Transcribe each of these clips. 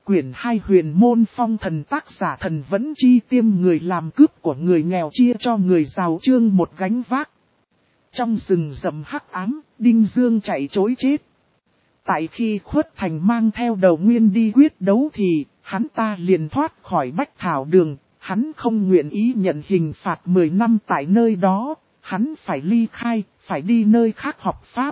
Quyển 2 Huyền môn phong thần, tác giả Thần Vẫn Chi, tiêm người làm cướp của người nghèo chia cho người giàu, chương một gánh vác. Trong rừng rậm hắc ám, Đinh Dương chạy trối chết. Tại khi Khuất Thành mang theo Đầu Nguyên đi quyết đấu thì, hắn ta liền thoát khỏi Bách Thảo Đường, hắn không nguyện ý nhận hình phạt 10 năm tại nơi đó, hắn phải ly khai, phải đi nơi khác học pháp.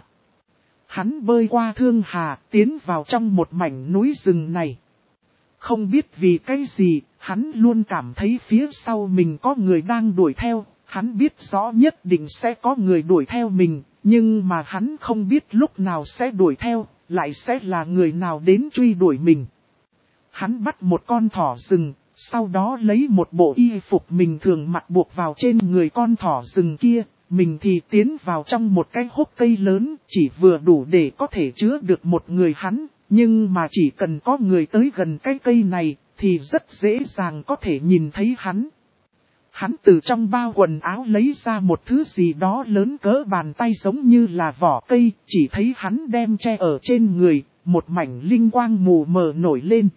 Hắn bơi qua Thương Hà, tiến vào trong một mảnh núi rừng này. Không biết vì cái gì, hắn luôn cảm thấy phía sau mình có người đang đuổi theo, hắn biết rõ nhất định sẽ có người đuổi theo mình, nhưng mà hắn không biết lúc nào sẽ đuổi theo, lại sẽ là người nào đến truy đuổi mình. Hắn bắt một con thỏ rừng, sau đó lấy một bộ y phục mình thường mặc buộc vào trên người con thỏ rừng kia, mình thì tiến vào trong một cái hốc cây lớn, chỉ vừa đủ để có thể chứa được một người hắn, nhưng mà chỉ cần có người tới gần cái cây này, thì rất dễ dàng có thể nhìn thấy hắn. Hắn từ trong bao quần áo lấy ra một thứ gì đó lớn cỡ bàn tay giống như là vỏ cây, chỉ thấy hắn đem che ở trên người, một mảnh linh quang mù mờ nổi lên.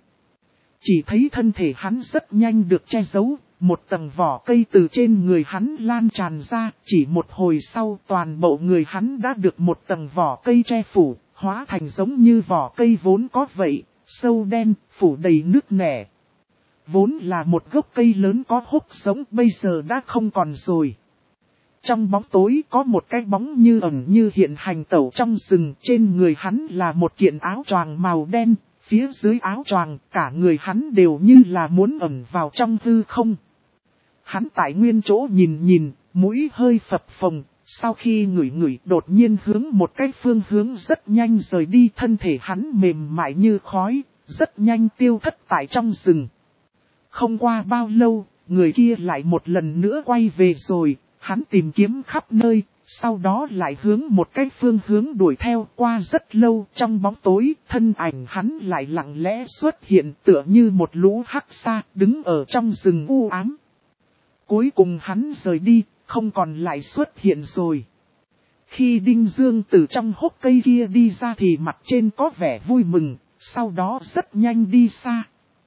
Chỉ thấy thân thể hắn rất nhanh được che giấu, một tầng vỏ cây từ trên người hắn lan tràn ra, chỉ một hồi sau toàn bộ người hắn đã được một tầng vỏ cây che phủ, hóa thành giống như vỏ cây vốn có vậy, sâu đen, phủ đầy nước nẻ. Vốn là một gốc cây lớn có hốc giống, bây giờ đã không còn rồi. Trong bóng tối có một cái bóng như ẩn như hiện hành tẩu trong rừng, trên người hắn là một kiện áo choàng màu đen, phía dưới áo choàng cả người hắn đều như là muốn ẩn vào trong hư không. Hắn tại nguyên chỗ nhìn, mũi hơi phập phồng, sau khi ngửi đột nhiên hướng một cái phương hướng rất nhanh rời đi, thân thể hắn mềm mại như khói, rất nhanh tiêu thất tại trong rừng. Không qua bao lâu, người kia lại một lần nữa quay về rồi, hắn tìm kiếm khắp nơi, sau đó lại hướng một cái phương hướng đuổi theo. Qua rất lâu trong bóng tối, thân ảnh hắn lại lặng lẽ xuất hiện tựa như một lũ hắc xa đứng ở trong rừng u ám. Cuối cùng hắn rời đi, không còn lại xuất hiện rồi. Khi Đinh Dương từ trong hốc cây kia đi ra thì mặt trên có vẻ vui mừng, sau đó rất nhanh đi xa.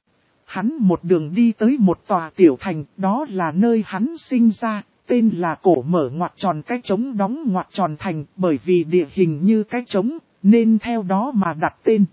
Hắn một đường đi tới một tòa tiểu thành, đó là nơi hắn sinh ra, tên là Cổ Mở ngoặc tròn cái trống đóng ngoặc tròn thành, bởi vì địa hình như cái trống, nên theo đó mà đặt tên.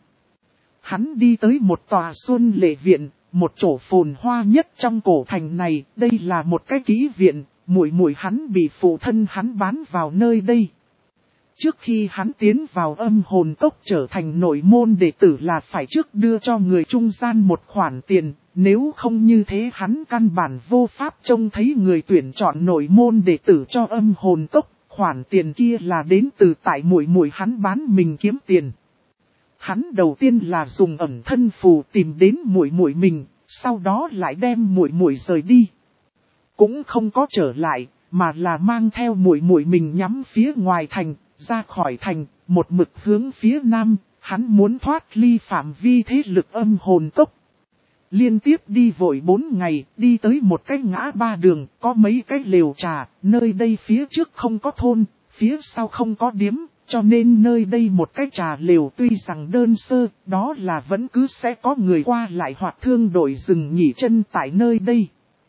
Hắn đi tới một tòa xuân lệ viện, một chỗ phồn hoa nhất trong cổ thành này, đây là một cái kỹ viện, muội hắn bị phụ thân hắn bán vào nơi đây. Trước khi hắn tiến vào âm hồn cốc trở thành nội môn đệ tử là phải trước đưa cho người trung gian một khoản tiền, nếu không như thế hắn căn bản vô pháp trông thấy người tuyển chọn nội môn đệ tử cho âm hồn cốc, khoản tiền kia là đến từ tại muội hắn bán mình kiếm tiền. Hắn đầu tiên là dùng ẩn thân phù tìm đến muội mình, sau đó lại đem muội rời đi. Cũng không có trở lại, mà là mang theo muội mình nhắm phía ngoài thành. Ra khỏi thành, một mực hướng phía nam, hắn muốn thoát ly phạm vi thế lực âm hồn cốc. Liên tiếp đi vội 4 ngày, đi tới một cái ngã ba đường, có mấy cái lều trà, nơi đây phía trước không có thôn, phía sau không có điếm, cho nên nơi đây một cái trà lều tuy rằng đơn sơ, đó là vẫn cứ sẽ có người qua lại hoặc thương đội dừng nghỉ chân tại nơi đây.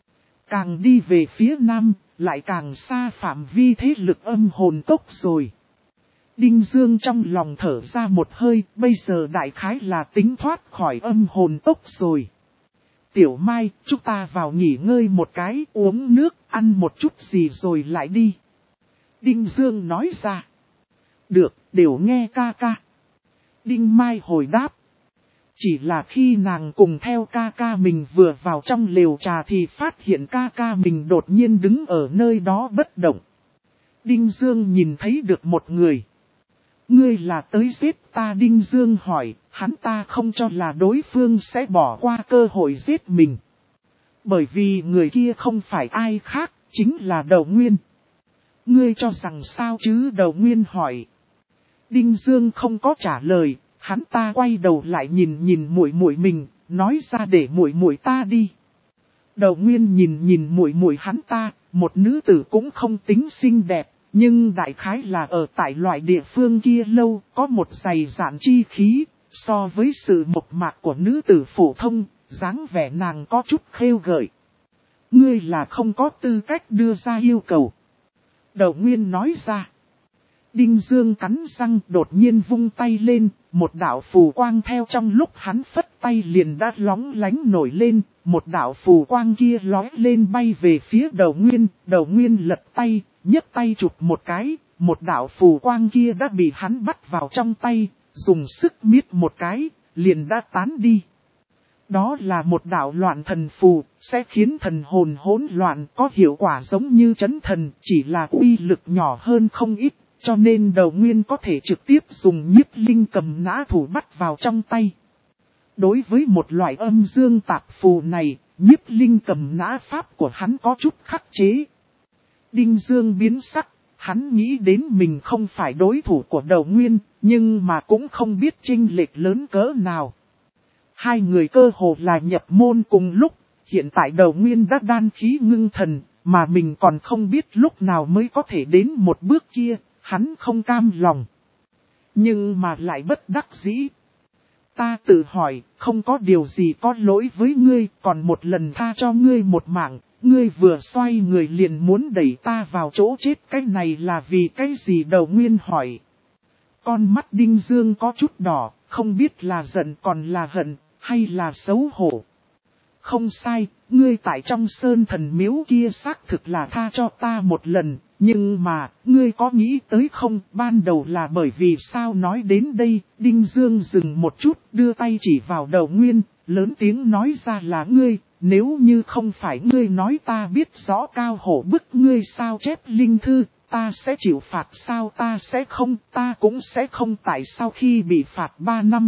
Càng đi về phía nam, lại càng xa phạm vi thế lực âm hồn cốc rồi. Đinh Dương trong lòng thở ra một hơi, bây giờ đại khái là tính thoát khỏi âm hồn cốc rồi. Tiểu Mai, chúng ta vào nghỉ ngơi một cái, uống nước, ăn một chút gì rồi lại đi. Đinh Dương nói ra. Được, đều nghe ca ca. Đinh Mai hồi đáp. Chỉ là khi nàng cùng theo ca ca mình vừa vào trong lều trà thì phát hiện ca ca mình đột nhiên đứng ở nơi đó bất động. Đinh Dương nhìn thấy được một người. Ngươi là tới giết ta? Đinh Dương hỏi, hắn ta không cho là đối phương sẽ bỏ qua cơ hội giết mình. Bởi vì người kia không phải ai khác, chính là Đầu Nguyên. Ngươi cho rằng sao chứ? Đầu Nguyên hỏi. Đinh Dương không có trả lời, hắn ta quay đầu lại nhìn muội mình, nói ra để muội ta đi. Đầu Nguyên nhìn muội hắn ta, một nữ tử cũng không tính xinh đẹp. Nhưng đại khái là ở tại loại địa phương kia lâu, có một dày dạn chi khí, So với sự mộc mạc của nữ tử phổ thông, dáng vẻ nàng có chút khêu gợi. Ngươi là không có tư cách đưa ra yêu cầu. Đậu Nguyên nói ra. Đinh Dương cắn răng đột nhiên vung tay lên, một đạo phù quang theo trong lúc hắn phất tay liền đã lóng lánh nổi lên, một đạo phù quang kia lói lên bay về phía Đậu Nguyên lật tay, nhấc tay chụp một cái, một đạo phù quang kia đã bị hắn bắt vào trong tay, dùng sức miết một cái, liền đã tán đi. Đó là một đạo loạn thần phù, sẽ khiến thần hồn hỗn loạn, có hiệu quả giống như trấn thần, chỉ là uy lực nhỏ hơn không ít, cho nên Đậu Nguyên có thể trực tiếp dùng nhiếp linh cầm nã thủ bắt vào trong tay. Đối với một loại âm dương tạp phù này, nhiếp linh cầm nã pháp của hắn có chút khắc chế. Đinh Dương biến sắc, hắn nghĩ đến mình không phải đối thủ của Đậu Nguyên, nhưng mà cũng không biết chênh lệch lớn cỡ nào. Hai người cơ hồ là nhập môn cùng lúc, hiện tại Đậu Nguyên đã đan khí ngưng thần, mà mình còn không biết lúc nào mới có thể đến một bước kia, hắn không cam lòng. Nhưng mà lại bất đắc dĩ. Ta tự hỏi, không có điều gì có lỗi với ngươi, còn một lần tha cho ngươi một mạng, ngươi vừa xoay người liền muốn đẩy ta vào chỗ chết, cái này là vì cái gì? Đậu Nguyên hỏi. Con mắt Đinh Dương có chút đỏ, không biết là giận còn là hận, hay là xấu hổ. Không sai, ngươi tại trong sơn thần miếu kia xác thực là tha cho ta một lần, nhưng mà, ngươi có nghĩ tới không, ban đầu là bởi vì sao? Nói đến đây, Đinh Dương dừng một chút, đưa tay chỉ vào Đậu Nguyên, lớn tiếng nói ra là ngươi, nếu như không phải ngươi nói ta biết rõ cao hổ bức ngươi sao chép linh thư, ta sẽ chịu phạt sao? Ta sẽ không, ta cũng sẽ không. Tại sao khi bị phạt 3 năm,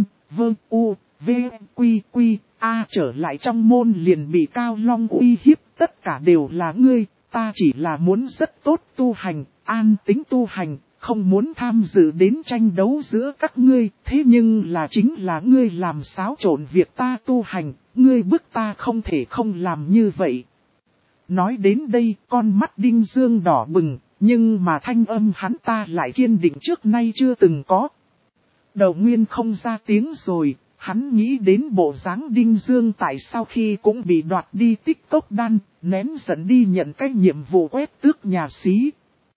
trở lại trong môn liền bị Cao Long uy hiếp, tất cả đều là ngươi, ta chỉ là muốn rất tốt tu hành, an tính tu hành, không muốn tham dự đến tranh đấu giữa các ngươi, thế nhưng là chính là ngươi làm xáo trộn việc ta tu hành, ngươi bức ta không thể không làm như vậy. Nói đến đây, con mắt Đinh Dương đỏ bừng, nhưng mà thanh âm hắn ta lại kiên định trước nay chưa từng có. Đậu Nguyên không ra tiếng rồi. Hắn nghĩ đến bộ dáng Đinh Dương tại sao khi cũng bị đoạt đi tích cốc đan, nén giận đi nhận cái nhiệm vụ quét tước nhà xí.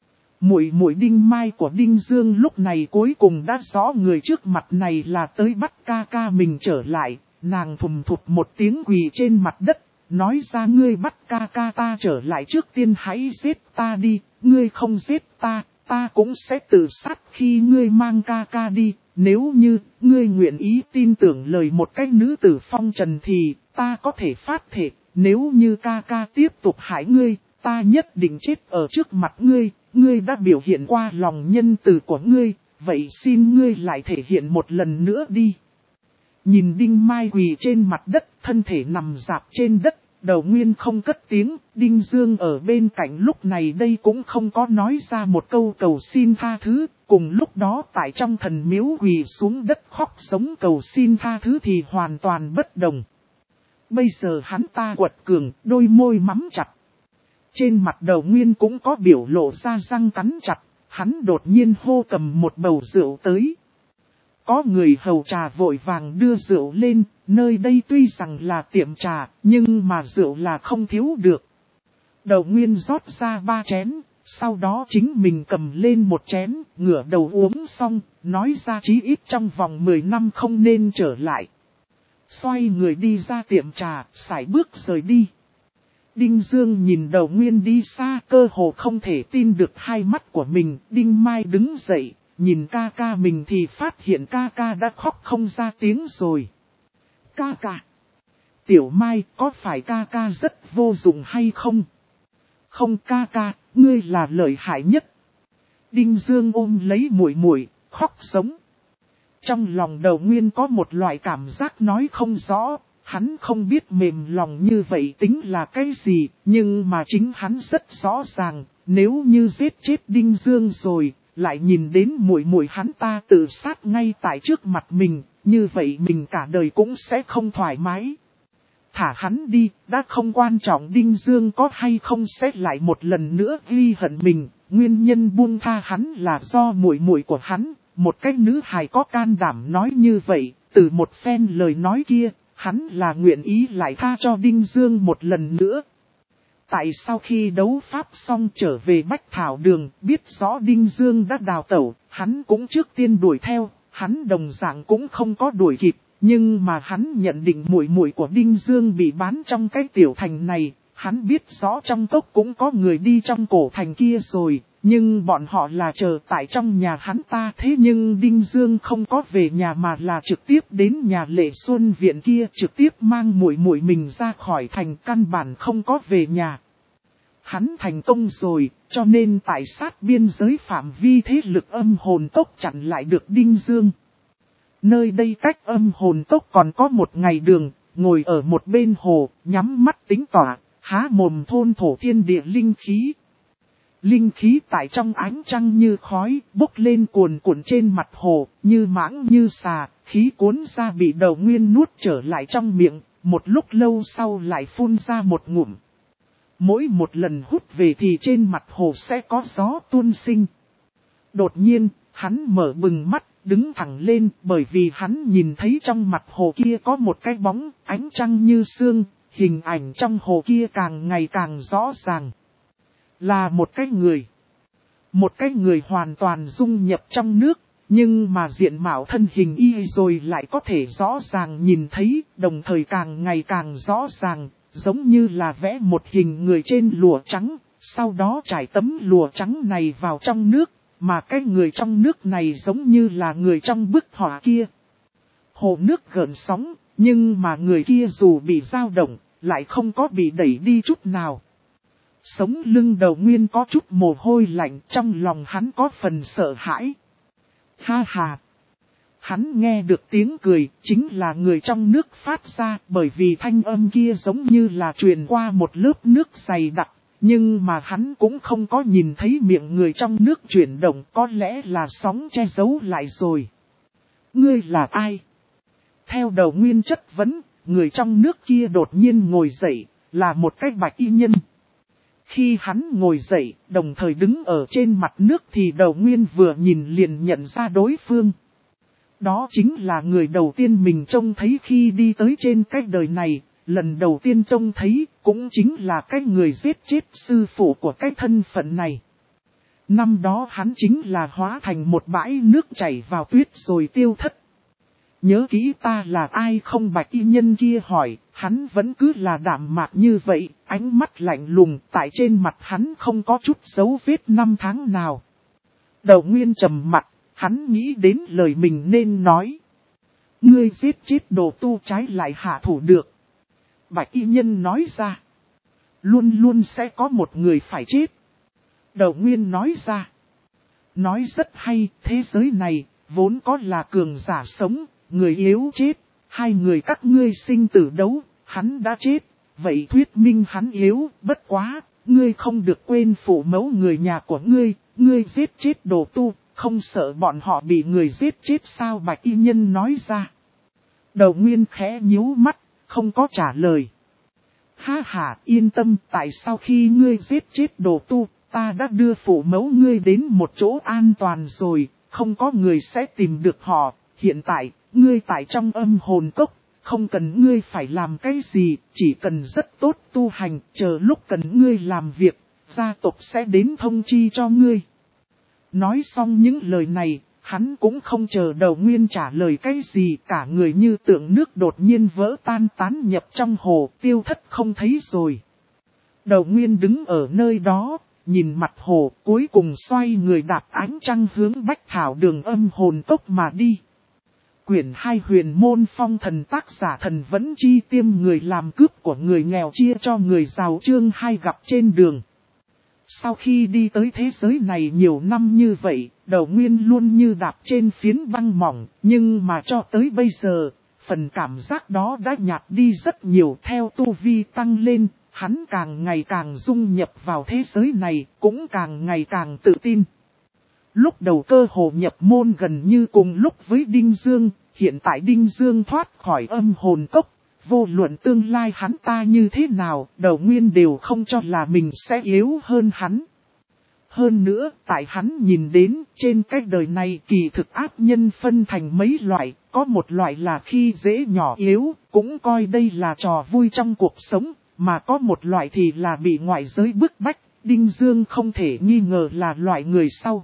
Muội Đinh Mai của Đinh Dương lúc này cuối cùng đã rõ người trước mặt này là tới bắt ca ca mình trở lại, nàng thùm thụt một tiếng quỳ trên mặt đất, nói ra ngươi bắt ca ca ta trở lại trước tiên hãy giết ta đi, ngươi không giết ta, ta cũng sẽ tự sát khi ngươi mang ca ca đi. Nếu như, ngươi nguyện ý tin tưởng lời một cái nữ tử phong trần thì, ta có thể phát thể, nếu như ca ca tiếp tục hại ngươi, ta nhất định chết ở trước mặt ngươi, ngươi đã biểu hiện qua lòng nhân từ của ngươi, vậy xin ngươi lại thể hiện một lần nữa đi. Nhìn Đinh Mai quỳ trên mặt đất, thân thể nằm rạp trên đất, Đậu Nguyên không cất tiếng, Đinh Dương ở bên cạnh lúc này đây cũng không có nói ra một câu cầu xin tha thứ, cùng lúc đó tại trong thần miếu quỳ xuống đất khóc sống cầu xin tha thứ thì hoàn toàn bất đồng. Bây giờ hắn ta quật cường, đôi môi mắm chặt. Trên mặt Đậu Nguyên cũng có biểu lộ ra răng cắn chặt, hắn đột nhiên hô cầm một bầu rượu tới. Có người hầu trà vội vàng đưa rượu lên, nơi đây tuy rằng là tiệm trà, nhưng mà rượu là không thiếu được. Đậu Nguyên rót ra 3 chén, sau đó chính mình cầm lên một chén, ngửa đầu uống xong, nói ra chí ít trong vòng 10 năm không nên trở lại. Xoay người đi ra tiệm trà, sải bước rời đi. Đinh Dương nhìn Đậu Nguyên đi xa, cơ hồ không thể tin được hai mắt của mình. Đinh Mai đứng dậy, nhìn ca ca mình thì phát hiện ca ca đã khóc không ra tiếng rồi. Ca ca. Tiểu Mai, có phải ca ca rất vô dụng hay không? Không ca ca, ngươi là lợi hại nhất. Đinh Dương ôm lấy muội, khóc sống. Trong lòng Đậu Nguyên có một loại cảm giác nói không rõ, hắn không biết mềm lòng như vậy tính là cái gì, nhưng mà chính hắn rất rõ ràng, nếu như giết chết Đinh Dương rồi, lại nhìn đến muội hắn ta tự sát ngay tại trước mặt mình, như vậy mình cả đời cũng sẽ không thoải mái. Thả hắn đi, đã không quan trọng Đinh Dương có hay không sẽ lại một lần nữa ghi hận mình, nguyên nhân buông tha hắn là do muội của hắn, một cái nữ hài có can đảm nói như vậy, từ một phen lời nói kia, hắn là nguyện ý lại tha cho Đinh Dương một lần nữa. Tại sau khi đấu pháp xong trở về Bách Thảo Đường, biết rõ Đinh Dương đã đào tẩu, hắn cũng trước tiên đuổi theo, hắn đồng dạng cũng không có đuổi kịp, nhưng mà hắn nhận định muội muội của Đinh Dương bị bán trong cái tiểu thành này, hắn biết rõ trong cốc cũng có người đi trong cổ thành kia rồi, nhưng bọn họ là chờ tại trong nhà hắn ta. Thế nhưng Đinh Dương không có về nhà mà là trực tiếp đến nhà Lệ Xuân viện kia, trực tiếp mang muội muội mình ra khỏi thành, căn bản không có về nhà. Hắn thành công rồi, cho nên tại sát biên giới phạm vi thế lực âm hồn cốc chặn lại được Đinh Dương. Nơi đây cách âm hồn cốc còn có một ngày đường, ngồi ở một bên hồ, nhắm mắt tính tỏa, há mồm thôn thổ thiên địa linh khí. Linh khí tại trong ánh trăng như khói, bốc lên cuồn cuộn trên mặt hồ, như mãng như xà, khí cuốn ra bị Đầu Nguyên nuốt trở lại trong miệng, một lúc lâu sau lại phun ra một ngụm. Mỗi một lần hút về thì trên mặt hồ sẽ có gió tuôn sinh. Đột nhiên, hắn mở bừng mắt, đứng thẳng lên bởi vì hắn nhìn thấy trong mặt hồ kia có một cái bóng, ánh trăng như sương, hình ảnh trong hồ kia càng ngày càng rõ ràng. Là một cái người. Một cái người hoàn toàn dung nhập trong nước, nhưng mà diện mạo thân hình y rồi lại có thể rõ ràng nhìn thấy, đồng thời càng ngày càng rõ ràng, giống như là vẽ một hình người trên lụa trắng, sau đó trải tấm lụa trắng này vào trong nước, mà cái người trong nước này giống như là người trong bức họa kia. Hồ nước gợn sóng, nhưng mà người kia dù bị dao động, lại không có bị đẩy đi chút nào. Sống lưng Đầu Nguyên có chút mồ hôi lạnh, trong lòng hắn có phần sợ hãi. Ha ha! Hắn nghe được tiếng cười, chính là người trong nước phát ra, bởi vì thanh âm kia giống như là truyền qua một lớp nước dày đặc, nhưng mà hắn cũng không có nhìn thấy miệng người trong nước chuyển động, có lẽ là sóng che giấu lại rồi. Ngươi là ai? Theo Đầu Nguyên chất vấn, người trong nước kia đột nhiên ngồi dậy, là một cái bạch y nhân. Khi hắn ngồi dậy, đồng thời đứng ở trên mặt nước thì Đầu Nguyên vừa nhìn liền nhận ra đối phương. Đó chính là người đầu tiên mình trông thấy khi đi tới trên cái đời này, lần đầu tiên trông thấy cũng chính là cái người giết chết sư phụ của cái thân phận này. Năm đó hắn chính là hóa thành một bãi nước chảy vào tuyết rồi tiêu thất. Nhớ kỹ ta là ai không? Bạch y nhân kia hỏi, hắn vẫn cứ là đạm mạc như vậy, ánh mắt lạnh lùng, tại trên mặt hắn không có chút dấu vết năm tháng nào. Đầu Nguyên trầm mặt, hắn nghĩ đến lời mình nên nói. Ngươi giết chết đồ tu trái lại hạ thủ được. Bạch y nhân nói ra. Luôn luôn sẽ có một người phải chết. Đầu Nguyên nói ra. Nói rất hay, thế giới này, vốn có là cường giả sống, người yếu chết. Hai người các ngươi sinh tử đấu, hắn đã chết. Vậy thuyết minh hắn yếu, bất quá, ngươi không được quên phụ mẫu người nhà của ngươi, ngươi giết chết đồ tu. Không sợ bọn họ bị người giết chết sao? Bạch y nhân nói ra. Đầu Nguyên khẽ nhíu mắt, không có trả lời. Ha ha, yên tâm, tại sao khi ngươi giết chết đồ tu, ta đã đưa phụ mẫu ngươi đến một chỗ an toàn rồi, không có người sẽ tìm được họ. Hiện tại, ngươi tại trong âm hồn cốc, không cần ngươi phải làm cái gì, chỉ cần rất tốt tu hành, chờ lúc cần ngươi làm việc, gia tộc sẽ đến thông chi cho ngươi. Nói xong những lời này, hắn cũng không chờ Đầu Nguyên trả lời cái gì, cả người như tượng nước đột nhiên vỡ tan tán nhập trong hồ, tiêu thất không thấy rồi. Đầu Nguyên đứng ở nơi đó, nhìn mặt hồ, cuối cùng xoay người đạp ánh trăng hướng Bách Thảo Đường âm hồn cốc mà đi. Quyển 2 Huyền Môn Phong Thần, tác giả Thần Vẫn Chi, tiêm người làm cướp của người nghèo chia cho người giàu, chương 2 gặp trên đường. Sau khi đi tới thế giới này nhiều năm như vậy, Đầu Nguyên luôn như đạp trên phiến băng mỏng, nhưng mà cho tới bây giờ, phần cảm giác đó đã nhạt đi rất nhiều. Theo tu vi tăng lên, hắn càng ngày càng dung nhập vào thế giới này, cũng càng ngày càng tự tin. Lúc đầu cơ hồ nhập môn gần như cùng lúc với Đinh Dương, hiện tại Đinh Dương thoát khỏi âm hồn cốc. Vô luận tương lai hắn ta như thế nào, Đầu Nguyên đều không cho là mình sẽ yếu hơn hắn. Hơn nữa, tại hắn nhìn đến, trên cái đời này kỳ thực ác nhân phân thành mấy loại, có một loại là khi dễ nhỏ yếu, cũng coi đây là trò vui trong cuộc sống, mà có một loại thì là bị ngoại giới bức bách, Đinh Dương không thể nghi ngờ là loại người sau.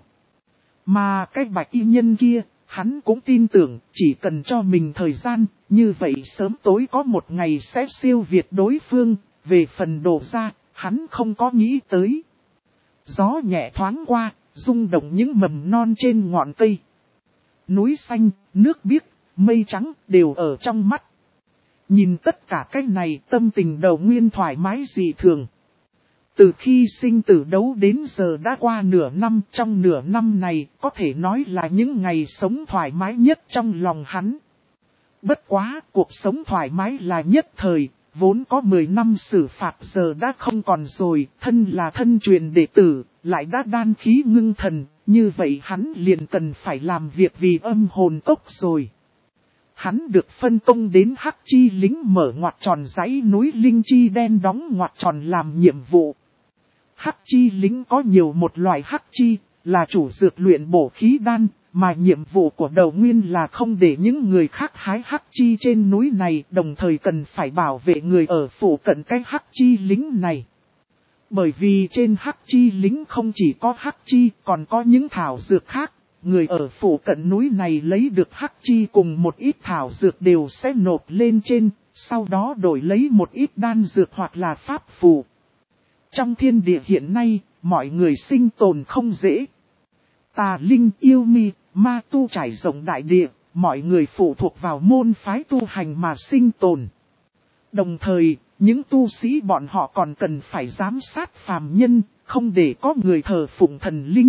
Mà cái bạch y nhân kia, hắn cũng tin tưởng, chỉ cần cho mình thời gian, như vậy sớm tối có một ngày sẽ siêu việt đối phương, về phần đổ ra, hắn không có nghĩ tới. Gió nhẹ thoáng qua, rung động những mầm non trên ngọn cây. Núi xanh, nước biếc, mây trắng đều ở trong mắt. Nhìn tất cả cái này tâm tình Đầu Nguyên thoải mái dị thường. Từ khi sinh tử đấu đến giờ đã qua nửa năm, trong nửa năm này có thể nói là những ngày sống thoải mái nhất trong lòng hắn. Bất quá, cuộc sống thoải mái là nhất thời, vốn có 10 năm xử phạt giờ đã không còn rồi, thân là thân truyền đệ tử, lại đã đan khí ngưng thần, như vậy hắn liền cần phải làm việc vì âm hồn cốc rồi. Hắn được phân công đến Hắc Chi lính mở ngoặt tròn dãy núi Linh Chi đen đóng ngoặt tròn làm nhiệm vụ. Hắc Chi lính có nhiều một loại Hắc Chi, là chủ dược luyện bổ khí đan, mà nhiệm vụ của Đầu Nguyên là không để những người khác hái Hắc Chi trên núi này, đồng thời cần phải bảo vệ người ở phủ cận cái Hắc Chi lính này. Bởi vì trên Hắc Chi lính không chỉ có Hắc Chi, còn có những thảo dược khác. Người ở phủ cận núi này lấy được Hắc Chi cùng một ít thảo dược đều sẽ nộp lên trên, sau đó đổi lấy một ít đan dược hoặc là pháp phù. Trong thiên địa hiện nay, mọi người sinh tồn không dễ. Tà linh yêu mi, ma tu trải rộng đại địa, mọi người phụ thuộc vào môn phái tu hành mà sinh tồn. Đồng thời, những tu sĩ bọn họ còn cần phải giám sát phàm nhân, không để có người thờ phụng thần linh.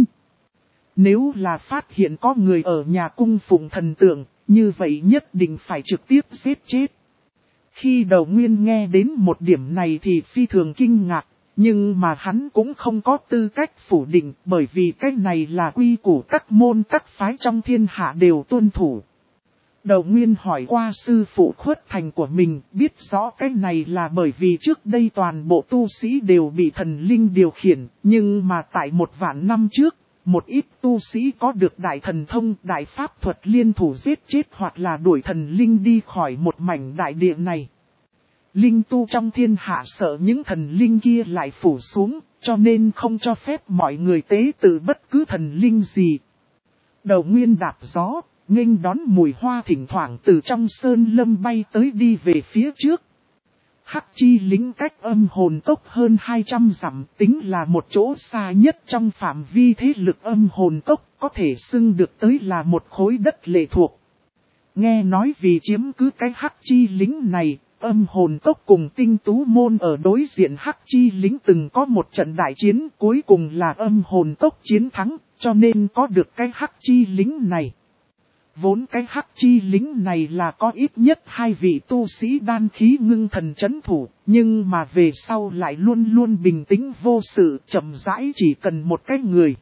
Nếu là phát hiện có người ở nhà cung phụng thần tượng, như vậy nhất định phải trực tiếp giết chết. Khi Đầu Nguyên nghe đến một điểm này thì phi thường kinh ngạc, nhưng mà hắn cũng không có tư cách phủ định, bởi vì cái này là quy củ các môn các phái trong thiên hạ đều tuân thủ. Đầu Nguyên hỏi qua sư phụ Khuất Thành của mình, biết rõ cái này là bởi vì trước đây toàn bộ tu sĩ đều bị thần linh điều khiển, nhưng mà tại 1.000 năm trước, một ít tu sĩ có được đại thần thông, đại pháp thuật liên thủ giết chết hoặc là đuổi thần linh đi khỏi một mảnh đại địa này. Linh tu trong thiên hạ sợ những thần linh kia lại phủ xuống, cho nên không cho phép mọi người tế tự bất cứ thần linh gì. Đầu Nguyên đạp gió, nghênh đón mùi hoa thỉnh thoảng từ trong sơn lâm bay tới đi về phía trước. Hắc Chi lính cách âm hồn cốc hơn 200 dặm, tính là một chỗ xa nhất trong phạm vi thế lực âm hồn cốc, có thể xưng được tới là một khối đất lệ thuộc. Nghe nói vì chiếm cứ cái Hắc Chi lính này, âm hồn cốc cùng Tinh Tú môn ở đối diện Hắc Chi lính từng có một trận đại chiến, cuối cùng là âm hồn cốc chiến thắng, cho nên có được cái Hắc Chi lính này. Vốn cái Hắc Chi lính này là có ít nhất 2 vị tu sĩ đan khí ngưng thần chấn thủ, nhưng mà về sau lại luôn luôn bình tĩnh vô sự, chậm rãi chỉ cần một cái người.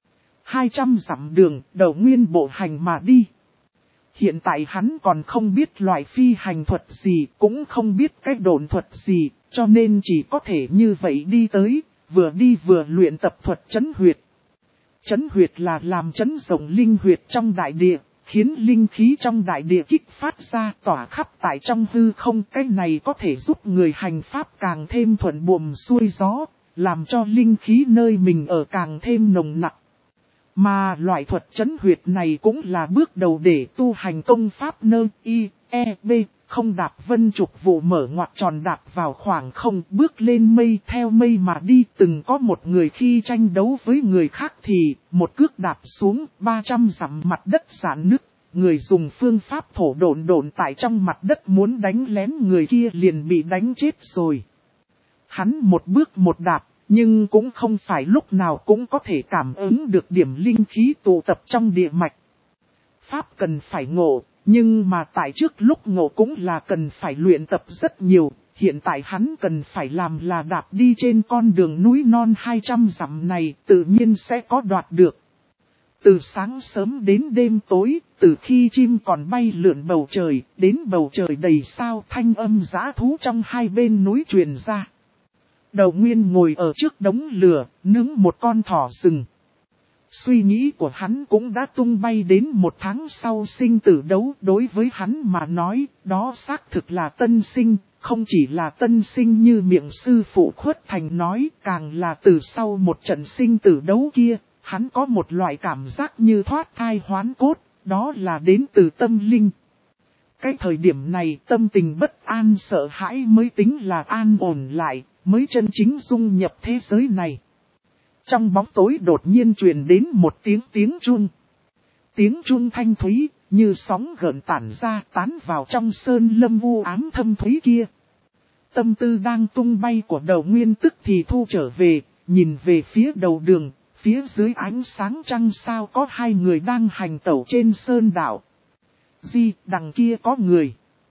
200 dặm đường, Đầu Nguyên bộ hành mà đi. Hiện tại hắn còn không biết loại phi hành thuật gì, cũng không biết cái độn thuật gì, cho nên chỉ có thể như vậy đi tới, vừa đi vừa luyện tập thuật chấn huyệt. Chấn huyệt là làm chấn rộng linh huyệt trong đại địa, khiến linh khí trong đại địa kích phát ra tỏa khắp tại trong hư không. Cái này có thể giúp người hành pháp càng thêm thuận buồm xuôi gió, làm cho linh khí nơi mình ở càng thêm nồng nặc. Mà loại thuật chấn huyệt này cũng là bước đầu để tu hành công pháp nơ y, e, b, không đạp vân trục vụ mở ngoặt tròn đạp vào khoảng không, bước lên mây theo mây mà đi. Từng có một người khi tranh đấu với người khác thì một cước đạp xuống 300 dặm mặt đất giãn nứt. Người dùng phương pháp thổ độn tại trong mặt đất muốn đánh lén người kia liền bị đánh chết rồi. Hắn một bước một đạp, nhưng cũng không phải lúc nào cũng có thể cảm ứng được điểm linh khí tụ tập trong địa mạch. Pháp cần phải ngộ, nhưng mà tại trước lúc ngộ cũng là cần phải luyện tập rất nhiều. Hiện tại hắn cần phải làm là đạp đi trên con đường núi non 200 dặm này, tự nhiên sẽ có đoạt được. Từ sáng sớm đến đêm tối, từ khi chim còn bay lượn bầu trời, đến bầu trời đầy sao, thanh âm dã thú trong hai bên núi truyền ra. Đầu Nguyên ngồi ở trước đống lửa, nướng một con thỏ rừng. Suy nghĩ của hắn cũng đã tung bay đến 1 tháng sau sinh tử đấu. Đối với hắn mà nói, đó xác thực là tân sinh, không chỉ là tân sinh như miệng sư phụ Khuất Thành nói, càng là từ sau một trận sinh tử đấu kia, hắn có một loại cảm giác như thoát thai hoán cốt, đó là đến từ tâm linh. Cái thời điểm này tâm tình bất an sợ hãi mới tính là an ổn lại, mới chân chính dung nhập thế giới này. Trong bóng tối đột nhiên truyền đến một tiếng chun. Tiếng chun thanh thúy, như sóng gợn tản ra tán vào trong sơn lâm u ám thâm thúy kia. Tâm tư đang tung bay của Đầu Nguyên tức thì thu trở về, nhìn về phía đầu đường, phía dưới ánh sáng trăng sao có 2 người đang hành tẩu trên sơn đảo. Đằng kia có người.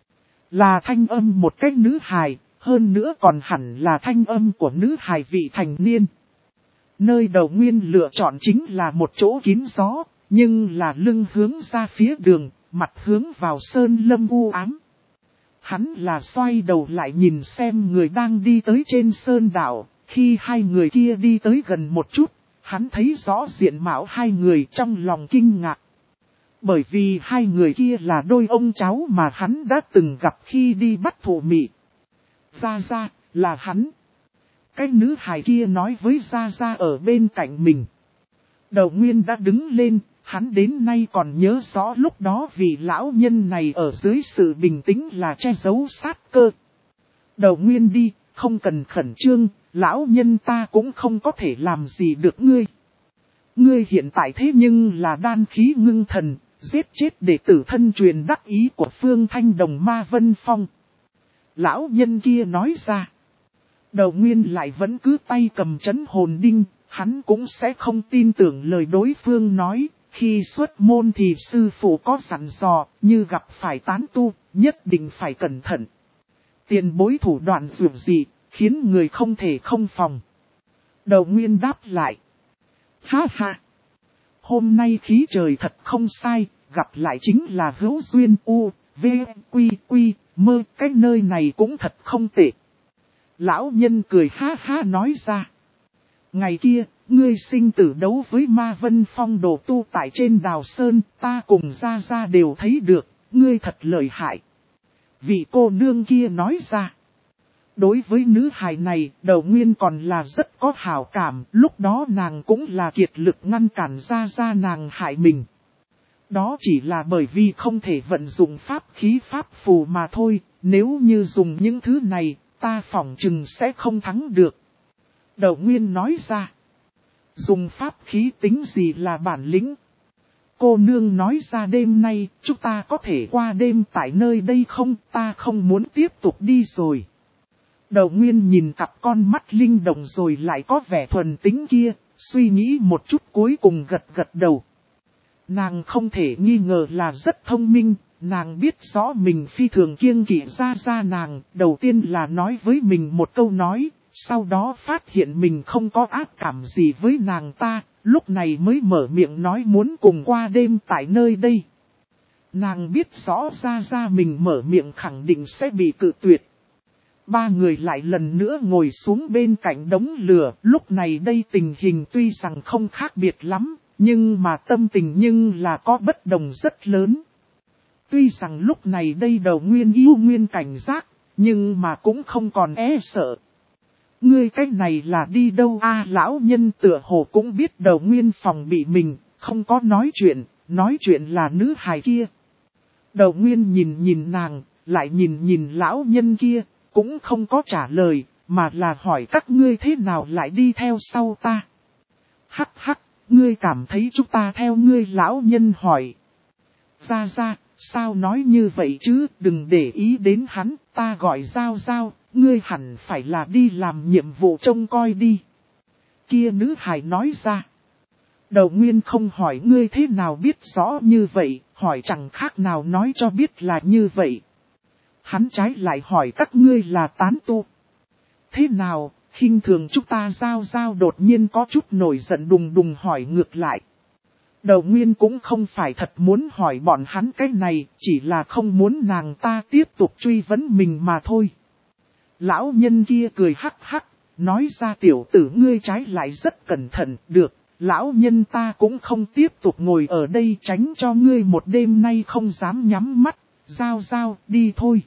Là thanh âm một cái nữ hài, hơn nữa còn hẳn là thanh âm của nữ hài vị thành niên. Nơi Đầu Nguyên lựa chọn chính là một chỗ kín gió, nhưng là lưng hướng ra phía đường, mặt hướng vào sơn lâm u ám. Hắn là xoay đầu lại nhìn xem người đang đi tới trên sơn đảo, khi 2 người kia đi tới gần một chút, hắn thấy rõ diện mạo 2 người trong lòng kinh ngạc. Bởi vì 2 người kia là đôi ông cháu mà hắn đã từng gặp khi đi bắt thổ mị. Gia Gia, là hắn. Cái nữ hài kia nói với Gia Gia ở bên cạnh mình. Đầu Nguyên đã đứng lên, hắn đến nay còn nhớ rõ lúc đó vì lão nhân này ở dưới sự bình tĩnh là che giấu sát cơ. Đầu Nguyên đi, không cần khẩn trương, lão nhân ta cũng không có thể làm gì được ngươi. Ngươi hiện tại thế nhưng là đan khí ngưng thần, giết chết đệ tử thân truyền đắc ý của Phương Thanh Đồng Ma Vân Phong. Lão nhân kia nói ra. Đầu Nguyên lại vẫn cứ tay cầm chấn hồn đinh, hắn cũng sẽ không tin tưởng lời đối phương nói. Khi xuất môn thì sư phụ có dặn dò, như gặp phải tán tu, nhất định phải cẩn thận. Tiền bối thủ đoạn dường dị, khiến người không thể không phòng. Đầu Nguyên đáp lại. Ha ha! Hôm nay khí trời thật không sai, gặp lại chính là hữu duyên mơ, cái nơi này cũng thật không tệ. Lão nhân cười ha ha nói ra. Ngày kia, ngươi sinh tử đấu với Ma Vân Phong đồ tu tại trên đào sơn, ta cùng Gia Gia đều thấy được, ngươi thật lợi hại. Vị cô nương kia nói ra. Đối với nữ hài này, Đầu Nguyên còn là rất có hảo cảm, lúc đó nàng cũng là kiệt lực ngăn cản Gia Gia nàng hại mình. Đó chỉ là bởi vì không thể vận dụng pháp khí pháp phù mà thôi, nếu như dùng những thứ này, ta phỏng chừng sẽ không thắng được. Đầu Nguyên nói ra. Dùng pháp khí tính gì là bản lĩnh? Cô nương nói ra đêm nay, chúng ta có thể qua đêm tại nơi đây không? Ta không muốn tiếp tục đi rồi. Đầu Nguyên nhìn cặp con mắt linh động rồi lại có vẻ thuần tính kia, suy nghĩ một chút cuối cùng gật đầu. Nàng không thể nghi ngờ là rất thông minh, nàng biết rõ mình phi thường kiêng kỵ Gia Gia nàng, đầu tiên là nói với mình một câu nói, sau đó phát hiện mình không có ác cảm gì với nàng ta, lúc này mới mở miệng nói muốn cùng qua đêm tại nơi đây. Nàng biết rõ Gia Gia mình mở miệng khẳng định sẽ bị cự tuyệt. 3 người lại lần nữa ngồi xuống bên cạnh đống lửa, lúc này đây tình hình tuy rằng không khác biệt lắm, nhưng mà tâm tình nhưng là có bất đồng rất lớn. Tuy rằng lúc này đây Đầu Nguyên yêu nguyên cảnh giác, nhưng mà cũng không còn e sợ. Ngươi cách này là đi đâu a? Lão nhân tựa hồ cũng biết Đầu Nguyên phòng bị mình, không có nói chuyện là nữ hài kia. Đầu Nguyên nhìn nàng, lại nhìn lão nhân kia, cũng không có trả lời, mà là hỏi các ngươi thế nào lại đi theo sau ta. Hắc, ngươi cảm thấy chúng ta theo ngươi? Lão nhân hỏi. Gia Gia, sao nói như vậy chứ, đừng để ý đến hắn, ta gọi Giao, ngươi hẳn phải là đi làm nhiệm vụ trông coi đi. Kia nữ hài nói ra. Đầu Nguyên không hỏi ngươi thế nào biết rõ như vậy, hỏi chẳng khác nào nói cho biết là như vậy. Hắn trái lại hỏi các ngươi là tán tu. Thế nào, khinh thường chúng ta? Giao đột nhiên có chút nổi giận đùng hỏi ngược lại. Đầu Nguyên cũng không phải thật muốn hỏi bọn hắn cái này, chỉ là không muốn nàng ta tiếp tục truy vấn mình mà thôi. Lão nhân kia cười hắc, nói ra tiểu tử ngươi trái lại rất cẩn thận, được, lão nhân ta cũng không tiếp tục ngồi ở đây tránh cho ngươi một đêm nay không dám nhắm mắt, Giao Giao đi thôi.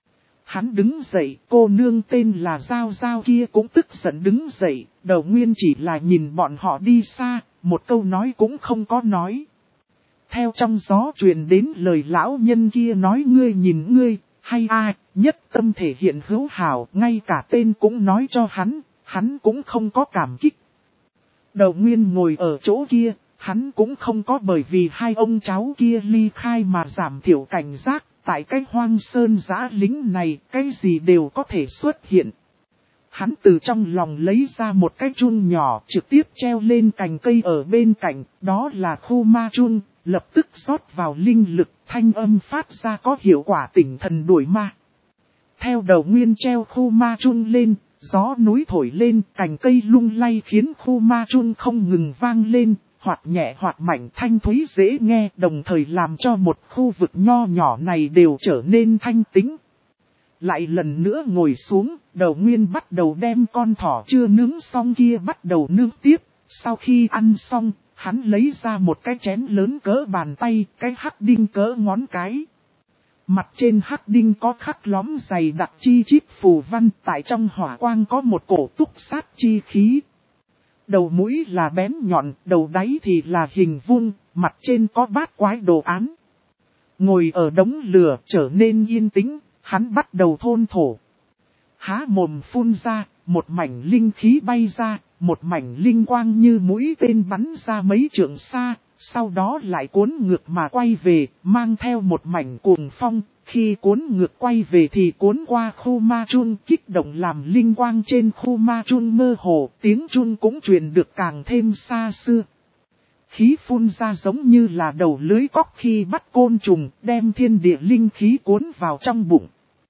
Hắn đứng dậy, cô nương tên là Giao Giao kia cũng tức giận đứng dậy, Đầu Nguyên chỉ là nhìn bọn họ đi xa, một câu nói cũng không có nói. Theo trong gió truyền đến lời lão nhân kia nói ngươi nhìn ngươi, hay ai, nhất tâm thể hiện hữu hảo, ngay cả tên cũng nói cho hắn cũng không có cảm kích. Đầu Nguyên ngồi ở chỗ kia, hắn cũng không có bởi vì hai ông cháu kia ly khai mà giảm thiểu cảnh giác, tại cái hoang sơn giã lính này, cái gì đều có thể xuất hiện. Hắn từ trong lòng lấy ra một cái chun nhỏ trực tiếp treo lên cành cây ở bên cạnh, đó là khu ma chun, lập tức rót vào linh lực, thanh âm phát ra có hiệu quả tỉnh thần đuổi ma. Theo Đầu Nguyên treo khu ma chun lên, gió núi thổi lên, cành cây lung lay khiến khu ma chun không ngừng vang lên, hoặc nhẹ hoặc mạnh thanh thúy dễ nghe, đồng thời làm cho một khu vực nho nhỏ này đều trở nên thanh tĩnh. Lại lần nữa ngồi xuống, Đầu Nguyên bắt đầu đem con thỏ chưa nướng xong kia bắt đầu nướng tiếp. Sau khi ăn xong, hắn lấy ra một cái chén lớn cỡ bàn tay, cái hắc đinh cỡ ngón cái. Mặt trên hắc đinh có khắc lõm dày đặc chi chít phù văn, tại trong hỏa quang có một cổ túc sát chi khí. Đầu mũi là bén nhọn, đầu đáy thì là hình vuông, mặt trên có bát quái đồ án. Ngồi ở đống lửa trở nên yên tĩnh, hắn bắt đầu thôn thổ. Há mồm phun ra, một mảnh linh khí bay ra, một mảnh linh quang như mũi tên bắn ra mấy trượng xa, sau đó lại cuốn ngược mà quay về, mang theo một mảnh cuồng phong, khi cuốn ngược quay về thì cuốn qua khu ma chun, kích động làm linh quang trên khu ma chun mơ hồ, tiếng chun cũng truyền được càng thêm xa xưa. Khí phun ra giống như là đầu lưới cóc khi bắt côn trùng, đem thiên địa linh khí cuốn vào trong bụng.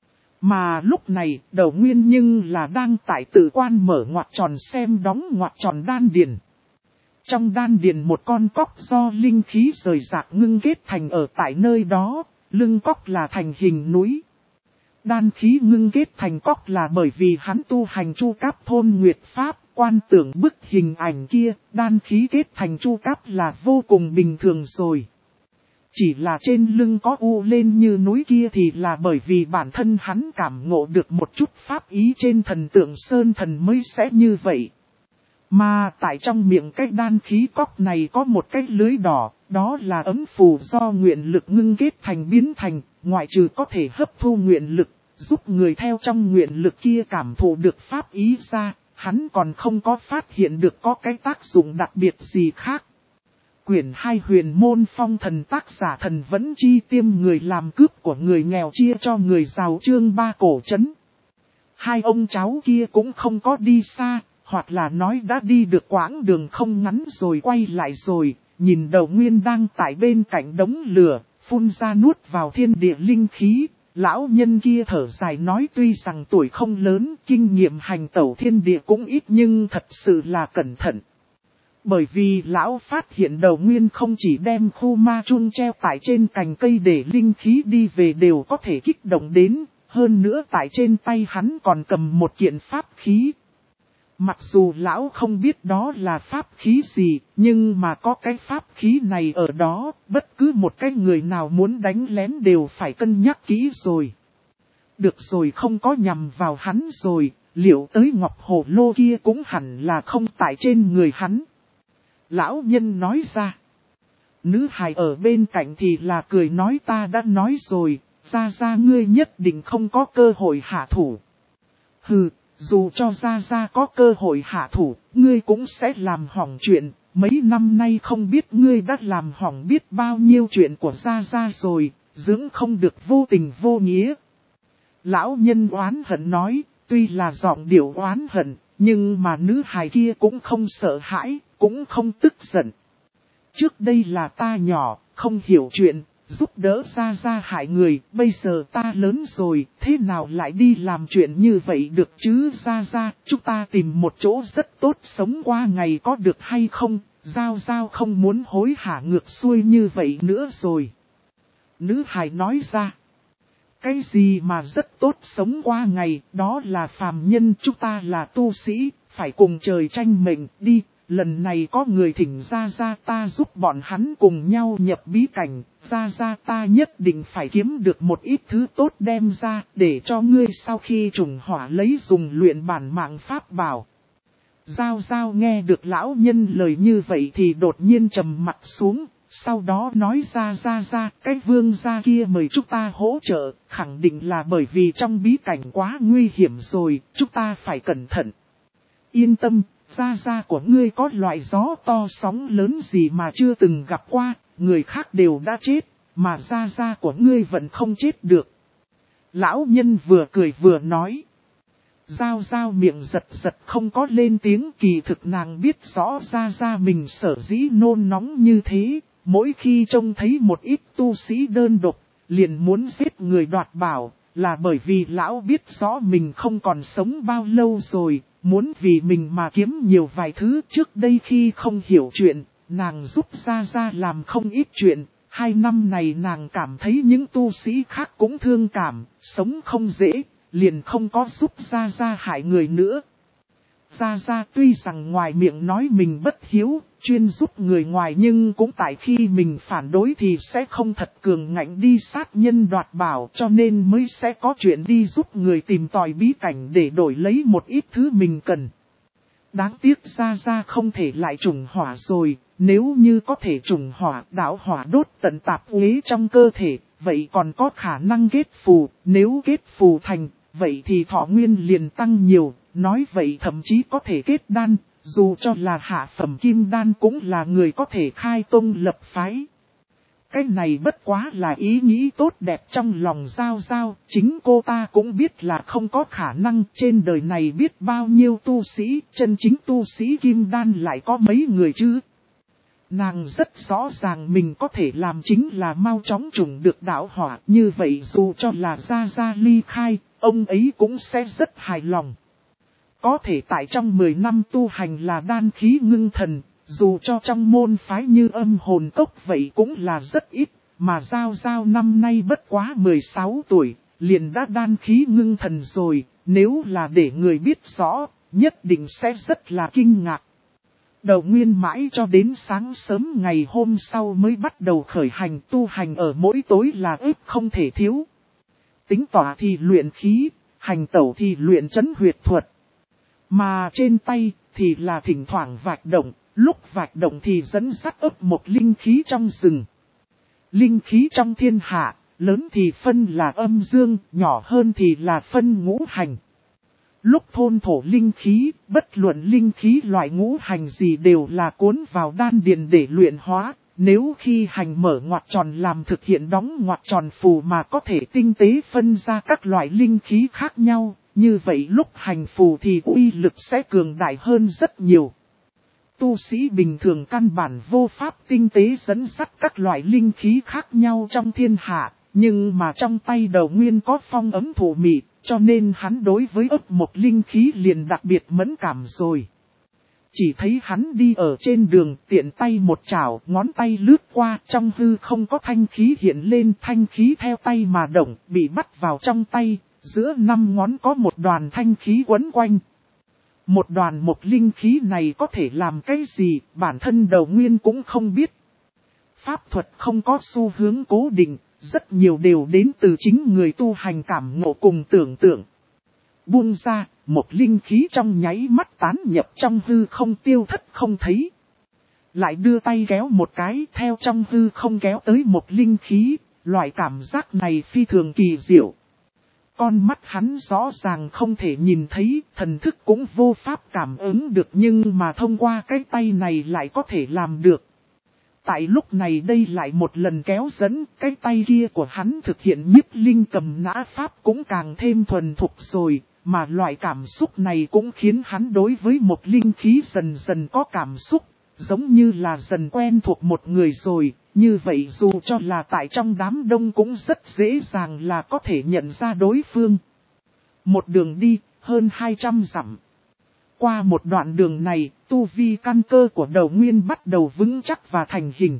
Mà lúc này, Đầu Nguyên nhưng là đang tại tự quan mở ngoặc tròn xem đóng ngoặc tròn đan điền. Trong đan điền một con cóc do linh khí rời rạc ngưng kết thành ở tại nơi đó, lưng cóc là thành hình núi. Đan khí ngưng kết thành cóc là bởi vì hắn tu hành chu cáp thôn nguyệt pháp, quan tưởng bức hình ảnh kia, đan khí kết thành chu cáp là vô cùng bình thường rồi. Chỉ là trên lưng có u lên như núi kia thì là bởi vì bản thân hắn cảm ngộ được một chút pháp ý trên thần tượng sơn thần mới sẽ như vậy. Mà tại trong miệng cái đan khí cóc này có một cái lưới đỏ, đó là ấm phù do nguyện lực ngưng kết thành biến thành, ngoại trừ có thể hấp thu nguyện lực, giúp người theo trong nguyện lực kia cảm thụ được pháp ý ra, hắn còn không có phát hiện được có cái tác dụng đặc biệt gì khác. Quyển 2 Huyền môn phong thần, tác giả Thần Vẫn Chi, tiêm người làm cướp của người nghèo chia cho người giàu, chương 3 cổ trấn. Hai ông cháu kia cũng không có đi xa, hoặc là nói đã đi được quãng đường không ngắn rồi quay lại rồi, nhìn Đầu Nguyên đang tại bên cạnh đống lửa, phun ra nuốt vào thiên địa linh khí. Lão nhân kia thở dài nói tuy rằng tuổi không lớn, kinh nghiệm hành tẩu thiên địa cũng ít nhưng thật sự là cẩn thận. Bởi vì lão phát hiện Đầu Nguyên không chỉ đem khu ma chun treo tại trên cành cây để linh khí đi về đều có thể kích động đến, hơn nữa tại trên tay hắn còn cầm một kiện pháp khí. Mặc dù lão không biết đó là pháp khí gì, nhưng mà có cái pháp khí này ở đó, bất cứ một cái người nào muốn đánh lén đều phải cân nhắc kỹ rồi. Được rồi, không có nhằm vào hắn rồi, liệu tới ngọc hồ lô kia cũng hẳn là không tại trên người hắn. Lão nhân nói ra. Nữ hài ở bên cạnh thì là cười nói ta đã nói rồi, ra ngươi nhất định không có cơ hội hạ thủ. Hừ, dù cho ra có cơ hội hạ thủ, ngươi cũng sẽ làm hỏng chuyện, mấy năm nay không biết ngươi đã làm hỏng biết bao nhiêu chuyện của ra rồi, dưỡng không được vô tình vô nghĩa. Lão nhân oán hận nói, tuy là giọng điệu oán hận, nhưng mà nữ hài kia cũng không sợ hãi, cũng không tức giận. Trước đây là ta nhỏ, không hiểu chuyện, giúp đỡ ra hại người, bây giờ ta lớn rồi, thế nào lại đi làm chuyện như vậy được chứ ra, chúng ta tìm một chỗ rất tốt sống qua ngày có được hay không, Giao không muốn hối hả ngược xuôi như vậy nữa rồi. Nữ hài nói ra, cái gì mà rất tốt sống qua ngày, đó là phàm nhân, chúng ta là tu sĩ, phải cùng trời tranh mệnh đi, lần này có người thỉnh ra ta giúp bọn hắn cùng nhau nhập bí cảnh, ra ta nhất định phải kiếm được một ít thứ tốt đem ra để cho ngươi sau khi trùng hỏa lấy dùng luyện bản mạng pháp bảo. Giao nghe được lão nhân lời như vậy thì đột nhiên trầm mặt xuống, sau đó nói ra cái vương gia kia mời chúng ta hỗ trợ, khẳng định là bởi vì trong bí cảnh quá nguy hiểm rồi, chúng ta phải cẩn thận. Yên tâm, gia của ngươi có loại gió to sóng lớn gì mà chưa từng gặp qua, người khác đều đã chết, mà gia của ngươi vẫn không chết được. Lão nhân vừa cười vừa nói. Giao miệng giật không có lên tiếng, kỳ thực nàng biết rõ ra mình sở dĩ nôn nóng như thế, mỗi khi trông thấy một ít tu sĩ đơn độc, liền muốn giết người đoạt bảo, là bởi vì lão biết rõ mình không còn sống bao lâu rồi, muốn vì mình mà kiếm nhiều vài thứ. Trước đây khi không hiểu chuyện, nàng giúp ra làm không ít chuyện, 2 năm này nàng cảm thấy những tu sĩ khác cũng thương cảm, sống không dễ. Liền không có giúp ra hại người nữa. Ra tuy rằng ngoài miệng nói mình bất hiếu, chuyên giúp người ngoài, nhưng cũng tại khi mình phản đối thì sẽ không thật cường ngạnh đi sát nhân đoạt bảo, cho nên mới sẽ có chuyện đi giúp người tìm tòi bí cảnh để đổi lấy một ít thứ mình cần. Đáng tiếc ra không thể lại trùng hỏa rồi, nếu như có thể trùng hỏa, đạo hỏa đốt tận tạp uế trong cơ thể, vậy còn có khả năng kết phù, nếu kết phù thành, vậy thì thọ nguyên liền tăng nhiều, nói vậy thậm chí có thể kết đan, dù cho là hạ phẩm kim đan cũng là người có thể khai tông lập phái. Cái này bất quá là ý nghĩ tốt đẹp trong lòng Giao, chính cô ta cũng biết là không có khả năng, trên đời này biết bao nhiêu tu sĩ, chân chính tu sĩ kim đan lại có mấy người chứ. Nàng rất rõ ràng mình có thể làm chính là mau chóng trùng được đạo hỏa, như vậy dù cho là ra ly khai, ông ấy cũng sẽ rất hài lòng. Có thể tại trong 10 năm tu hành là đan khí ngưng thần, dù cho trong môn phái như Âm Hồn Cốc vậy cũng là rất ít, mà Giao năm nay bất quá 16 tuổi, liền đã đan khí ngưng thần rồi, nếu là để người biết rõ, nhất định sẽ rất là kinh ngạc. Đầu Nguyên mãi cho đến sáng sớm ngày hôm sau mới bắt đầu khởi hành, tu hành ở mỗi tối là ếp không thể thiếu. Tính tỏa thì luyện khí, hành tẩu thì luyện trấn huyệt thuật. Mà trên tay thì là thỉnh thoảng vạch động, lúc vạch động thì dẫn dắt ấp một linh khí trong rừng. Linh khí trong thiên hạ, lớn thì phân là âm dương, nhỏ hơn thì là phân ngũ hành. Lúc thôn thổ linh khí, bất luận linh khí loại ngũ hành gì đều là cuốn vào đan điền để luyện hóa. Nếu khi hành mở ngoặc tròn làm thực hiện đóng ngoặc tròn phù mà có thể tinh tế phân ra các loại linh khí khác nhau, như vậy lúc hành phù thì uy lực sẽ cường đại hơn rất nhiều. Tu sĩ bình thường căn bản vô pháp tinh tế dẫn dắt các loại linh khí khác nhau trong thiên hạ, nhưng mà trong tay Đầu Nguyên có phong ấm thổ mị, cho nên hắn đối với ấp một linh khí liền đặc biệt mẫn cảm rồi. Chỉ thấy hắn đi ở trên đường, tiện tay một chảo, ngón tay lướt qua, trong hư không có thanh khí hiện lên, thanh khí theo tay mà động, bị bắt vào trong tay, giữa 5 ngón có một đoàn thanh khí quấn quanh. Một đoàn một linh khí này có thể làm cái gì, bản thân Đầu Nguyên cũng không biết. Pháp thuật không có xu hướng cố định, rất nhiều đều đến từ chính người tu hành cảm ngộ cùng tưởng tượng. Buông ra, một linh khí trong nháy mắt tán nhập trong hư không tiêu thất không thấy. Lại đưa tay kéo một cái, theo trong hư không kéo tới một linh khí, loại cảm giác này phi thường kỳ diệu. Con mắt hắn rõ ràng không thể nhìn thấy, thần thức cũng vô pháp cảm ứng được, nhưng mà thông qua cái tay này lại có thể làm được. Tại lúc này đây lại một lần kéo dẫn, cái tay kia của hắn thực hiện nhiếp linh cầm nã pháp cũng càng thêm thuần thục rồi, mà loại cảm xúc này cũng khiến hắn đối với một linh khí dần dần có cảm xúc, giống như là dần quen thuộc một người rồi, như vậy dù cho là tại trong đám đông cũng rất dễ dàng là có thể nhận ra đối phương. Một đường đi, hơn 200 dặm. Qua một đoạn đường này, tu vi căn cơ của Đầu Nguyên bắt đầu vững chắc và thành hình.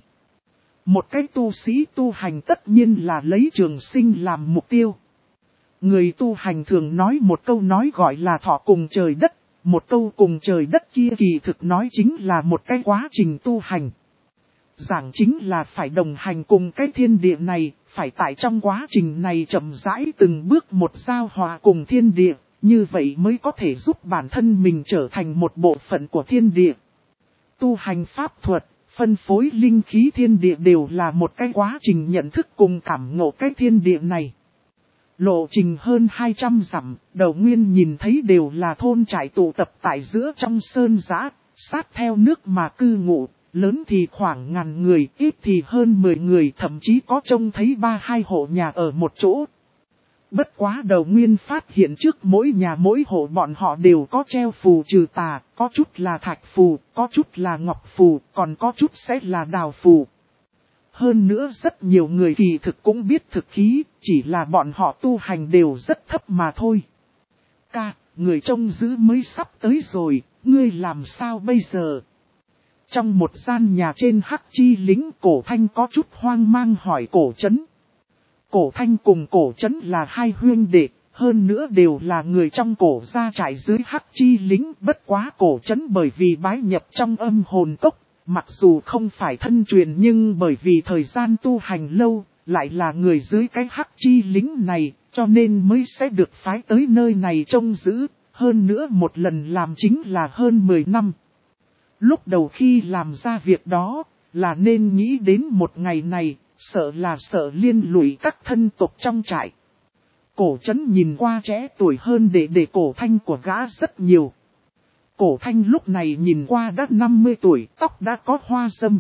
Một cái tu sĩ tu hành tất nhiên là lấy trường sinh làm mục tiêu. Người tu hành thường nói một câu nói gọi là thọ cùng trời đất, một câu cùng trời đất kia kỳ thực nói chính là một cái quá trình tu hành. Giảng chính là phải đồng hành cùng cái thiên địa này, phải tại trong quá trình này chậm rãi từng bước một giao hòa cùng thiên địa, như vậy mới có thể giúp bản thân mình trở thành một bộ phận của thiên địa. Tu hành pháp thuật, phân phối linh khí thiên địa đều là một cái quá trình nhận thức cùng cảm ngộ cái thiên địa này. Lộ trình hơn 200 dặm, Đầu Nguyên nhìn thấy đều là thôn trại tụ tập tại giữa trong sơn giã, sát theo nước mà cư ngụ, lớn thì khoảng ngàn người, ít thì hơn 10 người, thậm chí có trông thấy 3-2 hộ nhà ở một chỗ. Bất quá Đầu Nguyên phát hiện trước mỗi nhà mỗi hộ bọn họ đều có treo phù trừ tà, có chút là thạch phù, có chút là ngọc phù, còn có chút sẽ là đào phù. Hơn nữa rất nhiều người kỳ thực cũng biết thực khí, chỉ là bọn họ tu hành đều rất thấp mà thôi. Ca, người trông giữ mới sắp tới rồi, ngươi làm sao bây giờ? Trong một gian nhà trên Hắc Chi lính, Cổ Thanh có chút hoang mang hỏi Cổ Trấn. Cổ Thanh cùng Cổ Trấn là hai huynh đệ, hơn nữa đều là người trong Cổ gia trại dưới Hắc Chi lính. Bất quá Cổ Trấn bởi vì bái nhập trong âm hồn cốc, mặc dù không phải thân truyền nhưng bởi vì thời gian tu hành lâu, lại là người dưới cái Hắc Chi lính này, cho nên mới sẽ được phái tới nơi này trông giữ, hơn nữa một lần làm chính là hơn 10 năm. Lúc đầu khi làm ra việc đó, là nên nghĩ đến một ngày này, sợ là sợ liên lụy các thân tộc trong trại. Cổ Trấn nhìn qua trẻ tuổi hơn để Cổ Thanh của gã rất nhiều. Cổ Thanh lúc này nhìn qua đã 50 tuổi, tóc đã có hoa râm.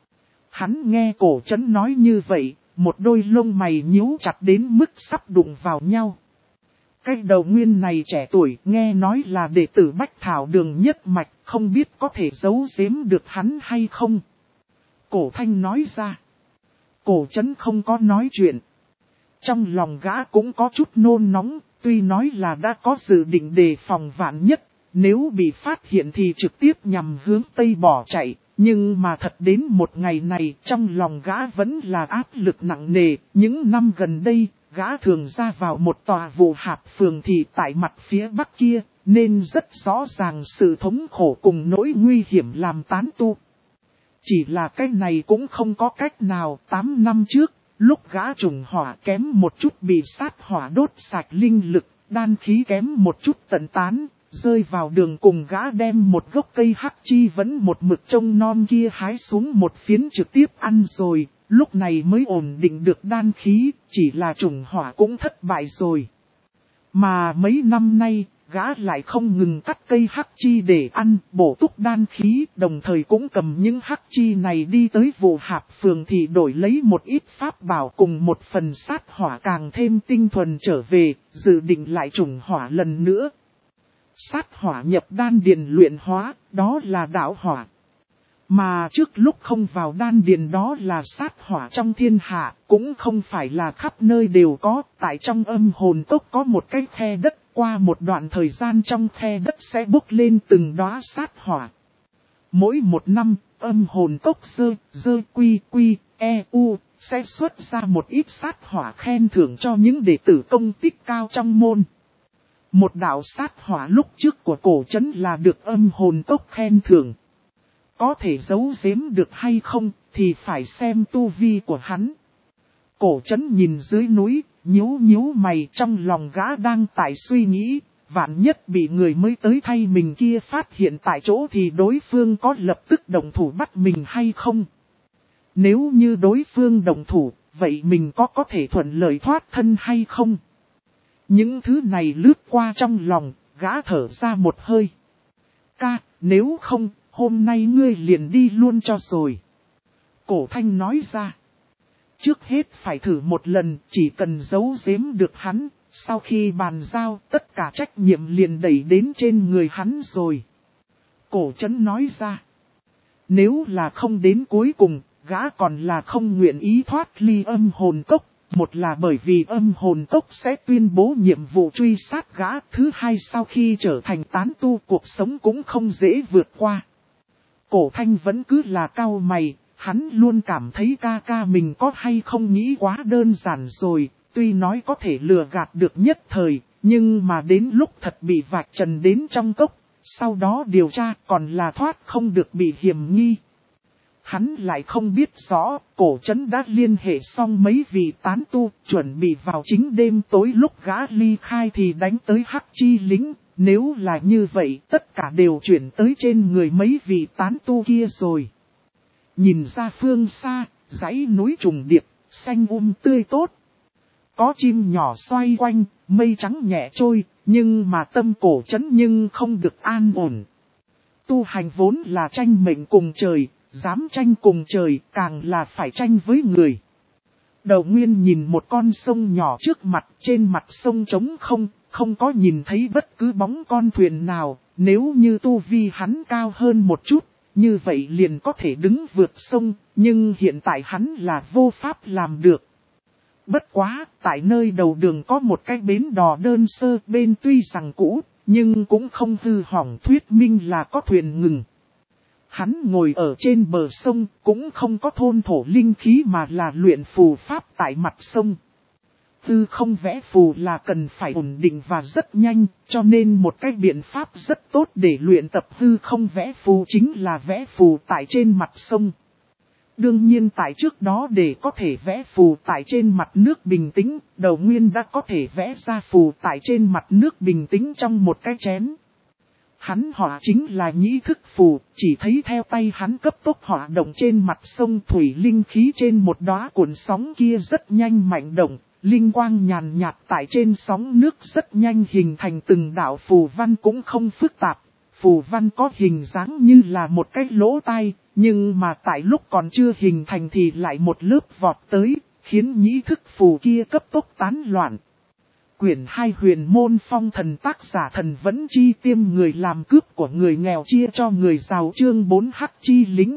Hắn nghe Cổ Trấn nói như vậy, một đôi lông mày nhíu chặt đến mức sắp đụng vào nhau. Cái Đầu Nguyên này trẻ tuổi, nghe nói là đệ tử Bách Thảo Đường nhất mạch, không biết có thể giấu giếm được hắn hay không. Cổ Thanh nói ra. Cổ Trấn không có nói chuyện. Trong lòng gã cũng có chút nôn nóng, tuy nói là đã có dự định đề phòng vạn nhất, nếu bị phát hiện thì trực tiếp nhằm hướng Tây bỏ chạy. Nhưng mà thật đến một ngày này, trong lòng gã vẫn là áp lực nặng nề. Những năm gần đây, gã thường ra vào một tòa vụ hạp phường thị tại mặt phía bắc kia, nên rất rõ ràng sự thống khổ cùng nỗi nguy hiểm làm tán tu. Chỉ là cái này cũng không có cách nào. 8 năm trước, lúc gã trùng hỏa kém một chút bị sát hỏa đốt sạch linh lực, đan khí kém một chút tận tán, rơi vào đường cùng gã đem một gốc cây hắc chi vẫn một mực trông non kia hái xuống một phiến trực tiếp ăn rồi, lúc này mới ổn định được đan khí, chỉ là trùng hỏa cũng thất bại rồi. Mà mấy năm nay, gã lại không ngừng cắt cây hắc chi để ăn, bổ túc đan khí, đồng thời cũng cầm những hắc chi này đi tới vụ hạp phường thì đổi lấy một ít pháp bảo cùng một phần sát hỏa càng thêm tinh thuần trở về, dự định lại trùng hỏa lần nữa. Sát hỏa nhập đan điền luyện hóa, đó là đạo hỏa. Mà trước lúc không vào đan điền đó là sát hỏa trong thiên hạ, cũng không phải là khắp nơi đều có, tại trong âm hồn cốc có một cái khe đất, qua một đoạn thời gian trong khe đất sẽ bốc lên từng đóa sát hỏa. Mỗi một năm, âm hồn cốc sẽ xuất ra một ít sát hỏa khen thưởng cho những đệ tử công tích cao trong môn. Một đạo sát hỏa lúc trước của Cổ Trấn là được âm hồn cốc khen thưởng. Có thể giấu giếm được hay không thì phải xem tu vi của hắn. Cổ Trấn nhìn dưới núi, nhíu mày, trong lòng gã đang tại suy nghĩ, vạn nhất bị người mới tới thay mình kia phát hiện tại chỗ thì đối phương có lập tức động thủ bắt mình hay không. Nếu như đối phương động thủ, vậy mình có thể thuận lợi thoát thân hay không? Những thứ này lướt qua trong lòng, gã thở ra một hơi. Ca, nếu không, hôm nay ngươi liền đi luôn cho rồi. Cổ Thanh nói ra. Trước hết phải thử một lần, chỉ cần giấu giếm được hắn, sau khi bàn giao tất cả trách nhiệm liền đẩy đến trên người hắn rồi. Cổ Trấn nói ra. Nếu là không đến cuối cùng, gã còn là không nguyện ý thoát ly âm hồn cốc. Một là bởi vì âm hồn cốc sẽ tuyên bố nhiệm vụ truy sát gã. Thứ hai, sau khi trở thành tán tu cuộc sống cũng không dễ vượt qua. Cổ Thanh vẫn cứ là cau mày, hắn luôn cảm thấy ca mình có hay không nghĩ quá đơn giản rồi. Tuy nói có thể lừa gạt được nhất thời, nhưng mà đến lúc thật bị vạch trần đến trong cốc, sau đó điều tra còn là thoát không được bị hiểm nghi. Hắn lại không biết rõ, cổ trấn đã liên hệ xong mấy vị tán tu, chuẩn bị vào chính đêm tối lúc gã ly khai thì đánh tới Hắc Chi lính. Nếu là như vậy, tất cả đều chuyển tới trên người mấy vị tán tu kia rồi. Nhìn ra phương xa, dãy núi trùng điệp, xanh tươi tốt. Có chim nhỏ xoay quanh, mây trắng nhẹ trôi, nhưng mà tâm cổ trấn nhưng không được an ổn. Tu hành vốn là tranh mệnh cùng trời, dám tranh cùng trời càng là phải tranh với người. Đầu Nguyên nhìn một con sông nhỏ trước mặt, trên mặt sông trống không có nhìn thấy bất cứ bóng con thuyền nào. Nếu như tu vi hắn cao hơn một chút, như vậy liền có thể đứng vượt sông, nhưng hiện tại hắn là vô pháp làm được. Bất quá, tại nơi đầu đường có một cái bến đò đơn sơ, bên tuy rằng cũ, nhưng cũng không hư hỏng, thuyết minh là có thuyền ngừng. Hắn ngồi ở trên bờ sông, cũng không có thôn thổ linh khí mà là luyện phù pháp tại mặt sông. Hư không vẽ phù là cần phải ổn định và rất nhanh, cho nên một cái biện pháp rất tốt để luyện tập hư không vẽ phù chính là vẽ phù tại trên mặt sông. Đương nhiên tại trước đó để có thể vẽ phù tại trên mặt nước bình tĩnh, Đầu Nguyên đã có thể vẽ ra phù tại trên mặt nước bình tĩnh trong một cái chén. Hắn họa chính là nhĩ thức phù, chỉ thấy theo tay hắn cấp tốc họa động trên mặt sông, thủy linh khí trên một đóa cuộn sóng kia rất nhanh mạnh động, linh quang nhàn nhạt tại trên sóng nước rất nhanh hình thành từng đạo phù văn cũng không phức tạp. Phù văn có hình dáng như là một cái lỗ tai, nhưng mà tại lúc còn chưa hình thành thì lại một lớp vọt tới, khiến nhĩ thức phù kia cấp tốc tán loạn. Quyển 2 Huyền môn phong thần, tác giả Thần Vẫn Chi, tiêm người làm cướp của người nghèo chia cho người giàu, chương 4 Hắc Chi lính.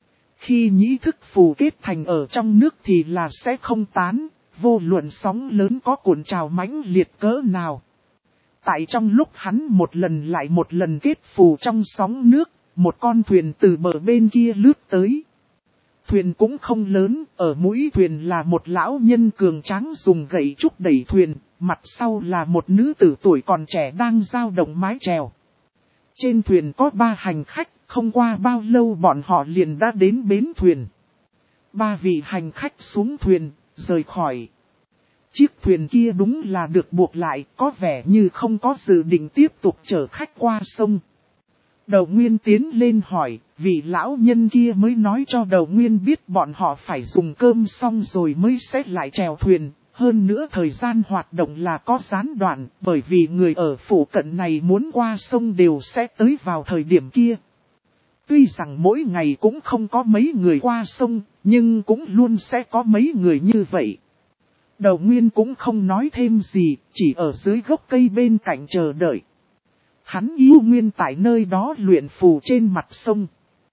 Khi nhĩ thức phù kết thành ở trong nước thì là sẽ không tán, vô luận sóng lớn có cuộn trào mãnh liệt cỡ nào. Tại trong lúc hắn một lần lại một lần kết phù trong sóng nước, một con thuyền từ bờ bên kia lướt tới. Thuyền cũng không lớn, ở mũi thuyền là một lão nhân cường tráng dùng gậy trúc đẩy thuyền, mặt sau là một nữ tử tuổi còn trẻ đang dao động mái chèo. Trên thuyền có 3 hành khách, không qua bao lâu bọn họ liền đã đến bến thuyền. 3 vị hành khách xuống thuyền, rời khỏi. Chiếc thuyền kia đúng là được buộc lại, có vẻ như không có dự định tiếp tục chở khách qua sông. Đầu Nguyên tiến lên hỏi, vị lão nhân kia mới nói cho Đầu Nguyên biết bọn họ phải dùng cơm xong rồi mới sẽ lại chèo thuyền. Hơn nữa thời gian hoạt động là có gián đoạn, bởi vì người ở phủ cận này muốn qua sông đều sẽ tới vào thời điểm kia. Tuy rằng mỗi ngày cũng không có mấy người qua sông, nhưng cũng luôn sẽ có mấy người như vậy. Đầu Nguyên cũng không nói thêm gì, chỉ ở dưới gốc cây bên cạnh chờ đợi. Hắn yêu nguyên tại nơi đó luyện phù trên mặt sông.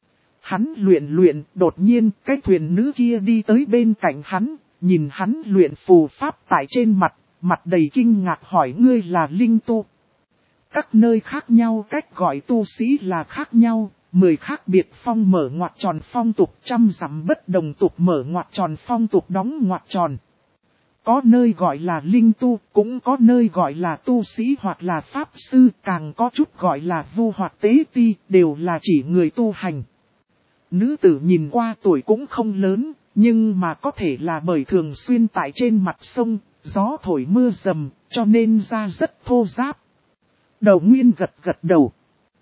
Hắn luyện, đột nhiên cái thuyền nữ kia đi tới bên cạnh hắn, nhìn hắn luyện phù pháp tại trên mặt đầy kinh ngạc hỏi ngươi là linh tu. Các nơi khác nhau cách gọi tu sĩ là khác nhau, 10 khác biệt phong mở ngoặc tròn phong tục, 100 dặm bất đồng tục mở ngoặc tròn phong tục đóng ngoặc tròn. Có nơi gọi là linh tu, cũng có nơi gọi là tu sĩ hoặc là pháp sư, càng có chút gọi là vu hoặc tế ti, đều là chỉ người tu hành. Nữ tử nhìn qua tuổi cũng không lớn, nhưng mà có thể là bởi thường xuyên tại trên mặt sông, gió thổi mưa rầm, cho nên da rất thô ráp. Đầu Nguyên gật đầu.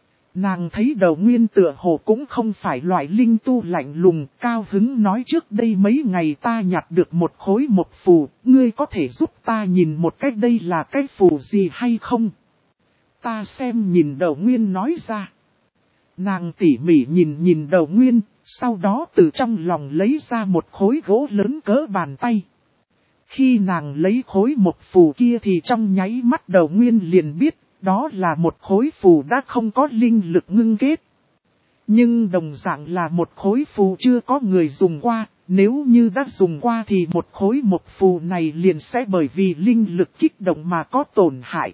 Nàng thấy Đầu Nguyên tựa hồ cũng không phải loại linh tu lạnh lùng, cao hứng nói trước đây mấy ngày ta nhặt được một khối một phù, ngươi có thể giúp ta nhìn một cách đây là cái phù gì hay không? Ta xem, nhìn Đầu Nguyên nói ra. Nàng tỉ mỉ nhìn Đầu Nguyên, sau đó từ trong lòng lấy ra một khối gỗ lớn cỡ bàn tay. Khi nàng lấy khối một phù kia thì trong nháy mắt Đầu Nguyên liền biết, đó là một khối phù đã không có linh lực ngưng kết. Nhưng đồng dạng là một khối phù chưa có người dùng qua, nếu như đã dùng qua thì một khối một phù này liền sẽ bởi vì linh lực kích động mà có tổn hại.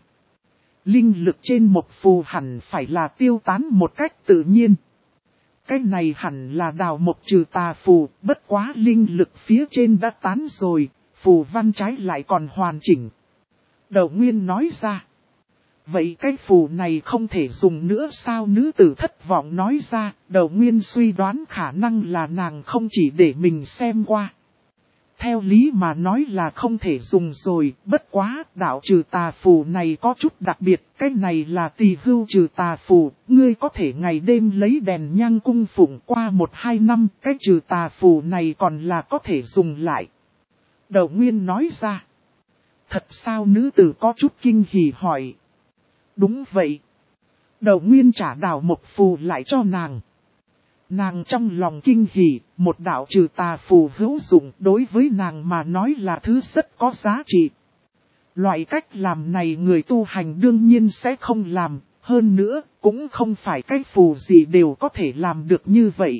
Linh lực trên một phù hẳn phải là tiêu tán một cách tự nhiên. Cái này hẳn là đào mộc trừ tà phù, bất quá linh lực phía trên đã tán rồi, phù văn trái lại còn hoàn chỉnh. Đầu Nguyên nói ra. Vậy cái phù này không thể dùng nữa sao? Nữ tử thất vọng nói ra, Đậu Nguyên suy đoán khả năng là nàng không chỉ để mình xem qua. Theo lý mà nói là không thể dùng rồi, bất quá, đạo trừ tà phù này có chút đặc biệt, cái này là tỳ hưu trừ tà phù, ngươi có thể ngày đêm lấy đèn nhang cung phụng qua 1-2 năm, cái trừ tà phù này còn là có thể dùng lại. Đậu Nguyên nói ra. Thật sao? Nữ tử có chút kinh hỉ hỏi. Đúng vậy. Đậu Nguyên trả đạo một phù lại cho nàng. Nàng trong lòng kinh hỉ, một đạo trừ tà phù hữu dụng đối với nàng mà nói là thứ rất có giá trị. Loại cách làm này người tu hành đương nhiên sẽ không làm, hơn nữa cũng không phải cái phù gì đều có thể làm được như vậy.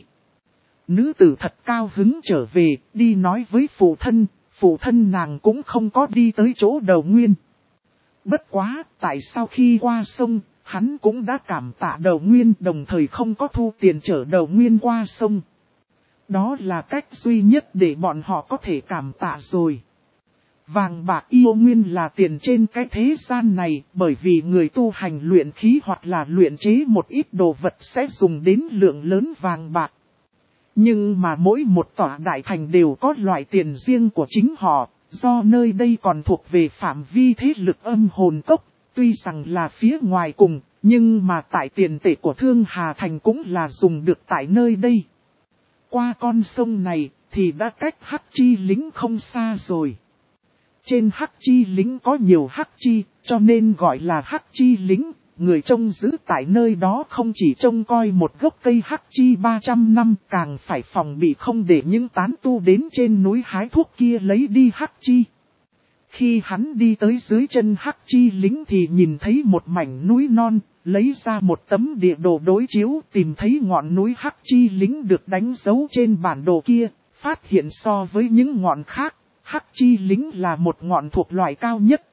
Nữ tử thật cao hứng trở về, đi nói với phụ thân nàng cũng không có đi tới chỗ Đậu Nguyên. Bất quá, tại sao khi qua sông, hắn cũng đã cảm tạ Đậu Nguyên đồng thời không có thu tiền chở Đậu Nguyên qua sông. Đó là cách duy nhất để bọn họ có thể cảm tạ rồi. Vàng bạc yêu nguyên là tiền trên cái thế gian này, bởi vì người tu hành luyện khí hoặc là luyện chế một ít đồ vật sẽ dùng đến lượng lớn vàng bạc. Nhưng mà mỗi một tòa đại thành đều có loại tiền riêng của chính họ, do nơi đây còn thuộc về phạm vi thế lực âm hồn cốc, tuy rằng là phía ngoài cùng, nhưng mà tại tiền tệ của Thương Hà Thành cũng là dùng được tại nơi đây. Qua con sông này thì đã cách Hắc Chi Lĩnh không xa rồi. Trên Hắc Chi Lĩnh có nhiều Hắc Chi, cho nên gọi là Hắc Chi Lĩnh. Người trông giữ tại nơi đó không chỉ trông coi một gốc cây Hắc Chi 300 năm, càng phải phòng bị không để những tán tu đến trên núi hái thuốc kia lấy đi Hắc Chi. Khi hắn đi tới dưới chân Hắc Chi Lĩnh thì nhìn thấy một mảnh núi non, lấy ra một tấm địa đồ đối chiếu, tìm thấy ngọn núi Hắc Chi Lĩnh được đánh dấu trên bản đồ kia, phát hiện so với những ngọn khác, Hắc Chi Lĩnh là một ngọn thuộc loại cao nhất.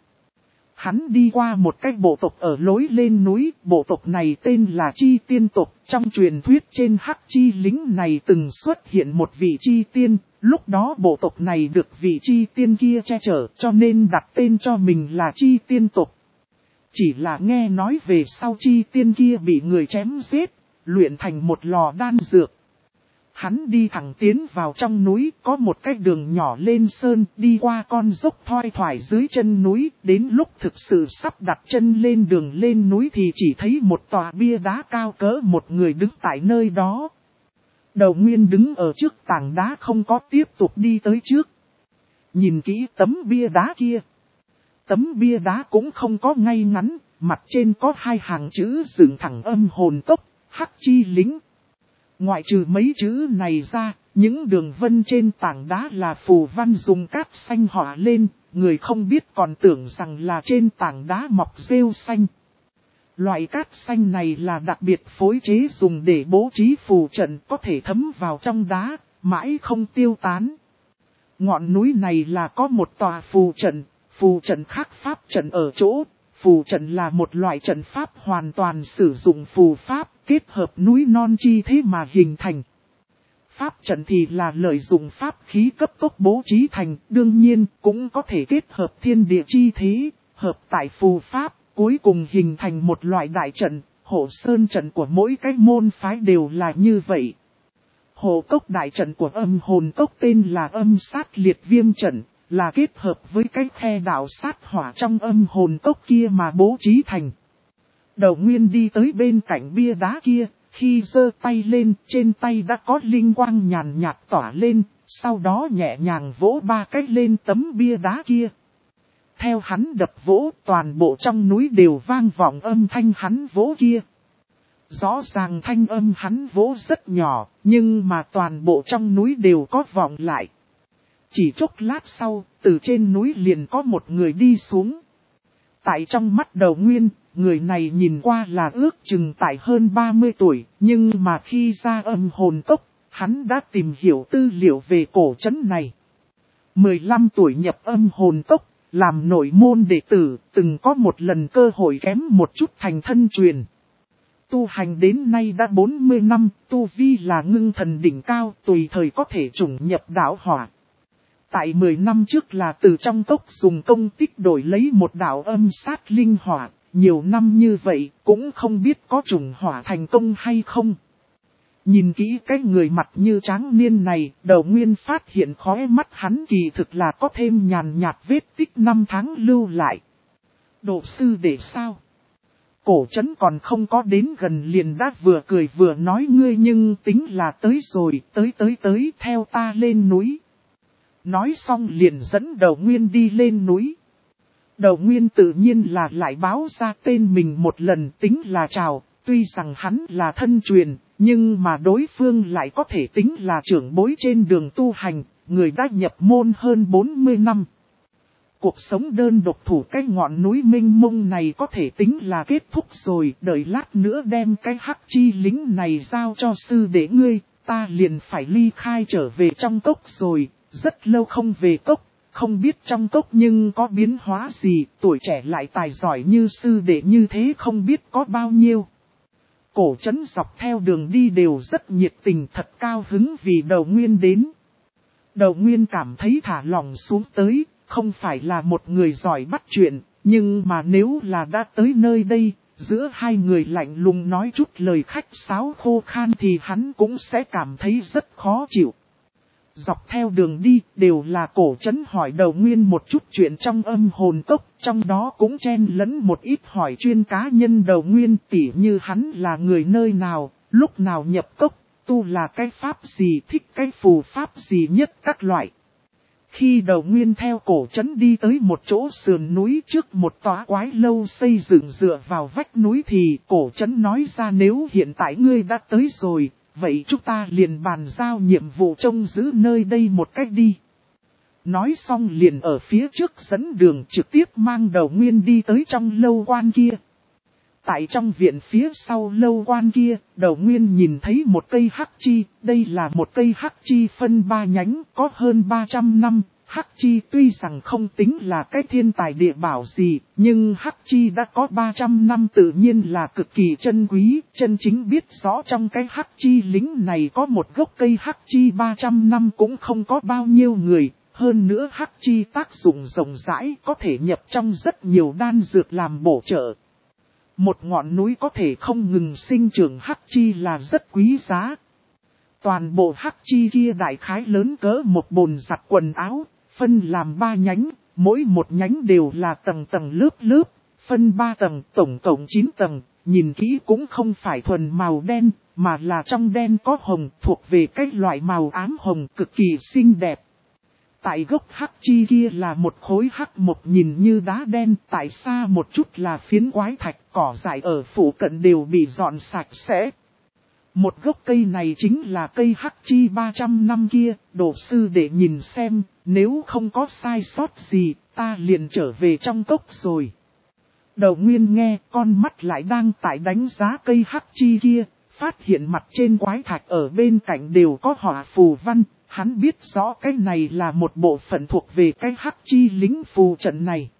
Hắn đi qua một cái bộ tộc ở lối lên núi, bộ tộc này tên là Chi Tiên tộc. Trong truyền thuyết trên Hắc Chi Lĩnh này từng xuất hiện một vị Chi Tiên, lúc đó bộ tộc này được vị Chi Tiên kia che chở cho nên đặt tên cho mình là Chi Tiên tộc. Chỉ là nghe nói về sau Chi Tiên kia bị người chém giết, luyện thành một lò đan dược. Hắn đi thẳng tiến vào trong núi, có một cái đường nhỏ lên sơn, đi qua con dốc thoai thoải dưới chân núi, đến lúc thực sự sắp đặt chân lên đường lên núi thì chỉ thấy một tòa bia đá cao cỡ một người đứng tại nơi đó. Đậu Nguyên đứng ở trước tảng đá không có tiếp tục đi tới trước. Nhìn kỹ tấm bia đá kia. Tấm bia đá cũng không có ngay ngắn, mặt trên có 2 hàng chữ dựng thẳng âm hồn cốc, Hắc Chi Lĩnh. Ngoại trừ mấy chữ này ra, những đường vân trên tảng đá là phù văn dùng cát xanh họa lên, người không biết còn tưởng rằng là trên tảng đá mọc rêu xanh. Loại cát xanh này là đặc biệt phối chế dùng để bố trí phù trận có thể thấm vào trong đá, mãi không tiêu tán. Ngọn núi này là có một tòa phù trận khác pháp trận ở chỗ. Phù trận là một loại trận pháp hoàn toàn sử dụng phù pháp, kết hợp núi non chi thế mà hình thành. Pháp trận thì là lợi dụng pháp khí cấp tốc bố trí thành, đương nhiên cũng có thể kết hợp thiên địa chi thế, hợp tại phù pháp, cuối cùng hình thành một loại đại trận. Hộ sơn trận của mỗi cái môn phái đều là như vậy. Hộ cốc đại trận của âm hồn cốc tên là âm sát liệt viêm trận. Là kết hợp với cái khe đạo sát hỏa trong âm hồn cốc kia mà bố trí thành. Đậu Nguyên đi tới bên cạnh bia đá kia, khi giơ tay lên, trên tay đã có linh quang nhàn nhạt tỏa lên, sau đó nhẹ nhàng vỗ 3 cái lên tấm bia đá kia. Theo hắn đập vỗ, toàn bộ trong núi đều vang vọng âm thanh hắn vỗ kia. Rõ ràng thanh âm hắn vỗ rất nhỏ, nhưng mà toàn bộ trong núi đều có vọng lại. Chỉ chốc lát sau, từ trên núi liền có một người đi xuống. Tại trong mắt Đậu Nguyên, người này nhìn qua là ước chừng tại hơn 30 tuổi, nhưng mà khi ra âm hồn cốc, hắn đã tìm hiểu tư liệu về cổ trấn này. 15 tuổi nhập âm hồn cốc, làm nội môn đệ tử, từng có một lần cơ hội kém một chút thành thân truyền. Tu hành đến nay đã 40 năm, tu vi là ngưng thần đỉnh cao, tùy thời có thể chủng nhập đạo hỏa. Tại 10 năm trước là từ trong cốc dùng công tích đổi lấy một đạo âm sát linh hỏa, nhiều năm như vậy cũng không biết có trùng hỏa thành công hay không. Nhìn kỹ cái người mặt như tráng niên này, Đầu Nguyên phát hiện khóe mắt hắn kỳ thực là có thêm nhàn nhạt vết tích năm tháng lưu lại. Độ sư để sao? Cổ Trấn còn không có đến gần liền đã vừa cười vừa nói ngươi nhưng tính là tới rồi, tới theo ta lên núi. Nói xong liền dẫn Đầu Nguyên đi lên núi. Đầu Nguyên tự nhiên là lại báo ra tên mình một lần tính là chào, tuy rằng hắn là thân truyền, nhưng mà đối phương lại có thể tính là trưởng bối trên đường tu hành, người đã nhập môn hơn 40 năm. Cuộc sống đơn độc thủ cái ngọn núi mênh mông này có thể tính là kết thúc rồi, đợi lát nữa đem cái hắc chi lính này giao cho sư đệ ngươi, ta liền phải ly khai trở về trong cốc rồi, rất lâu không về cốc, không biết trong cốc nhưng có biến hóa gì, tuổi trẻ lại tài giỏi như sư đệ như thế không biết có bao nhiêu. Cổ Trấn dọc theo đường đi đều rất nhiệt tình thật cao hứng vì Đầu Nguyên đến. Đầu Nguyên cảm thấy thả lòng xuống tới, không phải là một người giỏi bắt chuyện, nhưng mà nếu là đã tới nơi đây, giữa hai người lạnh lùng nói chút lời khách sáo khô khan thì hắn cũng sẽ cảm thấy rất khó chịu. Dọc theo đường đi đều là Cổ Trấn hỏi Đầu Nguyên một chút chuyện trong âm hồn cốc, trong đó cũng chen lẫn một ít hỏi chuyên cá nhân Đầu Nguyên tỉ như hắn là người nơi nào, lúc nào nhập cốc, tu là cái pháp gì thích cái phù pháp gì nhất các loại. Khi Đầu Nguyên theo Cổ Trấn đi tới một chỗ sườn núi trước một tòa quái lâu xây dựng dựa vào vách núi thì Cổ Trấn nói ra nếu hiện tại ngươi đã tới rồi, vậy chúng ta liền bàn giao nhiệm vụ trông giữ nơi đây một cách đi. Nói xong liền ở phía trước dẫn đường trực tiếp mang Đầu Nguyên đi tới trong lâu quan kia. Tại trong viện phía sau lâu quan kia, Đầu Nguyên nhìn thấy một cây hắc chi, đây là một cây hắc chi phân ba nhánh, có hơn 300 năm. Hắc chi tuy rằng không tính là cái thiên tài địa bảo gì, nhưng hắc chi đã có 300 năm tự nhiên là cực kỳ chân quý, chân chính biết rõ trong cái hắc chi lính này có một gốc cây hắc chi 300 năm cũng không có bao nhiêu người, hơn nữa hắc chi tác dụng rộng rãi có thể nhập trong rất nhiều đan dược làm bổ trợ. Một ngọn núi có thể không ngừng sinh trưởng hắc chi là rất quý giá. Toàn bộ hắc chi kia đại khái lớn cỡ một bồn giặt quần áo, phân làm 3 nhánh, mỗi một nhánh đều là tầng tầng lớp lớp, phân 3 tầng, tổng cộng 9 tầng, nhìn kỹ cũng không phải thuần màu đen, mà là trong đen có hồng thuộc về cái loại màu ám hồng cực kỳ xinh đẹp. Tại gốc hắc chi kia là một khối hắc mộc nhìn như đá đen, tại xa một chút là phiến quái thạch, cỏ dại ở phủ cận đều bị dọn sạch sẽ. Một gốc cây này chính là cây hắc chi 300 năm kia, đồ sư để nhìn xem, nếu không có sai sót gì, ta liền trở về trong cốc rồi. Đầu Nguyên nghe, con mắt lại đang tại đánh giá cây hắc chi kia, phát hiện mặt trên quái thạch ở bên cạnh đều có họa phù văn, hắn biết rõ cái này là một bộ phận thuộc về cái hắc chi lính phù trận này.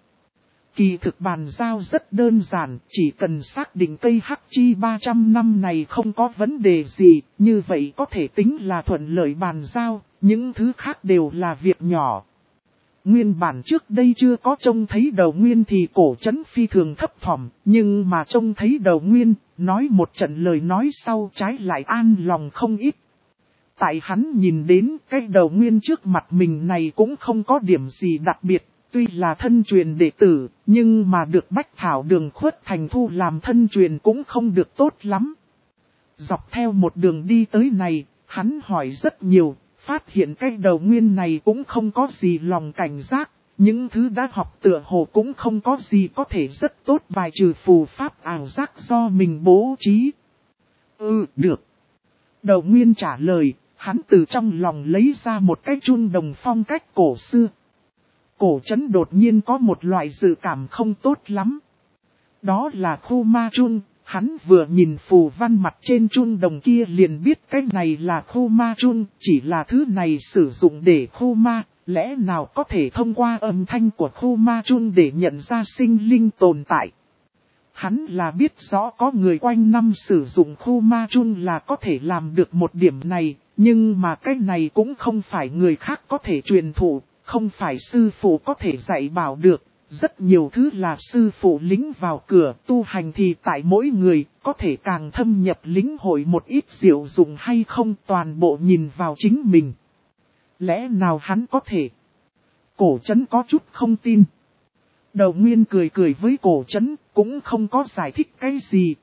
Kỳ thực bàn giao rất đơn giản, chỉ cần xác định cây hắc chi 300 năm này không có vấn đề gì, như vậy có thể tính là thuận lợi bàn giao, những thứ khác đều là việc nhỏ. Nguyên bản trước đây chưa có trông thấy Đầu Nguyên thì Cổ Trấn phi thường thấp thỏm, nhưng mà trông thấy Đầu Nguyên, nói một trận lời nói sau trái lại an lòng không ít. Tại hắn nhìn đến cái Đầu Nguyên trước mặt mình này cũng không có điểm gì đặc biệt. Tuy là thân truyền đệ tử, nhưng mà được Bách Thảo Đường Khuất Thành thu làm thân truyền cũng không được tốt lắm. Dọc theo một đường đi tới này, hắn hỏi rất nhiều, phát hiện cái Đầu Nguyên này cũng không có gì lòng cảnh giác, những thứ đã học tựa hồ cũng không có gì có thể rất tốt bài trừ phù pháp ảo giác do mình bố trí. Được. Đầu Nguyên trả lời, hắn từ trong lòng lấy ra một cái chun đồng phong cách cổ xưa. Cổ Trấn đột nhiên có một loại dự cảm không tốt lắm. Đó là khu ma chun, hắn vừa nhìn phù văn mặt trên chun đồng kia liền biết cái này là khu ma chun, chỉ là thứ này sử dụng để khu ma, lẽ nào có thể thông qua âm thanh của khu ma chun để nhận ra sinh linh tồn tại. Hắn là biết rõ có người quanh năm sử dụng khu ma chun là có thể làm được một điểm này, nhưng mà cái này cũng không phải người khác có thể truyền thụ. Không phải sư phụ có thể dạy bảo được, rất nhiều thứ là sư phụ lĩnh vào cửa, tu hành thì tại mỗi người, có thể càng thâm nhập lĩnh hội một ít diệu dụng hay không, toàn bộ nhìn vào chính mình. Lẽ nào hắn có thể? Cổ Trấn có chút không tin. Đầu Nguyên cười cười với Cổ Trấn, cũng không có giải thích cái gì.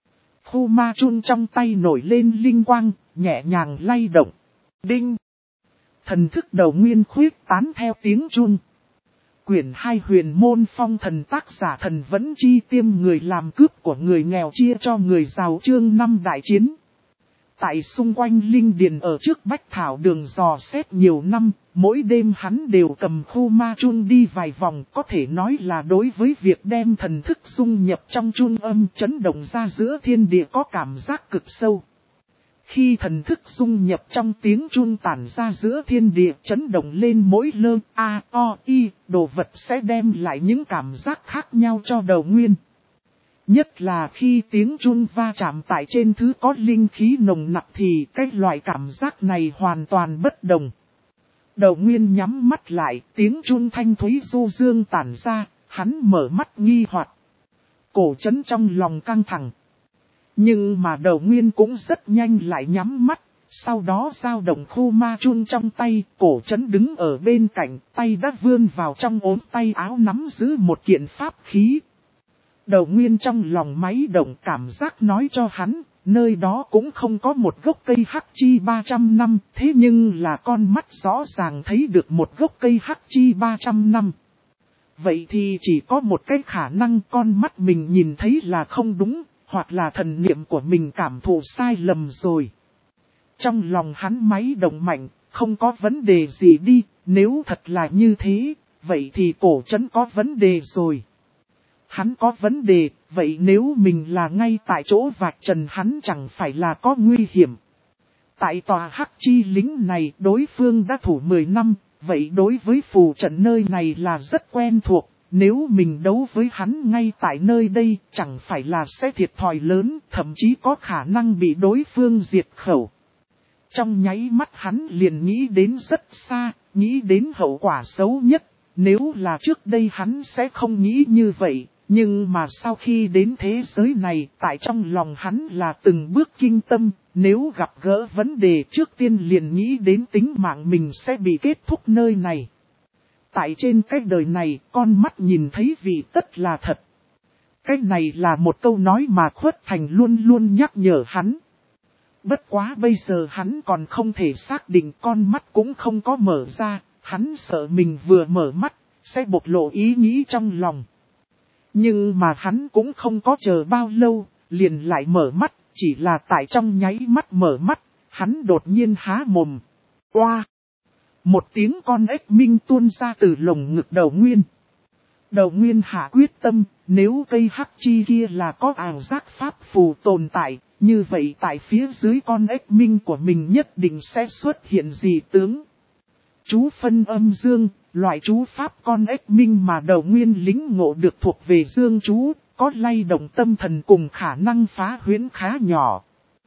Khu ma chun trong tay nổi lên linh quang, nhẹ nhàng lay động. Đinh! Thần thức Đầu Nguyên khuyết tán theo tiếng chun. Quyển 2 Huyền môn phong thần, tác giả Thần Vẫn Chi, tiêm người làm cướp của người nghèo chia cho người giàu, chương 5 đại chiến. Tại xung quanh linh điền ở trước Bách Thảo đường dò xét nhiều năm, mỗi đêm hắn đều cầm khu ma chun đi vài vòng, có thể nói là đối với việc đem thần thức dung nhập trong chun âm chấn động ra giữa thiên địa có cảm giác cực sâu. Khi thần thức dung nhập trong tiếng chun tản ra giữa thiên địa chấn động lên mỗi lơ, a, o, i, đồ vật sẽ đem lại những cảm giác khác nhau cho Đầu Nguyên. Nhất là khi tiếng chun va chạm tại trên thứ có linh khí nồng nặc thì cái loại cảm giác này hoàn toàn bất đồng. Đầu Nguyên nhắm mắt lại, tiếng chun thanh thúy du dương tản ra, hắn mở mắt nghi hoặc. Cổ Trấn trong lòng căng thẳng. Nhưng mà Đầu Nguyên cũng rất nhanh lại nhắm mắt, sau đó dao động khu ma chun trong tay, Cổ Trấn đứng ở bên cạnh, tay đã vươn vào trong ốm tay áo nắm giữ một kiện pháp khí. Đầu Nguyên trong lòng máy động, cảm giác nói cho hắn, nơi đó cũng không có một gốc cây hắc chi 300 năm, thế nhưng là con mắt rõ ràng thấy được một gốc cây hắc chi 300 năm. Vậy thì chỉ có một cái khả năng, con mắt mình nhìn thấy là không đúng, hoặc là thần niệm của mình cảm thụ sai lầm rồi. Trong lòng hắn máy động mạnh, không có vấn đề gì đi, nếu thật là như thế, vậy thì Cổ Trấn có vấn đề rồi. Hắn có vấn đề, vậy nếu mình là ngay tại chỗ vạch trần hắn chẳng phải là có nguy hiểm. Tại tòa hắc chi lính này đối phương đã thủ 10 năm, vậy đối với phù trận nơi này là rất quen thuộc. Nếu mình đấu với hắn ngay tại nơi đây chẳng phải là sẽ thiệt thòi lớn, thậm chí có khả năng bị đối phương diệt khẩu. Trong nháy mắt hắn liền nghĩ đến rất xa, nghĩ đến hậu quả xấu nhất. Nếu là trước đây hắn sẽ không nghĩ như vậy. Nhưng mà sau khi đến thế giới này, tại trong lòng hắn là từng bước kinh tâm, nếu gặp gỡ vấn đề trước tiên liền nghĩ đến tính mạng mình sẽ bị kết thúc nơi này. Tại trên cái đời này, con mắt nhìn thấy vì tất là thật. Cái này là một câu nói mà Khuất Thành luôn luôn nhắc nhở hắn. Bất quá bây giờ hắn còn không thể xác định, con mắt cũng không có mở ra, hắn sợ mình vừa mở mắt, sẽ bộc lộ ý nghĩ trong lòng. Nhưng mà hắn cũng không có chờ bao lâu, liền lại mở mắt, chỉ là tại trong nháy mắt mở mắt, hắn đột nhiên há mồm. Oa! Một tiếng con ếch minh tuôn ra từ lồng ngực Đầu Nguyên. Đầu Nguyên hạ quyết tâm, nếu cây hắc chi kia là có ảo giác pháp phù tồn tại, như vậy tại phía dưới con ếch minh của mình nhất định sẽ xuất hiện dị tướng. Chú phân âm dương, loại chú pháp con ếch minh mà Đầu Nguyên lĩnh ngộ được thuộc về dương chú, có lay động tâm thần cùng khả năng phá huyễn khá nhỏ.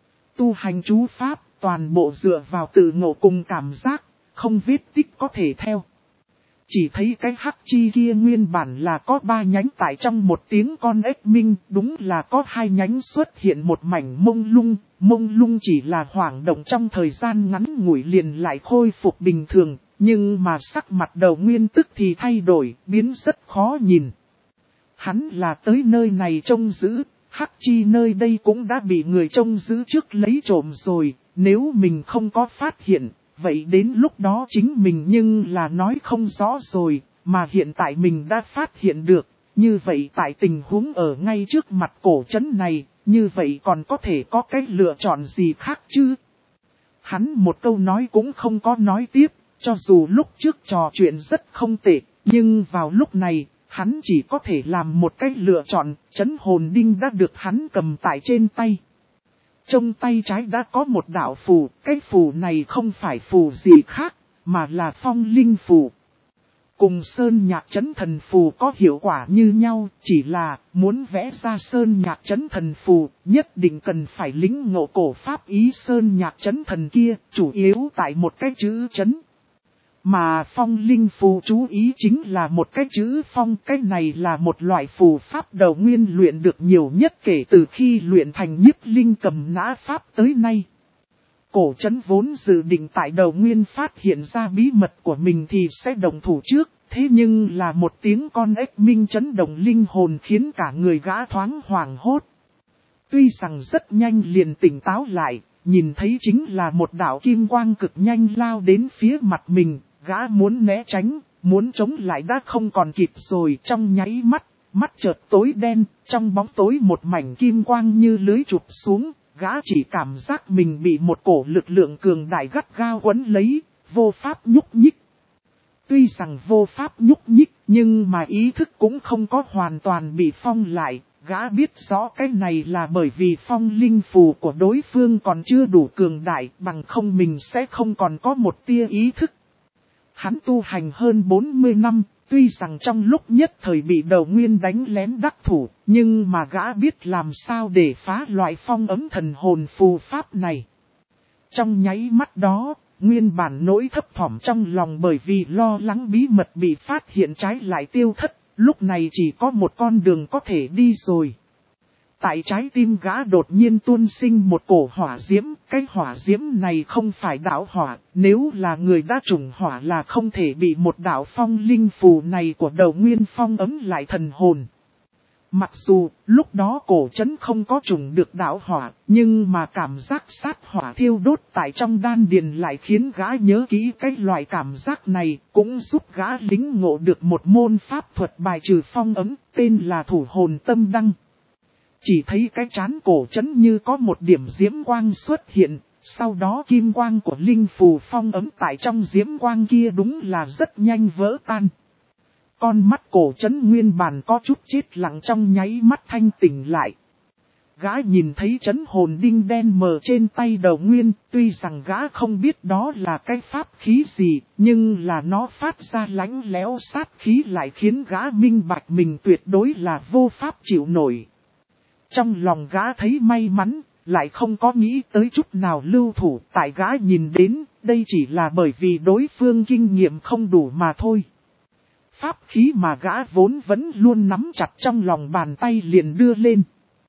Tu hành chú pháp, toàn bộ dựa vào tự ngộ cùng cảm giác, không vết tích có thể theo. Chỉ thấy cái hắc chi kia nguyên bản là có 3 nhánh tại trong một tiếng con ếch minh, đúng là có 2 nhánh xuất hiện một mảnh mông lung chỉ là hoảng động trong thời gian ngắn ngủi liền lại khôi phục bình thường, nhưng mà sắc mặt Đầu Nguyên tức thì thay đổi, biến rất khó nhìn. Hắn là tới nơi này trông giữ, hắc chi nơi đây cũng đã bị người trông giữ trước lấy trộm rồi, nếu mình không có phát hiện. Vậy đến lúc đó chính mình nhưng là nói không rõ rồi, mà hiện tại mình đã phát hiện được, như vậy tại tình huống ở ngay trước mặt Cổ Trấn này, như vậy còn có thể có cái lựa chọn gì khác chứ? Hắn một câu nói cũng không có nói tiếp, cho dù lúc trước trò chuyện rất không tệ, nhưng vào lúc này, hắn chỉ có thể làm một cái lựa chọn, trấn hồn đinh đã được hắn cầm tại trên tay. Trong tay trái đã có một đạo phù, cái phù này không phải phù gì khác, mà là phong linh phù. Cùng sơn nhạc trấn thần phù có hiệu quả như nhau, chỉ là muốn vẽ ra sơn nhạc trấn thần phù, nhất định cần phải lĩnh ngộ cổ pháp ý sơn nhạc trấn thần kia, chủ yếu tại một cái chữ trấn. Mà phong linh phù chú ý chính là một cái chữ phong, cái này là một loại phù pháp đầu nguyên luyện được nhiều nhất kể từ khi luyện thành nhiếp linh cầm nã pháp tới nay. Cổ trấn vốn dự định tại đầu nguyên phát hiện ra bí mật của mình thì sẽ động thủ trước, thế nhưng là một tiếng con ếch minh chấn động linh hồn khiến cả người gã thoáng hoảng hốt. Tuy rằng rất nhanh liền tỉnh táo lại, nhìn thấy chính là một đạo kim quang cực nhanh lao đến phía mặt mình, gã muốn né tránh, muốn chống lại đã không còn kịp rồi. Trong nháy mắt, mắt chợt tối đen, trong bóng tối một mảnh kim quang như lưới chụp xuống, gã chỉ cảm giác mình bị một cổ lực lượng cường đại gắt gao quấn lấy, vô pháp nhúc nhích. Tuy rằng vô pháp nhúc nhích, nhưng mà ý thức cũng không có hoàn toàn bị phong lại. Gã biết rõ cái này là bởi vì phong linh phù của đối phương còn chưa đủ cường đại, bằng không mình sẽ không còn có một tia ý thức. Hắn tu hành hơn 40 năm, tuy rằng trong lúc nhất thời bị đầu nguyên đánh lén đắc thủ, nhưng mà gã biết làm sao để phá loại phong ấm thần hồn phù pháp này. Trong nháy mắt đó, nguyên bản nỗi thấp thỏm trong lòng bởi vì lo lắng bí mật bị phát hiện trái lại tiêu thất. Lúc này chỉ có một con đường có thể đi rồi. Tại trái tim gã đột nhiên tuôn sinh một cổ hỏa diễm. Cái hỏa diễm này không phải đạo hỏa. Nếu là người đã trùng hỏa là không thể bị một đạo phong linh phù này của đầu nguyên phong ấm lại thần hồn. Mặc dù lúc đó cổ trấn không có trùng được đạo hỏa, nhưng mà cảm giác sát hỏa thiêu đốt tại trong đan điền lại khiến gã nhớ kỹ cái loại cảm giác này, cũng giúp gã lính ngộ được một môn pháp thuật bài trừ phong ấm, tên là thủ hồn tâm đăng. Chỉ thấy cái trán cổ trấn như có một điểm diễm quang xuất hiện, sau đó kim quang của linh phù phong ấm tại trong diễm quang kia đúng là rất nhanh vỡ tan. Con mắt cổ trấn nguyên bản có chút chết lặng trong nháy mắt thanh tỉnh lại. Gã nhìn thấy trấn hồn đinh đen mờ trên tay đầu nguyên, tuy rằng gã không biết đó là cái pháp khí gì, nhưng là nó phát ra lánh léo sát khí lại khiến gã minh bạch mình tuyệt đối là vô pháp chịu nổi. Trong lòng gã thấy may mắn, lại không có nghĩ tới chút nào lưu thủ, tại gã nhìn đến, đây chỉ là bởi vì đối phương kinh nghiệm không đủ mà thôi. Pháp khí mà gã vốn vẫn luôn nắm chặt trong lòng bàn tay liền đưa lên.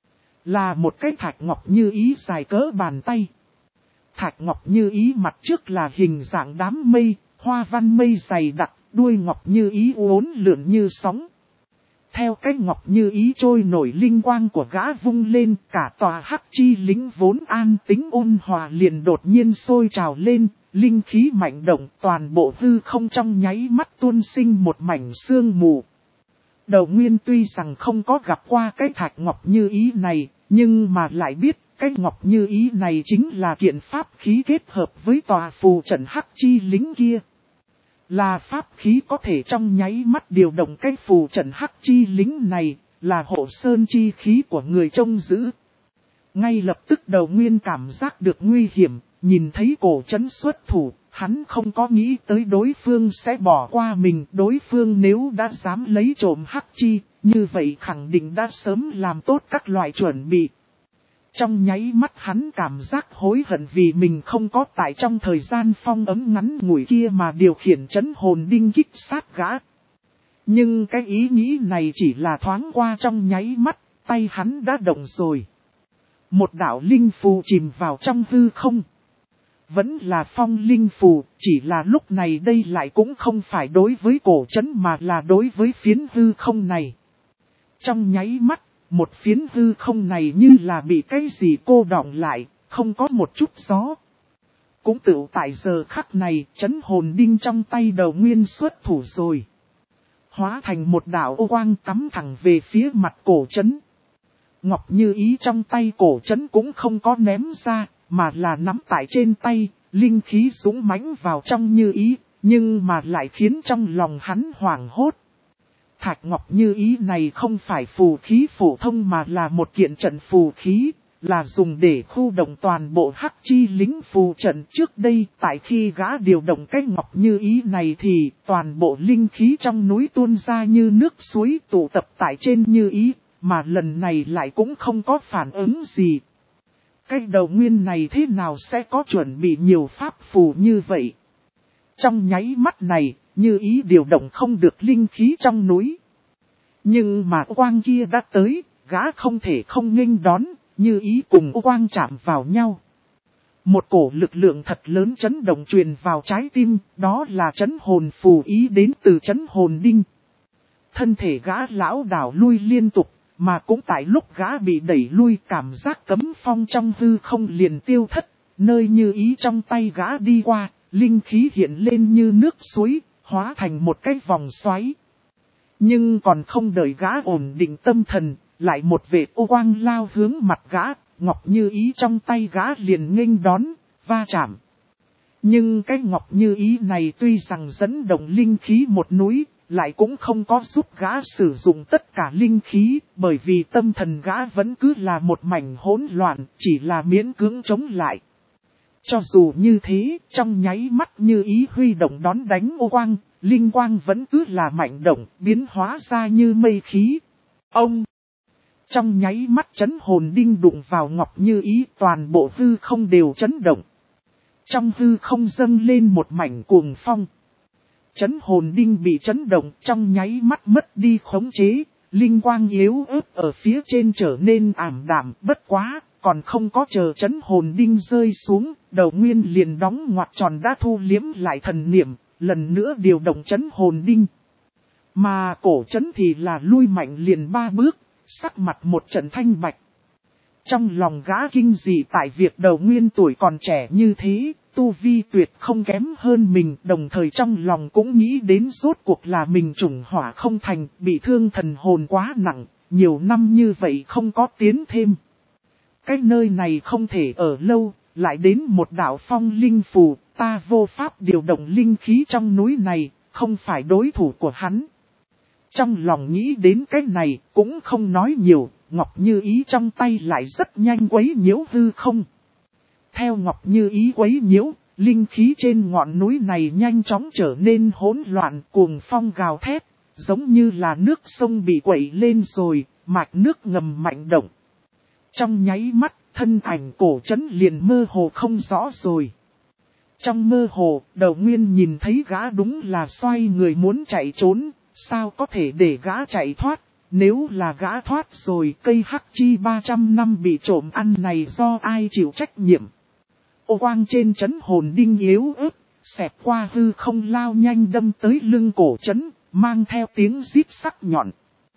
Là một cái thạch ngọc như ý dài cỡ bàn tay. Thạch ngọc như ý mặt trước là hình dạng đám mây, hoa văn mây dày đặc, đuôi ngọc như ý uốn lượn như sóng. Theo cái ngọc như ý trôi nổi linh quang của gã vung lên, cả tòa hắc chi lính vốn an tính ôn hòa liền đột nhiên sôi trào lên. Linh khí mạnh động, toàn bộ hư không trong nháy mắt tuôn sinh một mảnh sương mù. Đầu nguyên tuy rằng không có gặp qua cái thạch ngọc như ý này, nhưng mà lại biết cái ngọc như ý này chính là kiện pháp khí kết hợp với tòa phù trận hắc chi lính kia. Là pháp khí có thể trong nháy mắt điều động cái phù trận hắc chi lính này, là hộ sơn chi khí của người trông giữ. Ngay lập tức đầu nguyên cảm giác được nguy hiểm. Nhìn thấy cổ trấn xuất thủ, hắn không có nghĩ tới đối phương sẽ bỏ qua mình. Đối phương nếu đã dám lấy trộm hắc chi, như vậy khẳng định đã sớm làm tốt các loại chuẩn bị. Trong nháy mắt hắn cảm giác hối hận vì mình không có tại trong thời gian phong ấm ngắn ngủi kia mà điều khiển trấn hồn đinh kích sát gã. Nhưng cái ý nghĩ này chỉ là thoáng qua trong nháy mắt, tay hắn đã động rồi. Một đạo linh phù chìm vào trong hư không. Vẫn là phong linh phù, chỉ là lúc này đây lại cũng không phải đối với cổ trấn mà là đối với phiến hư không này. Trong nháy mắt, một phiến hư không này như là bị cái gì cô đọng lại, không có một chút gió. Cũng tự tại giờ khắc này, trấn hồn đinh trong tay đầu nguyên xuất thủ rồi. Hóa thành một đạo ô quang cắm thẳng về phía mặt cổ trấn. Ngọc như ý trong tay cổ trấn cũng không có ném ra, mà là nắm tại trên tay, linh khí dũng mãnh vào trong như ý, nhưng mà lại khiến trong lòng hắn hoảng hốt. Thạch ngọc như ý này không phải phù khí phổ thông mà là một kiện trận phù khí, là dùng để khu động toàn bộ hắc chi lính phù trận. Trước đây, tại khi gã điều động cái ngọc như ý này thì toàn bộ linh khí trong núi tuôn ra như nước suối tụ tập tại trên như ý, mà lần này lại cũng không có phản ứng gì. Cái đầu nguyên này thế nào sẽ có chuẩn bị nhiều pháp phù như vậy? Trong nháy mắt này, Như Ý điều động không được linh khí trong núi. Nhưng mà quang kia đã tới, gã không thể không nghênh đón, Như Ý cùng quang chạm vào nhau. Một cổ lực lượng thật lớn chấn động truyền vào trái tim, đó là chấn hồn phù ý đến từ chấn hồn đinh. Thân thể gã lão đảo lui liên tục, mà cũng tại lúc gã bị đẩy lui cảm giác cấm phong trong hư không liền tiêu thất, nơi Như Ý trong tay gã đi qua, linh khí hiện lên như nước suối, hóa thành một cái vòng xoáy. Nhưng còn không đợi gã ổn định tâm thần, lại một vệt ô quang lao hướng mặt gã, ngọc Như Ý trong tay gã liền nghênh đón, va chạm. Nhưng cái ngọc Như Ý này tuy rằng dẫn động linh khí một núi, lại cũng không có giúp gã sử dụng tất cả linh khí, bởi vì tâm thần gã vẫn cứ là một mảnh hỗn loạn, chỉ là miễn cưỡng chống lại. Cho dù như thế, trong nháy mắt Như Ý huy động đón đánh ô quang, linh quang vẫn cứ là mạnh động, biến hóa ra như mây khí. Ông! Trong nháy mắt chấn hồn đinh đụng vào ngọc Như Ý, toàn bộ hư không đều chấn động. Trong hư không dâng lên một mảnh cuồng phong. Chấn hồn đinh bị chấn động trong nháy mắt mất đi khống chế, linh quang yếu ớt ở phía trên trở nên ảm đạm, bất quá, còn không có chờ chấn hồn đinh rơi xuống, đầu nguyên liền đóng ngoặc tròn đã thu liếm lại thần niệm, lần nữa điều động chấn hồn đinh. Mà cổ chấn thì là lui mạnh liền 3 bước, sắc mặt một trận thanh bạch. Trong lòng gã kinh dị tại việc đầu nguyên tuổi còn trẻ như thế, tu vi tuyệt không kém hơn mình, đồng thời trong lòng cũng nghĩ đến rốt cuộc là mình trùng hỏa không thành, bị thương thần hồn quá nặng, nhiều năm như vậy không có tiến thêm. Cái nơi này không thể ở lâu, lại đến một đạo phong linh phù, ta vô pháp điều động linh khí trong núi này, không phải đối thủ của hắn. Trong lòng nghĩ đến cái này, cũng không nói nhiều, Ngọc Như Ý trong tay lại rất nhanh quấy nhiễu hư không. Theo Ngọc Như Ý quấy nhiễu, linh khí trên ngọn núi này nhanh chóng trở nên hỗn loạn, cuồng phong gào thét, giống như là nước sông bị quậy lên rồi, mạch nước ngầm mạnh động. Trong nháy mắt, thân ảnh cổ trấn liền mơ hồ không rõ rồi. Trong mơ hồ, đầu nguyên nhìn thấy gã đúng là xoay người muốn chạy trốn, sao có thể để gã chạy thoát, nếu là gã thoát rồi cây hắc chi 300 năm bị trộm ăn này do ai chịu trách nhiệm. Ô quang trên chấn hồn đinh yếu ớt, xẹt qua hư không lao nhanh đâm tới lưng cổ trấn, mang theo tiếng rít sắc nhọn.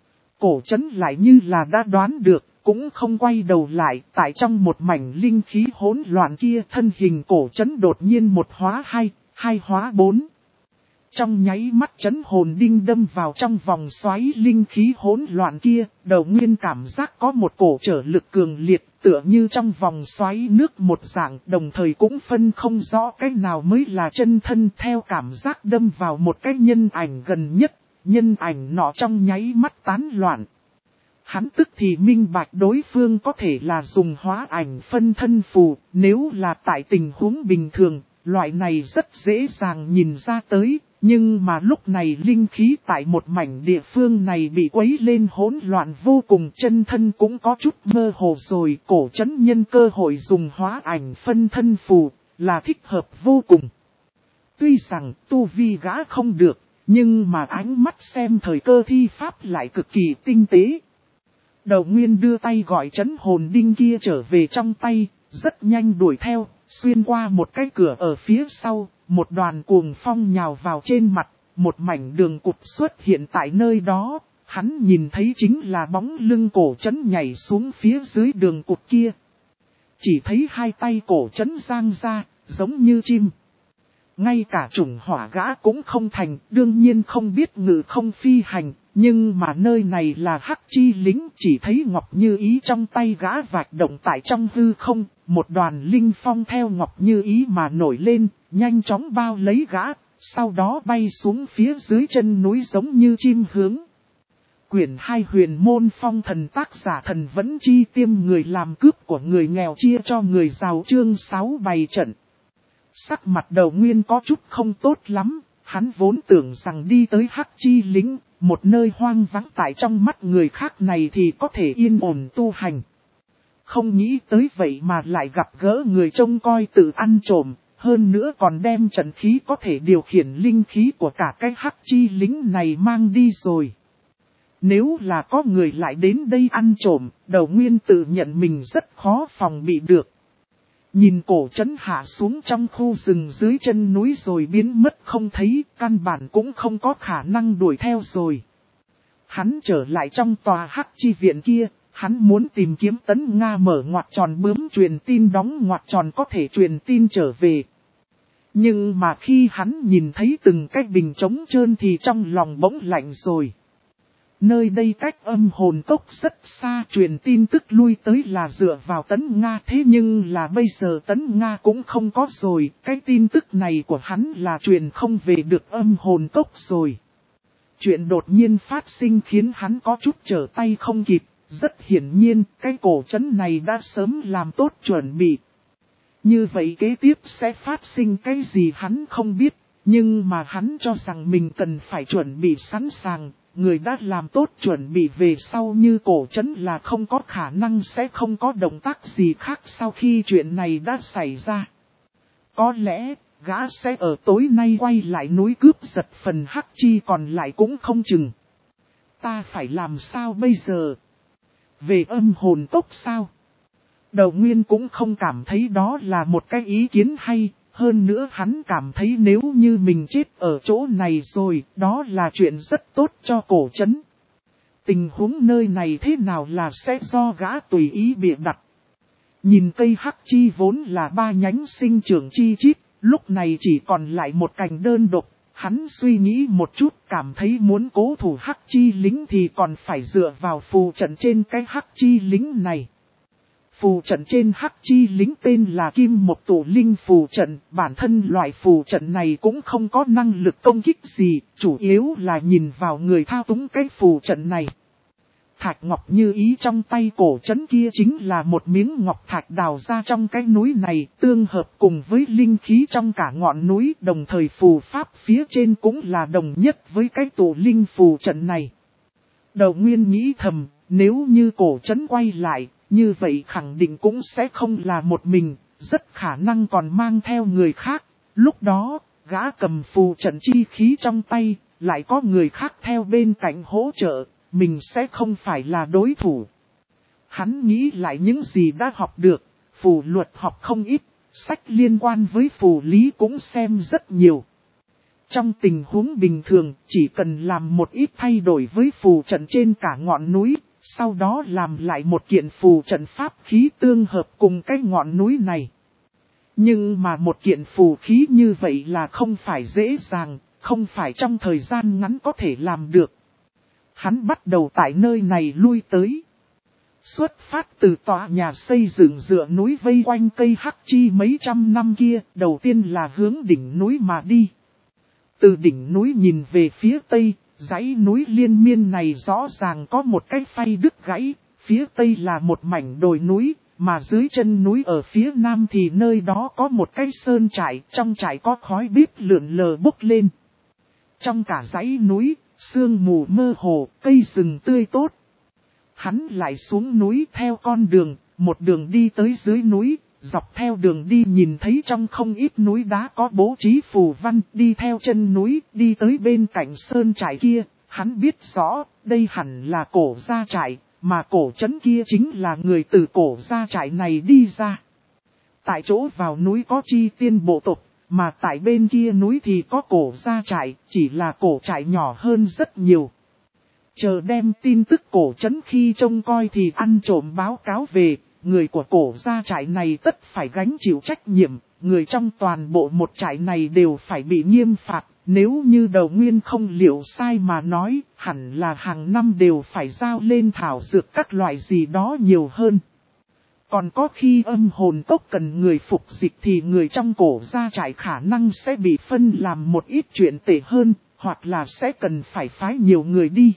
Cổ trấn lại như là đã đoán được, cũng không quay đầu lại, tại trong một mảnh linh khí hỗn loạn kia thân hình cổ trấn đột nhiên một hóa hai, hai hóa 4. Trong nháy mắt chấn hồn đinh đâm vào trong vòng xoáy linh khí hỗn loạn kia, đầu nguyên cảm giác có một cổ trở lực cường liệt tựa như trong vòng xoáy nước một dạng, đồng thời cũng phân không rõ cái nào mới là chân thân theo cảm giác đâm vào một cái nhân ảnh gần nhất, nhân ảnh nọ trong nháy mắt tán loạn. Hắn tức thì minh bạch đối phương có thể là dùng hóa ảnh phân thân phù, nếu là tại tình huống bình thường, loại này rất dễ dàng nhìn ra tới. Nhưng mà lúc này linh khí tại một mảnh địa phương này bị quấy lên hỗn loạn vô cùng, chân thân cũng có chút mơ hồ rồi, cổ trấn nhân cơ hội dùng hóa ảnh phân thân phù, là thích hợp vô cùng. Tuy rằng tu vi gã không được, nhưng mà ánh mắt xem thời cơ thi pháp lại cực kỳ tinh tế. Đầu nguyên đưa tay gọi trấn hồn đinh kia trở về trong tay, rất nhanh đuổi theo, xuyên qua một cái cửa ở phía sau. Một đoàn cuồng phong nhào vào trên mặt, một mảnh đường cụt xuất hiện tại nơi đó, hắn nhìn thấy chính là bóng lưng cổ trấn nhảy xuống phía dưới đường cụt kia. Chỉ thấy hai tay cổ trấn giang ra, giống như chim. Ngay cả chủng hỏa gã cũng không thành, đương nhiên không biết ngự không phi hành, nhưng mà nơi này là hắc chi lính, chỉ thấy Ngọc Như Ý trong tay gã vạch động tại trong hư không, một đoàn linh phong theo Ngọc Như Ý mà nổi lên, nhanh chóng bao lấy gã, sau đó bay xuống phía dưới chân núi giống như chim hướng. Quyển 2 Huyền môn phong thần, tác giả Thần Vẫn Chi, tiêm người làm cướp của người nghèo chia cho người giàu, chương 6 bày trận. Sắc mặt đầu nguyên có chút không tốt lắm, hắn vốn tưởng rằng đi tới hắc chi lính, một nơi hoang vắng tại trong mắt người khác này thì có thể yên ổn tu hành. Không nghĩ tới vậy mà lại gặp gỡ người trông coi tự ăn trộm, hơn nữa còn đem trận khí có thể điều khiển linh khí của cả cái hắc chi lính này mang đi rồi. Nếu là có người lại đến đây ăn trộm, Đầu Nguyên tự nhận mình rất khó phòng bị được. Nhìn cổ trấn hạ xuống trong khu rừng dưới chân núi rồi biến mất không thấy, căn bản cũng không có khả năng đuổi theo rồi. Hắn trở lại trong tòa hắc chi viện kia, hắn muốn tìm kiếm Tấn Nga mở ngoặc tròn bướm truyền tin đóng ngoặc tròn có thể truyền tin trở về. Nhưng mà khi hắn nhìn thấy từng cái bình trống trơn thì trong lòng bỗng lạnh rồi. Nơi đây cách âm hồn cốc rất xa, truyền tin tức lui tới là dựa vào Tấn Nga, thế nhưng là bây giờ Tấn Nga cũng không có rồi, cái tin tức này của hắn là truyền không về được âm hồn cốc rồi. Chuyện đột nhiên phát sinh khiến hắn có chút trở tay không kịp, rất hiển nhiên cái cổ trấn này đã sớm làm tốt chuẩn bị. Như vậy kế tiếp sẽ phát sinh cái gì hắn không biết, nhưng mà hắn cho rằng mình cần phải chuẩn bị sẵn sàng. Người đã làm tốt chuẩn bị về sau như cổ trấn là không có khả năng sẽ không có động tác gì khác sau khi chuyện này đã xảy ra. Có lẽ, gã sẽ ở tối nay quay lại núi cướp giật phần hắc chi còn lại cũng không chừng. Ta phải làm sao bây giờ? Về âm hồn cốc sao? Đầu Nguyên cũng không cảm thấy đó là một cái ý kiến hay. Hơn nữa hắn cảm thấy nếu như mình chết ở chỗ này rồi, đó là chuyện rất tốt cho cổ trấn. Tình huống nơi này thế nào là sẽ do gã tùy ý bịa đặt. Nhìn cây hắc chi vốn là 3 nhánh sinh trưởng chi chít, lúc này chỉ còn lại một cành đơn độc. Hắn suy nghĩ một chút, cảm thấy muốn cố thủ hắc chi lính thì còn phải dựa vào phù trận trên cái hắc chi lính này. Phù trận trên hắc chi lính tên là Kim Mộc Tổ Linh phù trận, bản thân loại phù trận này cũng không có năng lực công kích gì, chủ yếu là nhìn vào người thao túng cái phù trận này. Thạch ngọc như ý trong tay cổ trấn kia chính là một miếng ngọc thạch đào ra trong cái núi này, tương hợp cùng với linh khí trong cả ngọn núi, đồng thời phù pháp phía trên cũng là đồng nhất với cái tổ linh phù trận này. Đầu Nguyên nghĩ thầm, nếu như cổ trấn quay lại, như vậy khẳng định cũng sẽ không là một mình, rất khả năng còn mang theo người khác. Lúc đó, gã cầm phù trận chi khí trong tay, lại có người khác theo bên cạnh hỗ trợ, mình sẽ không phải là đối thủ. Hắn nghĩ lại những gì đã học được, phù luật học không ít, sách liên quan với phù lý cũng xem rất nhiều. Trong tình huống bình thường, chỉ cần làm một ít thay đổi với phù trận trên cả ngọn núi, sau đó làm lại một kiện phù trận pháp khí tương hợp cùng cái ngọn núi này. Nhưng mà một kiện phù khí như vậy là không phải dễ dàng, không phải trong thời gian ngắn có thể làm được. Hắn bắt đầu tại nơi này lui tới. Xuất phát từ tòa nhà xây dựng dựa núi vây quanh cây hắc chi mấy trăm năm kia, đầu tiên là hướng đỉnh núi mà đi. Từ đỉnh núi nhìn về phía tây, dãy núi liên miên này rõ ràng có một cái phay đứt gãy, phía tây là một mảnh đồi núi, mà dưới chân núi ở phía nam thì nơi đó có một cái sơn trại, trong trại có khói bếp lượn lờ bốc lên. Trong cả dãy núi, sương mù mơ hồ, cây rừng tươi tốt. Hắn lại xuống núi theo con đường, một đường đi tới dưới núi. Dọc theo đường đi nhìn thấy trong không ít núi đá có bố trí phù văn, đi theo chân núi, đi tới bên cạnh sơn trại kia, hắn biết rõ, đây hẳn là cổ gia trại, mà cổ trấn kia chính là người từ cổ gia trại này đi ra. Tại chỗ vào núi có chi tiên bộ tộc, mà tại bên kia núi thì có cổ gia trại, chỉ là cổ trại nhỏ hơn rất nhiều. Chờ đem tin tức cổ trấn khi trông coi thì ăn trộm báo cáo về. Người của cổ gia trại này tất phải gánh chịu trách nhiệm, người trong toàn bộ một trại này đều phải bị nghiêm phạt, nếu như Đầu Nguyên không liệu sai mà nói, hẳn là hàng năm đều phải giao lên thảo dược các loại gì đó nhiều hơn. Còn có khi âm hồn cốc cần người phục dịch thì người trong cổ gia trại khả năng sẽ bị phân làm một ít chuyện tệ hơn, hoặc là sẽ cần phải phái nhiều người đi.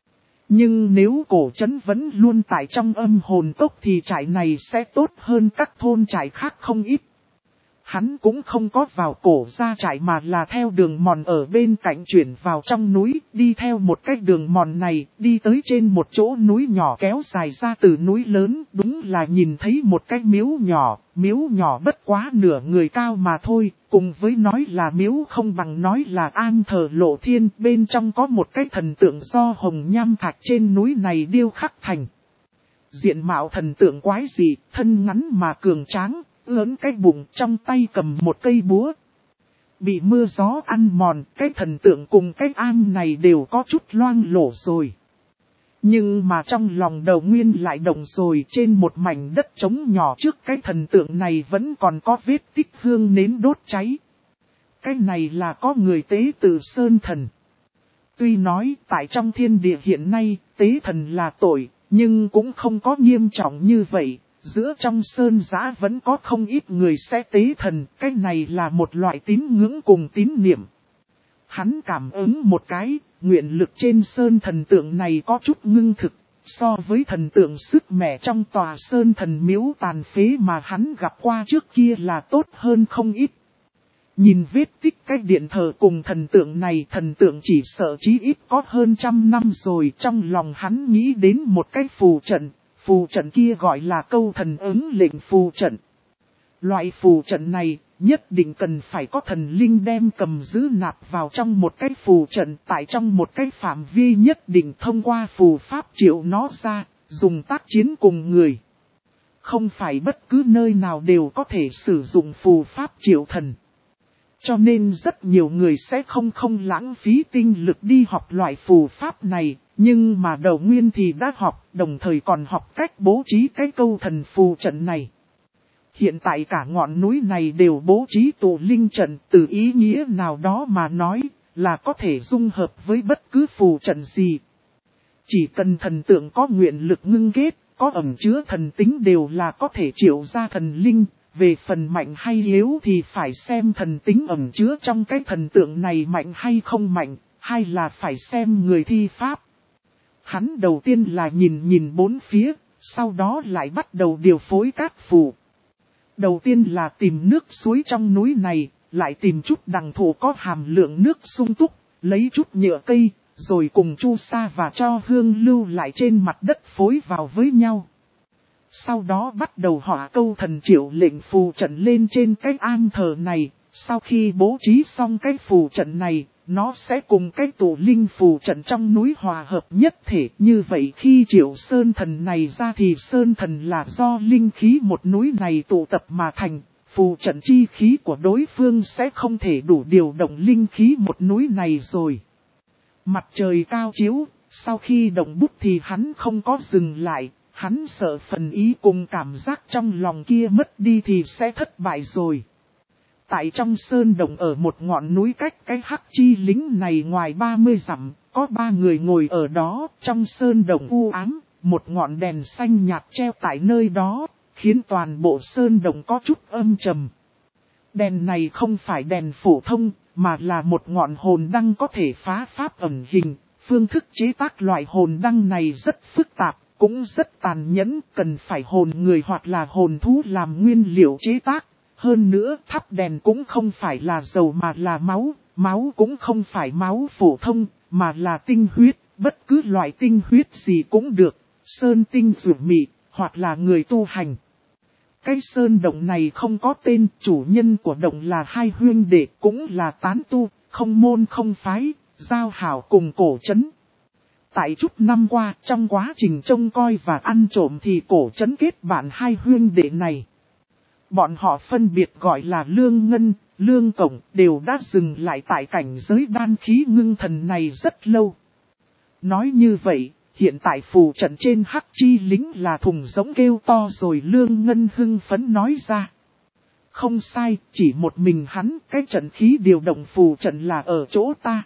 Nhưng nếu cổ trấn vẫn luôn tại trong âm hồn cốc thì trại này sẽ tốt hơn các thôn trại khác không ít. Hắn cũng không có vào cổ ra trại mà là theo đường mòn ở bên cạnh chuyển vào trong núi, đi theo một cái đường mòn này, đi tới trên một chỗ núi nhỏ kéo dài ra từ núi lớn, đúng là nhìn thấy một cái miếu nhỏ bất quá nửa người cao mà thôi, cùng với nói là miếu không bằng nói là am thờ Lộ Thiên, bên trong có một cái thần tượng do hồng nham thạch trên núi này điêu khắc thành. Diện mạo thần tượng quái dị, thân ngắn mà cường tráng, lớn cái bụng, trong tay cầm một cây búa. Bị mưa gió ăn mòn, cái thần tượng cùng cái am này đều có chút loang lổ rồi. Nhưng mà trong lòng Đầu Nguyên lại động rồi, trên một mảnh đất trống nhỏ trước cái thần tượng này vẫn còn có vết tích hương nến đốt cháy. Cái này là có người tế tự Sơn Thần. Tuy nói tại trong thiên địa hiện nay, tế thần là tội, nhưng cũng không có nghiêm trọng như vậy. Giữa trong sơn giã vẫn có không ít người sẽ tế thần, cái này là một loại tín ngưỡng cùng tín niệm. Hắn cảm ứng một cái, nguyện lực trên sơn thần tượng này có chút ngưng thực, so với thần tượng sức mẻ trong tòa sơn thần miếu tàn phế mà hắn gặp qua trước kia là tốt hơn không ít. Nhìn vết tích cái điện thờ cùng thần tượng này, thần tượng chỉ sợ chí ít có hơn 100 năm rồi, trong lòng hắn nghĩ đến một cái phù trận. Phù trận kia gọi là câu thần ứng lệnh phù trận. Loại phù trận này nhất định cần phải có thần linh đem cầm giữ nạp vào trong một cái phù trận, tại trong một cái phạm vi nhất định thông qua phù pháp triệu nó ra, dùng tác chiến cùng người. Không phải bất cứ nơi nào đều có thể sử dụng phù pháp triệu thần. Cho nên rất nhiều người sẽ không lãng phí tinh lực đi học loại phù pháp này, nhưng mà Đầu Nguyên thì đã học, đồng thời còn học cách bố trí cái câu thần phù trận này. Hiện tại cả ngọn núi này đều bố trí tụ linh trận, từ ý nghĩa nào đó mà nói là có thể dung hợp với bất cứ phù trận gì. Chỉ cần thần tượng có nguyện lực ngưng kết, có ẩn chứa thần tính đều là có thể triệu ra thần linh. Về phần mạnh hay yếu thì phải xem thần tính ẩn chứa trong cái thần tượng này mạnh hay không mạnh, hay là phải xem người thi pháp. Hắn đầu tiên là nhìn bốn phía, sau đó lại bắt đầu điều phối các phù. Đầu tiên là tìm nước suối trong núi này, lại tìm chút đằng thổ có hàm lượng nước sung túc, lấy chút nhựa cây, rồi cùng chu sa và cho hương lưu lại trên mặt đất phối vào với nhau. Sau đó bắt đầu họa câu thần triệu lệnh phù trận lên trên cái am thờ này, sau khi bố trí xong cái phù trận này, nó sẽ cùng cái tụ linh phù trận trong núi hòa hợp nhất thể. Như vậy khi triệu sơn thần này ra thì sơn thần là do linh khí một núi này tụ tập mà thành, phù trận chi khí của đối phương sẽ không thể đủ điều động linh khí một núi này rồi. Mặt trời cao chiếu, sau khi động bút thì hắn không có dừng lại. Hắn sợ phần ý cùng cảm giác trong lòng kia mất đi thì sẽ thất bại rồi. Tại trong sơn động ở một ngọn núi cách cái hắc chi lính này ngoài 30 dặm, có 3 người ngồi ở đó. Trong sơn động u ám, một ngọn đèn xanh nhạt treo tại nơi đó, khiến toàn bộ sơn động có chút âm trầm. Đèn này không phải đèn phổ thông, mà là một ngọn hồn đăng có thể phá pháp ẩn hình. Phương thức chế tác loại hồn đăng này rất phức tạp. Cũng rất tàn nhẫn, cần phải hồn người hoặc là hồn thú làm nguyên liệu chế tác. Hơn nữa, thắp đèn cũng không phải là dầu mà là máu. Máu cũng không phải máu phổ thông, mà là tinh huyết. Bất cứ loại tinh huyết gì cũng được. Sơn tinh rượu mị, hoặc là người tu hành. Cái sơn động này không có tên, chủ nhân của động là 2 huynh đệ, cũng là tán tu, không môn không phái, giao hảo cùng cổ trấn. Tại chút năm qua, trong quá trình trông coi và ăn trộm thì cổ trấn kết bạn 2 huynh đệ này. Bọn họ phân biệt gọi là Lương Ngân, Lương Cổng, đều đã dừng lại tại cảnh giới đan khí ngưng thần này rất lâu. Nói như vậy, hiện tại phù trận trên hắc chi lính là thùng giống kêu to rồi, Lương Ngân hưng phấn nói ra. Không sai, chỉ một mình hắn, cái trận khí điều động phù trận là ở chỗ ta.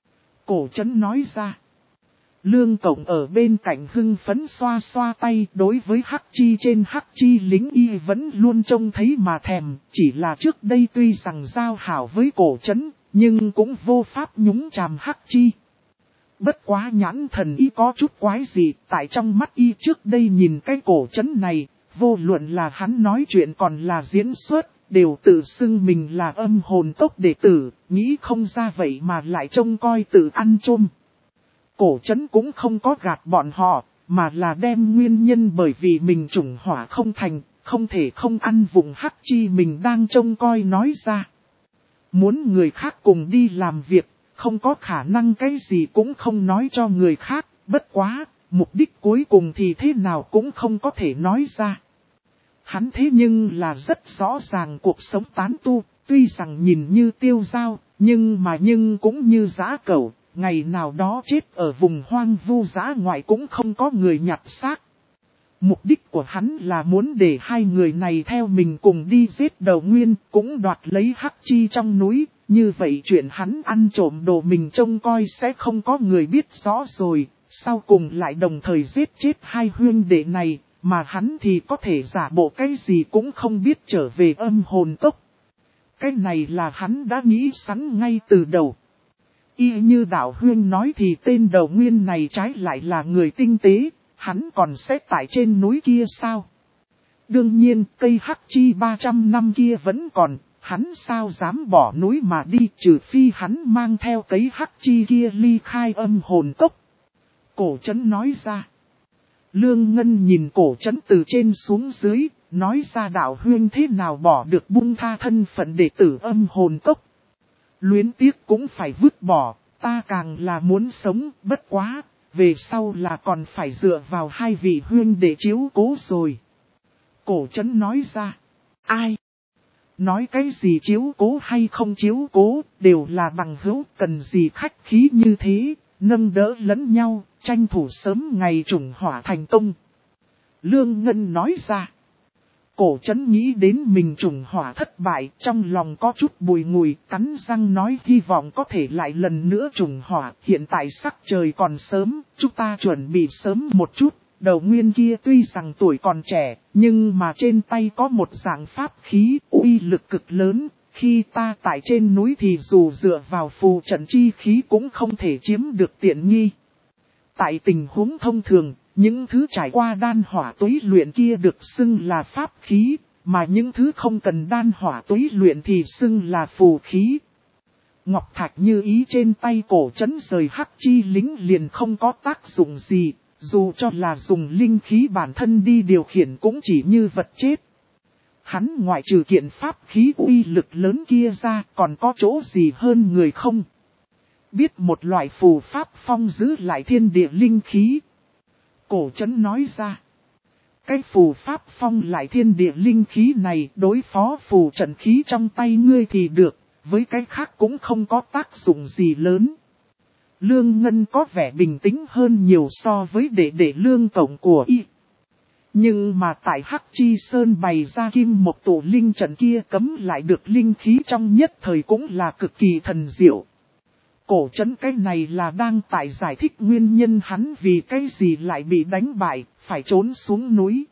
Cổ trấn nói ra. Lương Cổng ở bên cạnh hưng phấn xoa xoa tay, đối với hắc chi trên hắc chi lính y vẫn luôn trông thấy mà thèm, chỉ là trước đây tuy rằng giao hảo với cổ trấn, nhưng cũng vô pháp nhúng chàm hắc chi. Bất quá nhãn thần y có chút quái gì, tại trong mắt y trước đây nhìn cái cổ trấn này, vô luận là hắn nói chuyện còn là diễn xuất, đều tự xưng mình là âm hồn tốc đệ tử, nghĩ không ra vậy mà lại trông coi tự ăn chôm. Cổ trấn cũng không có gạt bọn họ, mà là đem nguyên nhân bởi vì mình trùng hỏa không thành, không thể không ăn vùng hắc chi mình đang trông coi nói ra. Muốn người khác cùng đi làm việc, không có khả năng cái gì cũng không nói cho người khác, bất quá, mục đích cuối cùng thì thế nào cũng không có thể nói ra. Hắn thế nhưng là rất rõ ràng cuộc sống tán tu, tuy rằng nhìn như tiêu dao, nhưng cũng như dã cẩu, ngày nào đó chết ở vùng hoang vu dã ngoại cũng không có người nhặt xác. Mục đích của hắn là muốn để hai người này theo mình cùng đi giết Đầu Nguyên, cũng đoạt lấy hắc chi trong núi, như vậy chuyện hắn ăn trộm đồ mình trông coi sẽ không có người biết rõ rồi, sau cùng lại đồng thời giết chết hai huynh đệ này, mà hắn thì có thể giả bộ cái gì cũng không biết trở về âm hồn cốc. Cái này là hắn đã nghĩ sẵn ngay từ đầu. Y như đạo huyên nói thì tên Đầu Nguyên này trái lại là người tinh tế, hắn còn sẽ tại trên núi kia sao? Đương nhiên cây hắc chi 300 năm kia vẫn còn, hắn sao dám bỏ núi mà đi, trừ phi hắn mang theo cây hắc chi kia ly khai âm hồn cốc. Cổ trấn nói ra. Lương Ngân nhìn cổ trấn từ trên xuống dưới, nói ra đạo huyên thế nào bỏ được buông tha thân phận đệ tử âm hồn cốc. Luyến tiếc cũng phải vứt bỏ, ta càng là muốn sống, bất quá, về sau là còn phải dựa vào hai vị huyên để chiếu cố rồi. Cổ trấn nói ra, ai? Nói cái gì chiếu cố hay không chiếu cố, đều là bằng hữu, cần gì khách khí như thế, nâng đỡ lẫn nhau, tranh thủ sớm ngày trùng hỏa thành công. Lương Ngân nói ra. Cổ trấn nghĩ đến mình trùng hỏa thất bại, trong lòng có chút bùi ngùi, cắn răng nói hy vọng có thể lại lần nữa trùng hỏa. Hiện tại sắc trời còn sớm, chúng ta chuẩn bị sớm một chút. Đầu Nguyên kia tuy rằng tuổi còn trẻ, nhưng mà trên tay có một dạng pháp khí, uy lực cực lớn. Khi ta tại trên núi thì dù dựa vào phù trận chi khí cũng không thể chiếm được tiện nghi. Tại tình huống thông thường, những thứ trải qua đan hỏa túy luyện kia được xưng là pháp khí, mà những thứ không cần đan hỏa túy luyện thì xưng là phù khí. Ngọc thạch như ý trên tay cổ trấn rời hắc chi lính liền không có tác dụng gì, dù cho là dùng linh khí bản thân đi điều khiển cũng chỉ như vật chết. Hắn ngoại trừ kiện pháp khí uy lực lớn kia ra còn có chỗ gì hơn người không? Biết một loại phù pháp phong giữ lại thiên địa linh khí. Cổ trấn nói ra. Cái phù pháp phong lại thiên địa linh khí này đối phó phù trận khí trong tay ngươi thì được, với cái khác cũng không có tác dụng gì lớn. Lương Ngân có vẻ bình tĩnh hơn nhiều so với đệ Lương Tổng của y. Nhưng mà tại Hắc Chi Sơn bày ra kim một tổ linh trận kia cấm lại được linh khí trong nhất thời cũng là cực kỳ thần diệu. Cổ trấn cái này là đang tại giải thích nguyên nhân hắn vì cái gì lại bị đánh bại, phải trốn xuống núi.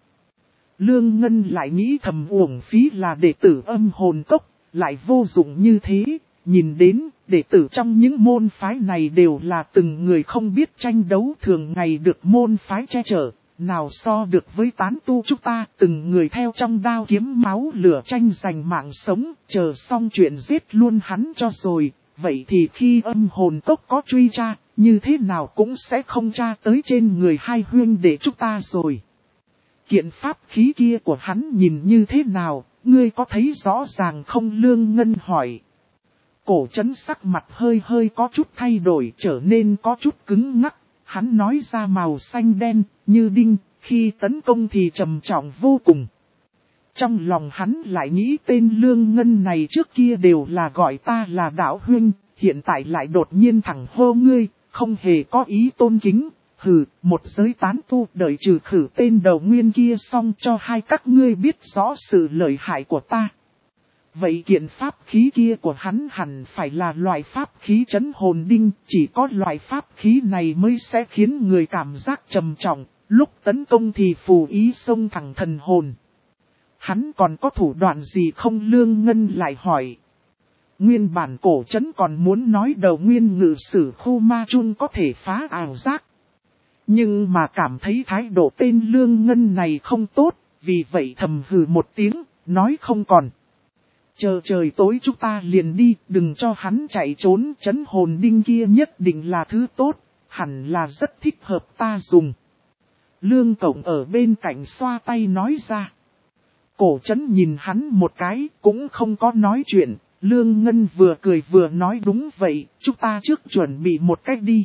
Lương Ngân lại nghĩ thầm uổng phí là đệ tử âm hồn cốc, lại vô dụng như thế, nhìn đến đệ tử trong những môn phái này đều là từng người không biết tranh đấu thường ngày được môn phái che chở, nào so được với tán tu chúng ta từng người theo trong đao kiếm máu lửa tranh giành mạng sống, chờ xong chuyện giết luôn hắn cho rồi. Vậy thì khi âm hồn cốc có truy tra, như thế nào cũng sẽ không tra tới trên người hai huynh để chúng ta rồi. Kiện pháp khí kia của hắn nhìn như thế nào, ngươi có thấy rõ ràng không? Lương Ngân hỏi. Cổ trấn sắc mặt hơi có chút thay đổi, trở nên có chút cứng ngắc. Hắn nói ra màu xanh đen, như đinh, khi tấn công thì trầm trọng vô cùng. Trong lòng hắn lại nghĩ tên Lương Ngân này trước kia đều là gọi ta là đạo huynh, hiện tại lại đột nhiên thẳng hô ngươi, không hề có ý tôn kính. Hừ, một giới tán tu đợi trừ khử tên Đầu Nguyên kia xong cho hai các ngươi biết rõ sự lợi hại của ta. Vậy kiện pháp khí kia của hắn hẳn phải là loại pháp khí trấn hồn đinh, chỉ có loại pháp khí này mới sẽ khiến người cảm giác trầm trọng, lúc tấn công thì phù ý xông thẳng thần hồn. Hắn còn có thủ đoạn gì không? Lương Ngân lại hỏi. Nguyên bản cổ trấn còn muốn nói Đầu Nguyên ngự sử khu ma chun có thể phá ảo giác. Nhưng mà cảm thấy thái độ tên Lương Ngân này không tốt, vì vậy thầm hừ một tiếng, nói không còn. Chờ trời tối chúng ta liền đi, đừng cho hắn chạy trốn, trấn hồn đinh kia nhất định là thứ tốt, hẳn là rất thích hợp ta dùng. Lương Cổng ở bên cạnh xoa tay nói ra. Cổ trấn nhìn hắn một cái, cũng không có nói chuyện. Lương Ngân vừa cười vừa nói đúng vậy, chúng ta trước chuẩn bị một cách đi.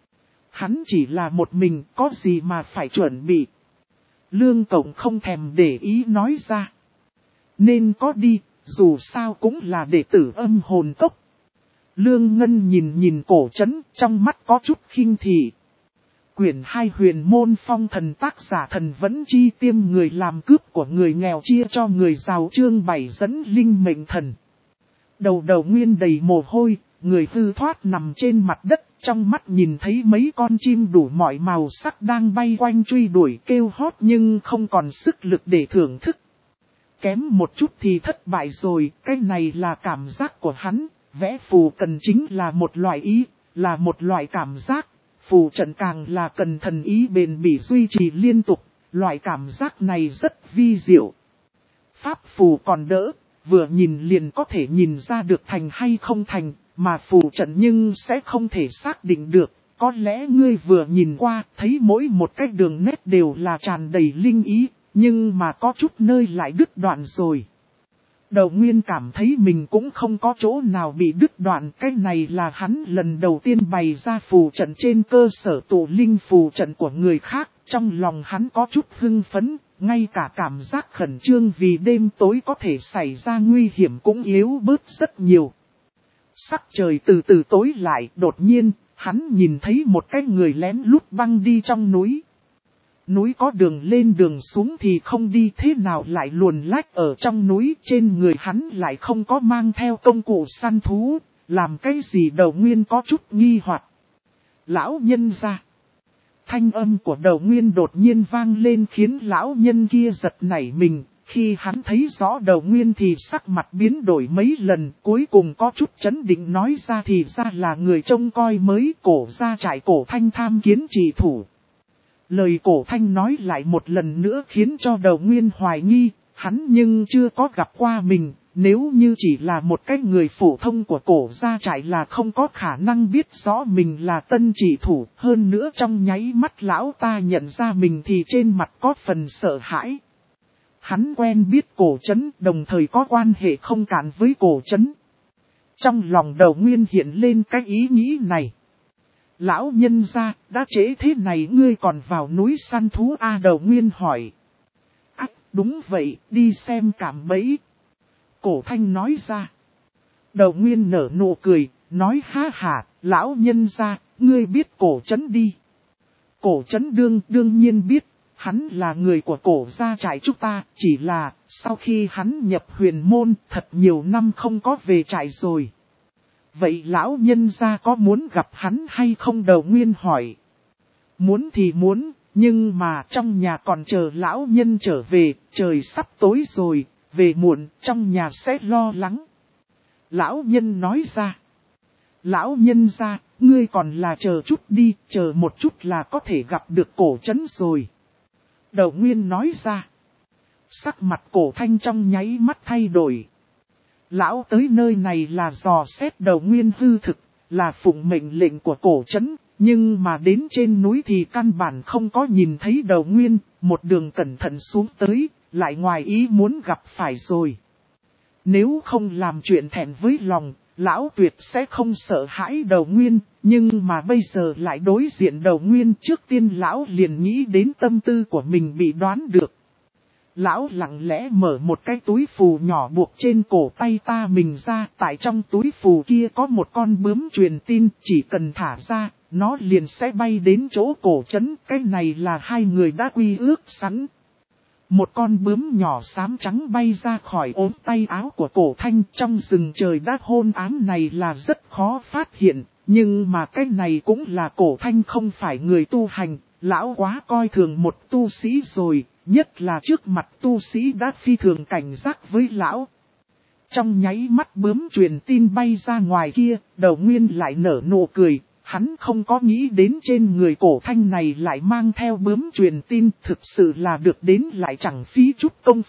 Hắn chỉ là một mình, có gì mà phải chuẩn bị. Lương Cổng không thèm để ý nói ra. Nên có đi, dù sao cũng là đệ tử âm hồn cốc. Lương Ngân nhìn cổ trấn, trong mắt có chút khinh thị. Quyển 2 huyền môn phong thần tác giả thần vẫn chi tiêm người làm cướp của người nghèo chia cho người giàu chương 7 dẫn linh mệnh thần. Đầu Nguyên đầy mồ hôi, người hư thoát nằm trên mặt đất, trong mắt nhìn thấy mấy con chim đủ mọi màu sắc đang bay quanh truy đuổi kêu hót nhưng không còn sức lực để thưởng thức. Kém một chút thì thất bại rồi, cái này là cảm giác của hắn, vẽ phù cần chính là một loại ý, là một loại cảm giác, phù trận càng là cần thần ý bền bỉ duy trì liên tục, loại cảm giác này rất vi diệu. Pháp phù còn đỡ, vừa nhìn liền có thể nhìn ra được thành hay không thành, mà phù trận nhưng sẽ không thể xác định được, có lẽ ngươi vừa nhìn qua thấy mỗi một cái đường nét đều là tràn đầy linh ý. Nhưng mà có chút nơi lại đứt đoạn rồi. Đầu Nguyên cảm thấy mình cũng không có chỗ nào bị đứt đoạn. Cái này là hắn lần đầu tiên bày ra phù trận trên cơ sở tụ linh phù trận của người khác. Trong lòng hắn có chút hưng phấn, ngay cả cảm giác khẩn trương vì đêm tối có thể xảy ra nguy hiểm cũng yếu bớt rất nhiều. Sắc trời từ từ tối lại, đột nhiên, hắn nhìn thấy một cái người lén lút băng đi trong núi. Núi có đường lên đường xuống thì không đi thế nào lại luồn lách ở trong núi, trên người hắn lại không có mang theo công cụ săn thú, làm cái gì Đầu Nguyên có chút nghi hoặc. Lão nhân ra. Thanh âm của Đầu Nguyên đột nhiên vang lên khiến lão nhân kia giật nảy mình, khi hắn thấy rõ Đầu Nguyên thì sắc mặt biến đổi mấy lần, cuối cùng có chút chấn định nói ra thì ra là người trông coi mới Cổ gia trại Cổ Thanh tham kiến trì thủ. Lời Cổ Thanh nói lại một lần nữa khiến cho Đầu Nguyên hoài nghi, hắn nhưng chưa có gặp qua mình, nếu như chỉ là một cái người phổ thông của Cổ gia trại là không có khả năng biết rõ mình là tân chỉ thủ, hơn nữa trong nháy mắt lão ta nhận ra mình thì trên mặt có phần sợ hãi. Hắn quen biết Cổ Trấn, đồng thời có quan hệ không cạn với Cổ Trấn. Trong lòng Đầu Nguyên hiện lên cái ý nghĩ này. Lão nhân ra, đã trễ thế này ngươi còn vào núi săn thú Đầu Nguyên hỏi. Đúng vậy, đi xem cảm bẫy. Cổ Thanh nói ra. Đầu Nguyên nở nụ cười, nói ha hả, lão nhân ra, ngươi biết Cổ Trấn đi. Cổ Trấn đương nhiên biết, hắn là người của Cổ gia trại chúng ta, chỉ là, sau khi hắn nhập huyền môn, thật nhiều năm không có về trại rồi. Vậy lão nhân gia có muốn gặp hắn hay không Đầu Nguyên hỏi. Muốn thì muốn, nhưng mà trong nhà còn chờ lão nhân trở về, trời sắp tối rồi, về muộn trong nhà sẽ lo lắng. Lão nhân nói ra. Lão nhân gia, ngươi còn là chờ chút đi, chờ một chút là có thể gặp được Cổ Trấn rồi. Đầu Nguyên nói ra. Sắc mặt Cổ Thanh trong nháy mắt thay đổi. Lão tới nơi này là dò xét Đầu Nguyên hư thực, là phụng mệnh lệnh của Cổ Trấn, nhưng mà đến trên núi thì căn bản không có nhìn thấy Đầu Nguyên, một đường cẩn thận xuống tới, lại ngoài ý muốn gặp phải rồi. Nếu không làm chuyện thẹn với lòng, lão tuyệt sẽ không sợ hãi Đầu Nguyên, nhưng mà bây giờ lại đối diện Đầu Nguyên, trước tiên lão liền nghĩ đến tâm tư của mình bị đoán được. Lão lặng lẽ mở một cái túi phù nhỏ buộc trên cổ tay ta mình ra, tại trong túi phù kia có một con bướm truyền tin, chỉ cần thả ra, nó liền sẽ bay đến chỗ Cổ Trấn, cái này là hai người đã quy ước sẵn. Một con bướm nhỏ xám trắng bay ra khỏi ốm tay áo của Cổ Thanh, trong rừng trời đã hôn ám này là rất khó phát hiện, nhưng mà cái này cũng là Cổ Thanh không phải người tu hành, lão quá coi thường một tu sĩ rồi. Nhất là trước mặt tu sĩ đã phi thường cảnh giác với lão. Trong nháy mắt bướm truyền tin bay ra ngoài kia, Đầu Nguyên lại nở nụ cười. Hắn không có nghĩ đến trên người Cổ Thanh này lại mang theo bướm truyền tin. Thực sự là được đến lại chẳng phí chút công phu.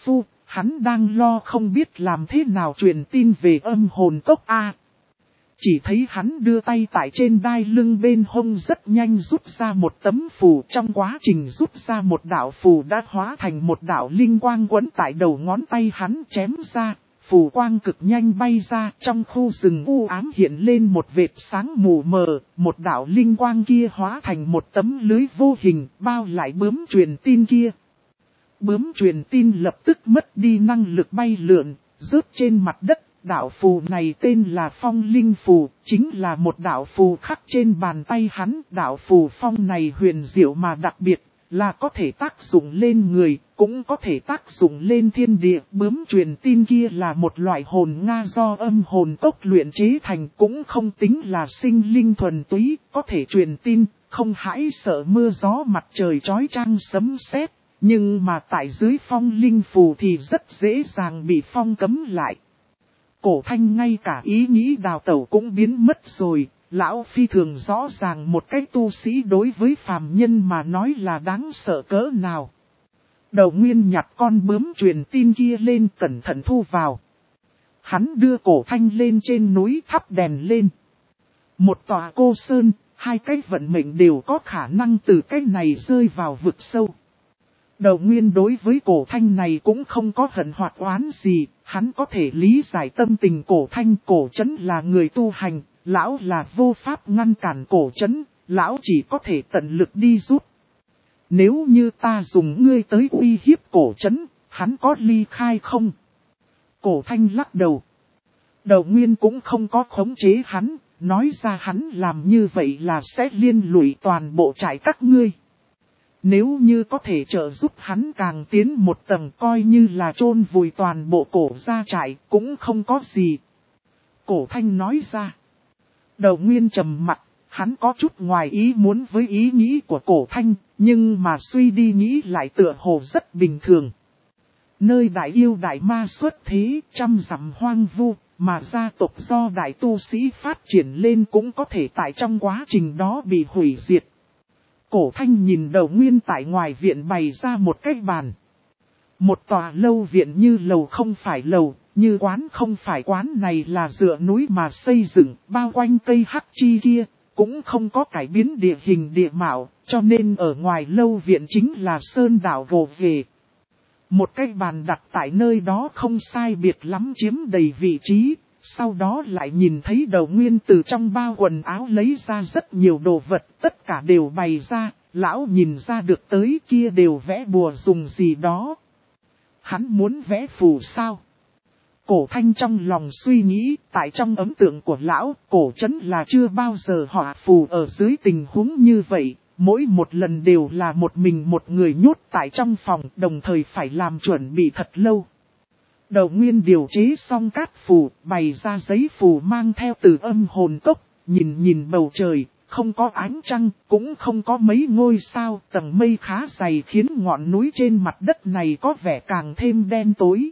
Hắn đang lo không biết làm thế nào truyền tin về âm hồn cốc A. Chỉ thấy hắn đưa tay tại trên đai lưng bên hông rất nhanh rút ra một tấm phù. Trong quá trình rút ra một đạo phù đã hóa thành một đạo linh quang quấn tại đầu ngón tay hắn chém ra. Phù quang cực nhanh bay ra, trong khu rừng u ám hiện lên một vệt sáng mù mờ. Một đạo linh quang kia hóa thành một tấm lưới vô hình bao lại bướm truyền tin kia. Bướm truyền tin lập tức mất đi năng lực bay lượn, rớt trên mặt đất. Đạo phù này tên là Phong Linh Phù, chính là một đạo phù khắc trên bàn tay hắn. Đạo phù phong này huyền diệu mà đặc biệt, là có thể tác dụng lên người, cũng có thể tác dụng lên thiên địa. Bướm truyền tin kia là một loại hồn Nga do âm hồn cốc luyện chế thành, cũng không tính là sinh linh thuần túy, có thể truyền tin, không hãi sợ mưa gió mặt trời chói chang sấm sét. Nhưng mà tại dưới Phong Linh Phù thì rất dễ dàng bị phong cấm lại. Cổ Thanh ngay cả ý nghĩ đào tẩu cũng biến mất rồi, lão phi thường rõ ràng một cái tu sĩ đối với phàm nhân mà nói là đáng sợ cỡ nào. Đầu Nguyên nhặt con bướm truyền tin kia lên cẩn thận thu vào. Hắn đưa Cổ Thanh lên trên núi thắp đèn lên. Một tòa cô sơn, hai cái vận mệnh đều có khả năng từ cái này rơi vào vực sâu. Đầu Nguyên đối với Cổ Thanh này cũng không có hận hoặc oán gì, hắn có thể lý giải tâm tình Cổ Thanh. Cổ Trấn là người tu hành, lão là vô pháp ngăn cản Cổ Trấn, lão chỉ có thể tận lực đi giúp. Nếu như ta dùng ngươi tới uy hiếp Cổ Trấn, hắn có ly khai không? Cổ Thanh lắc đầu. Đầu Nguyên cũng không có khống chế hắn, nói ra hắn làm như vậy là sẽ liên lụy toàn bộ trại các ngươi. Nếu như có thể trợ giúp hắn càng tiến một tầng coi như là chôn vùi toàn bộ Cổ gia trại cũng không có gì. Cổ Thanh nói ra. Đầu Nguyên trầm mặt, hắn có chút ngoài ý muốn với ý nghĩ của Cổ Thanh, nhưng mà suy đi nghĩ lại tựa hồ rất bình thường. Nơi đại yêu đại ma xuất thế, trăm dặm hoang vu, mà gia tộc do đại tu sĩ phát triển lên cũng có thể tại trong quá trình đó bị hủy diệt. Cổ Thanh nhìn Đầu Nguyên tại ngoài viện bày ra một cái bàn. Một tòa lâu viện như lầu không phải lầu, như quán không phải quán, này là dựa núi mà xây dựng, bao quanh cây hắc chi kia, cũng không có cải biến địa hình địa mạo, cho nên ở ngoài lâu viện chính là sơn đảo gồ ghề. Một cái bàn đặt tại nơi đó không sai biệt lắm chiếm đầy vị trí, sau đó lại nhìn thấy Đầu Nguyên từ trong bao quần áo lấy ra rất nhiều đồ vật, tất cả đều bày ra, lão nhìn ra được tới kia đều vẽ bùa dùng gì đó. Hắn muốn vẽ phù sao? Cổ Thanh trong lòng suy nghĩ, tại trong ấn tượng của lão, Cổ Trấn là chưa bao giờ họa phù ở dưới tình huống như vậy. Mỗi một lần đều là một mình một người nhốt tại trong phòng, đồng thời phải làm chuẩn bị thật lâu. Đầu Nguyên điều chế xong cát phù, bày ra giấy phù mang theo từ âm hồn cốc, nhìn bầu trời, không có ánh trăng, cũng không có mấy ngôi sao, tầng mây khá dày khiến ngọn núi trên mặt đất này có vẻ càng thêm đen tối.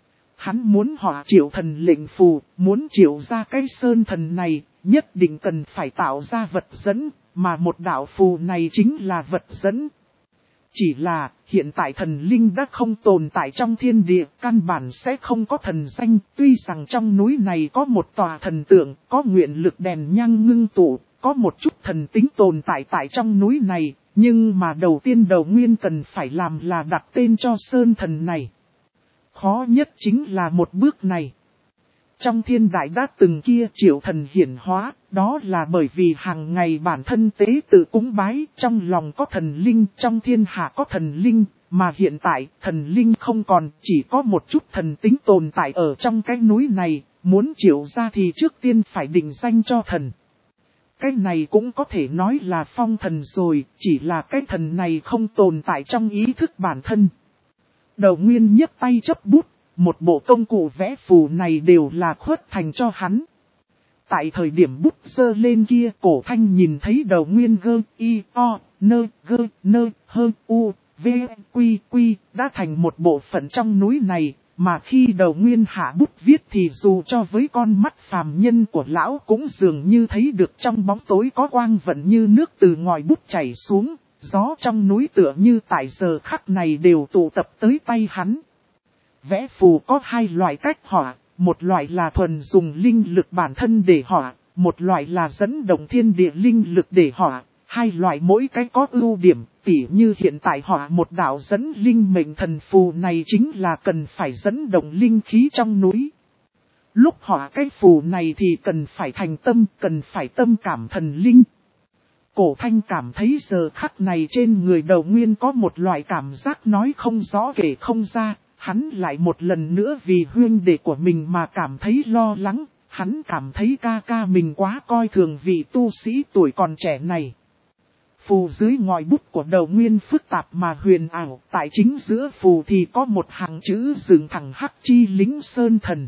Hắn muốn họa triệu thần lệnh phù, muốn triệu ra cái sơn thần này, nhất định cần phải tạo ra vật dẫn, mà một đạo phù này chính là vật dẫn. Chỉ là, hiện tại thần linh đã không tồn tại trong thiên địa, căn bản sẽ không có thần danh, tuy rằng trong núi này có một tòa thần tượng, có nguyện lực đèn nhang ngưng tụ, có một chút thần tính tồn tại tại trong núi này, nhưng mà đầu tiên Đầu Nguyên cần phải làm là đặt tên cho sơn thần này. Khó nhất chính là một bước này. Trong thiên đại đã từng kia triệu thần hiển hóa, đó là bởi vì hàng ngày bản thân tế tự cúng bái, trong lòng có thần linh, trong thiên hạ có thần linh, mà hiện tại thần linh không còn, chỉ có một chút thần tính tồn tại ở trong cái núi này, muốn triệu ra thì trước tiên phải định danh cho thần. Cái này cũng có thể nói là phong thần rồi, chỉ là cái thần này không tồn tại trong ý thức bản thân. Đầu Nguyên nhấc tay chấp bút, một bộ công cụ vẽ phù này đều là khuất thành cho hắn. Tại thời điểm bút giơ lên kia, Cổ Thanh nhìn thấy Đầu Nguyên gơ, y, o, nơ, gơ, nơ, hơ, u, v, quy, quy, đã thành một bộ phận trong núi này, mà khi Đầu Nguyên hạ bút viết thì dù cho với con mắt phàm nhân của lão cũng dường như thấy được trong bóng tối có quang vận như nước từ ngòi bút chảy xuống, gió trong núi tựa như tại giờ khắc này đều tụ tập tới tay hắn. vẽ phù có hai loại cách họa, một loại là thuần dùng linh lực bản thân để họa, một loại là dẫn động thiên địa linh lực để họa. Hai loại mỗi cái có ưu điểm, tỉ như hiện tại họa một đạo dẫn linh mệnh thần phù này chính là cần phải dẫn động linh khí trong núi. Lúc họa cái phù này thì cần phải thành tâm, cần phải tâm cảm thần linh. Cổ Thanh cảm thấy giờ khắc này trên người Đậu Nguyên có một loại cảm giác nói không rõ kể không ra, hắn lại một lần nữa vì huynh đệ của mình mà cảm thấy lo lắng, hắn cảm thấy ca ca mình quá coi thường vị tu sĩ tuổi còn trẻ này. Phù dưới ngòi bút của Đậu Nguyên phức tạp mà huyền ảo, tại chính giữa phù thì có một hàng chữ dựng thẳng Hắc Chi Lính Sơn Thần.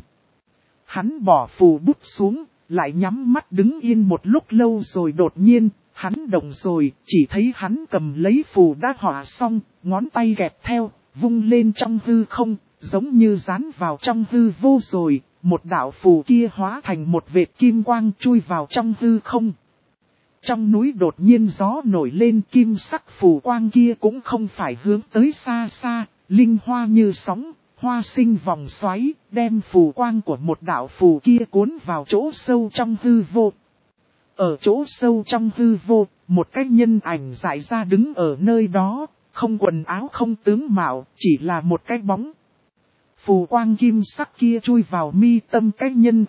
Hắn bỏ phù bút xuống, lại nhắm mắt đứng yên một lúc lâu rồi đột nhiên, hắn động rồi, chỉ thấy hắn cầm lấy phù đã họa xong, ngón tay gẹp theo, vung lên trong hư không, giống như dán vào trong hư vô rồi, một đạo phù kia hóa thành một vệt kim quang chui vào trong hư không. Trong núi đột nhiên gió nổi lên, kim sắc phù quang kia cũng không phải hướng tới xa xa, linh hoa như sóng, hoa sinh vòng xoáy, đem phù quang của một đạo phù kia cuốn vào chỗ sâu trong hư vô. Ở chỗ sâu trong hư vô, một cái nhân ảnh dại ra đứng ở nơi đó, không quần áo không tướng mạo, chỉ là một cái bóng. Phù quang kim sắc kia chui vào mi tâm cái nhân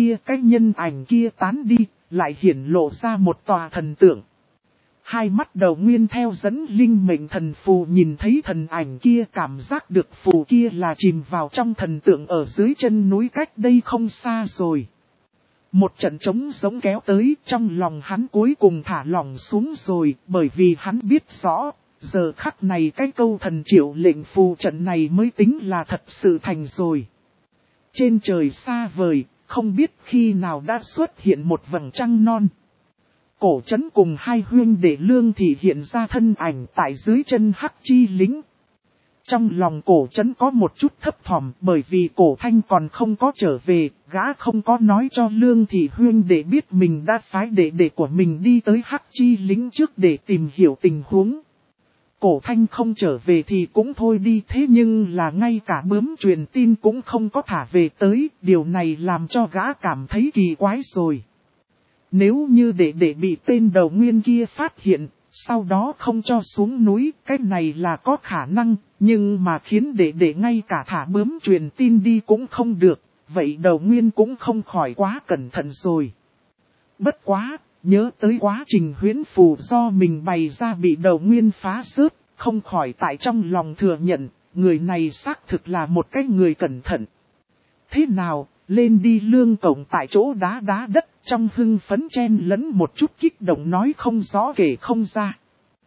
ảnh kia tán đi, lại hiển lộ ra một tòa thần tượng. Hai mắt Đậu Nguyên theo dẫn linh mệnh thần phù nhìn thấy thần ảnh kia, cảm giác được phù kia là chìm vào trong thần tượng ở dưới chân núi cách đây không xa rồi. Một trận trống giống kéo tới, trong lòng hắn cuối cùng thả lỏng xuống rồi, bởi vì hắn biết rõ, giờ khắc này cái câu thần triệu lệnh phù trận này mới tính là thật sự thành rồi. Trên trời xa vời, không biết khi nào đã xuất hiện một vầng trăng non. Cổ Trấn cùng hai huynh đệ Lương Thị hiện ra thân ảnh tại dưới chân Hắc Chi Lính. Trong lòng Cổ Trấn có một chút thấp thỏm, bởi vì Cổ Thanh còn không có trở về, gã không có nói cho Lương Thị huynh đệ biết mình đã phái đệ đệ của mình đi tới Hắc Chi Lính trước để tìm hiểu tình huống. Cổ Thanh không trở về thì cũng thôi đi, thế nhưng là ngay cả bướm truyền tin cũng không có thả về tới, điều này làm cho gã cảm thấy kỳ quái rồi. Nếu như đệ đệ bị tên Đậu Nguyên kia phát hiện, sau đó không cho xuống núi, cái này là có khả năng, nhưng mà khiến đệ đệ ngay cả thả bướm truyền tin đi cũng không được, vậy Đậu Nguyên cũng không khỏi quá cẩn thận rồi. Bất quá, nhớ tới quá trình huyễn phù do mình bày ra bị Đậu Nguyên phá rớt, không khỏi tại trong lòng thừa nhận, người này xác thực là một cái người cẩn thận. Thế nào, lên đi. Lương Cổng tại chỗ đá đất, trong hưng phấn chen lẫn một chút kích động nói không rõ kể không ra.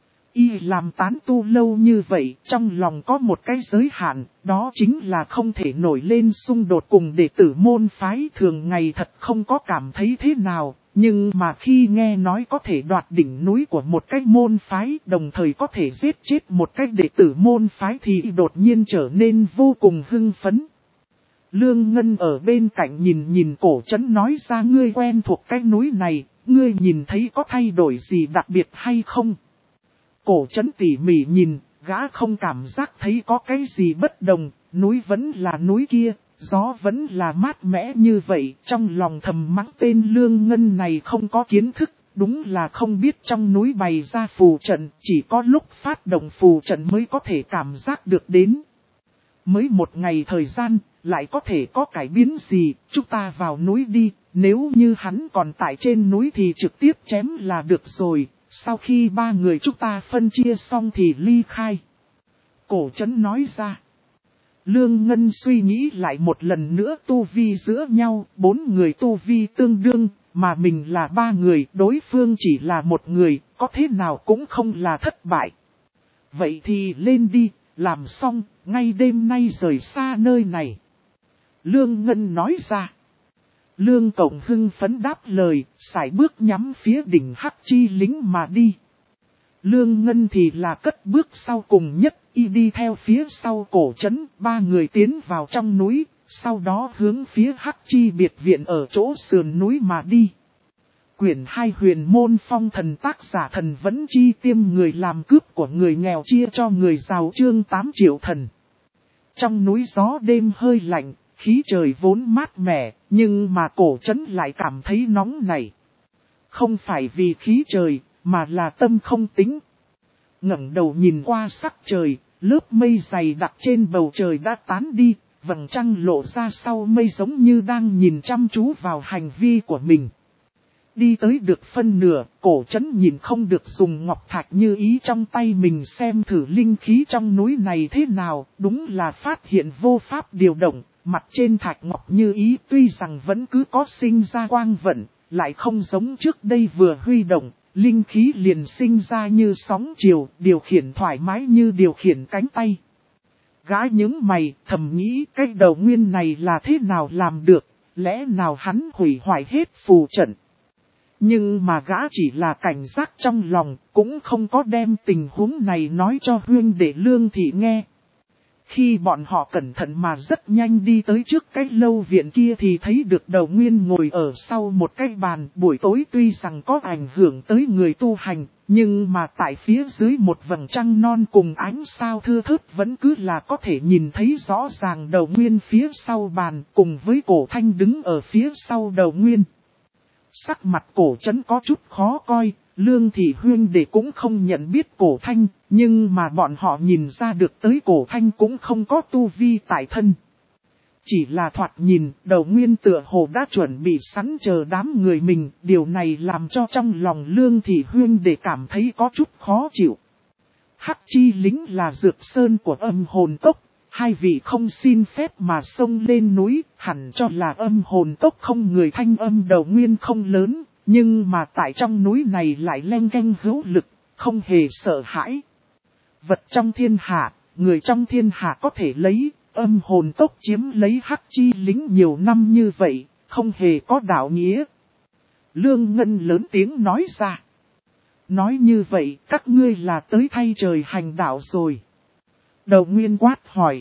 Y làm tán tu lâu như vậy, trong lòng có một cái giới hạn, đó chính là không thể nổi lên xung đột cùng đệ tử môn phái, thường ngày thật không có cảm thấy thế nào, nhưng mà khi nghe nói có thể đoạt đỉnh núi của một cái môn phái, đồng thời có thể giết chết một cái đệ tử môn phái thì đột nhiên trở nên vô cùng hưng phấn. Lương Ngân ở bên cạnh nhìn Cổ Trấn nói ra, ngươi quen thuộc cái núi này, ngươi nhìn thấy có thay đổi gì đặc biệt hay không? Cổ Trấn tỉ mỉ nhìn, gã không cảm giác thấy có cái gì bất đồng, núi vẫn là núi kia, gió vẫn là mát mẻ như vậy, trong lòng thầm mắng tên Lương Ngân này không có kiến thức, đúng là không biết trong núi bày ra phù trận, chỉ có lúc phát động phù trận mới có thể cảm giác được đến. Mới một ngày thời gian, lại có thể có cải biến gì, chúng ta vào núi đi, nếu như hắn còn tại trên núi thì trực tiếp chém là được rồi, sau khi ba người chúng ta phân chia xong thì ly khai. Cổ Trấn nói ra. Lương Ngân suy nghĩ lại một lần nữa, tu vi giữa nhau, 4 người tu vi tương đương, mà mình là 3 người, đối phương chỉ là một người, có thế nào cũng không là thất bại. Vậy thì lên đi, làm xong, ngay đêm nay rời xa nơi này. Lương Ngân nói ra. Lương Cổng hưng phấn đáp lời, sải bước nhắm phía đỉnh Hắc Chi Lính mà đi. Lương Ngân thì là cất bước sau cùng nhất, y đi theo phía sau Cổ Trấn, 3 người tiến vào trong núi, sau đó hướng phía Hắc Chi biệt viện ở chỗ sườn núi mà đi. Quyển 2 Huyền Môn Phong Thần, tác giả Thần Vẫn Chi, tiêm người làm cướp của người nghèo chia cho người giàu, chương 8 triệu thần. Trong núi gió đêm hơi lạnh, khí trời vốn mát mẻ, nhưng mà cổ trấn lại cảm thấy nóng này. Không phải vì khí trời, mà là tâm không tính. Ngẩng đầu nhìn qua sắc trời, lớp mây dày đặc trên bầu trời đã tán đi, vầng trăng lộ ra sau mây giống như đang nhìn chăm chú vào hành vi của mình. Đi tới được phân nửa, cổ trấn nhìn không được dùng ngọc thạch như ý trong tay mình xem thử linh khí trong núi này thế nào, đúng là phát hiện vô pháp điều động, mặt trên thạch ngọc như ý tuy rằng vẫn cứ có sinh ra quang vận, lại không giống trước đây vừa huy động, linh khí liền sinh ra như sóng chiều, điều khiển thoải mái như điều khiển cánh tay. Gã nhướng mày, thầm nghĩ cái đầu nguyên này là thế nào làm được, lẽ nào hắn hủy hoại hết phù trận. Nhưng mà gã chỉ là cảnh giác trong lòng, cũng không có đem tình huống này nói cho huynh đệ Lương Thị nghe. Khi bọn họ cẩn thận mà rất nhanh đi tới trước cái lâu viện kia thì thấy được Đầu Nguyên ngồi ở sau một cái bàn. Buổi tối tuy rằng có ảnh hưởng tới người tu hành, nhưng mà tại phía dưới một vầng trăng non cùng ánh sao thưa thớt vẫn cứ là có thể nhìn thấy rõ ràng Đầu Nguyên phía sau bàn cùng với Cổ Thanh đứng ở phía sau Đầu Nguyên. Sắc mặt Cổ Trấn có chút khó coi, Lương Thị huynh đệ cũng không nhận biết Cổ Thanh, nhưng mà bọn họ nhìn ra được tới Cổ Thanh cũng không có tu vi tại thân. Chỉ là thoạt nhìn, Đầu Nguyên tựa hồ đã chuẩn bị sẵn chờ đám người mình, điều này làm cho trong lòng Lương Thị huynh đệ cảm thấy có chút khó chịu. Hắc Chi Lính là dược sơn của Âm Hồn Tốc. Hai vị không xin phép mà xông lên núi, hẳn cho là Âm Hồn Tốc không người thanh âm Đầu Nguyên không lớn, nhưng mà tại trong núi này lại leng keng hữu lực, không hề sợ hãi. Vật trong thiên hạ, người trong thiên hạ có thể lấy, Âm Hồn Tốc chiếm lấy Hắc Chi Lính nhiều năm như vậy, không hề có đạo nghĩa. Lương Ngân lớn tiếng nói ra. Nói như vậy, các ngươi là tới thay trời hành đạo rồi. Đầu Nguyên quát hỏi.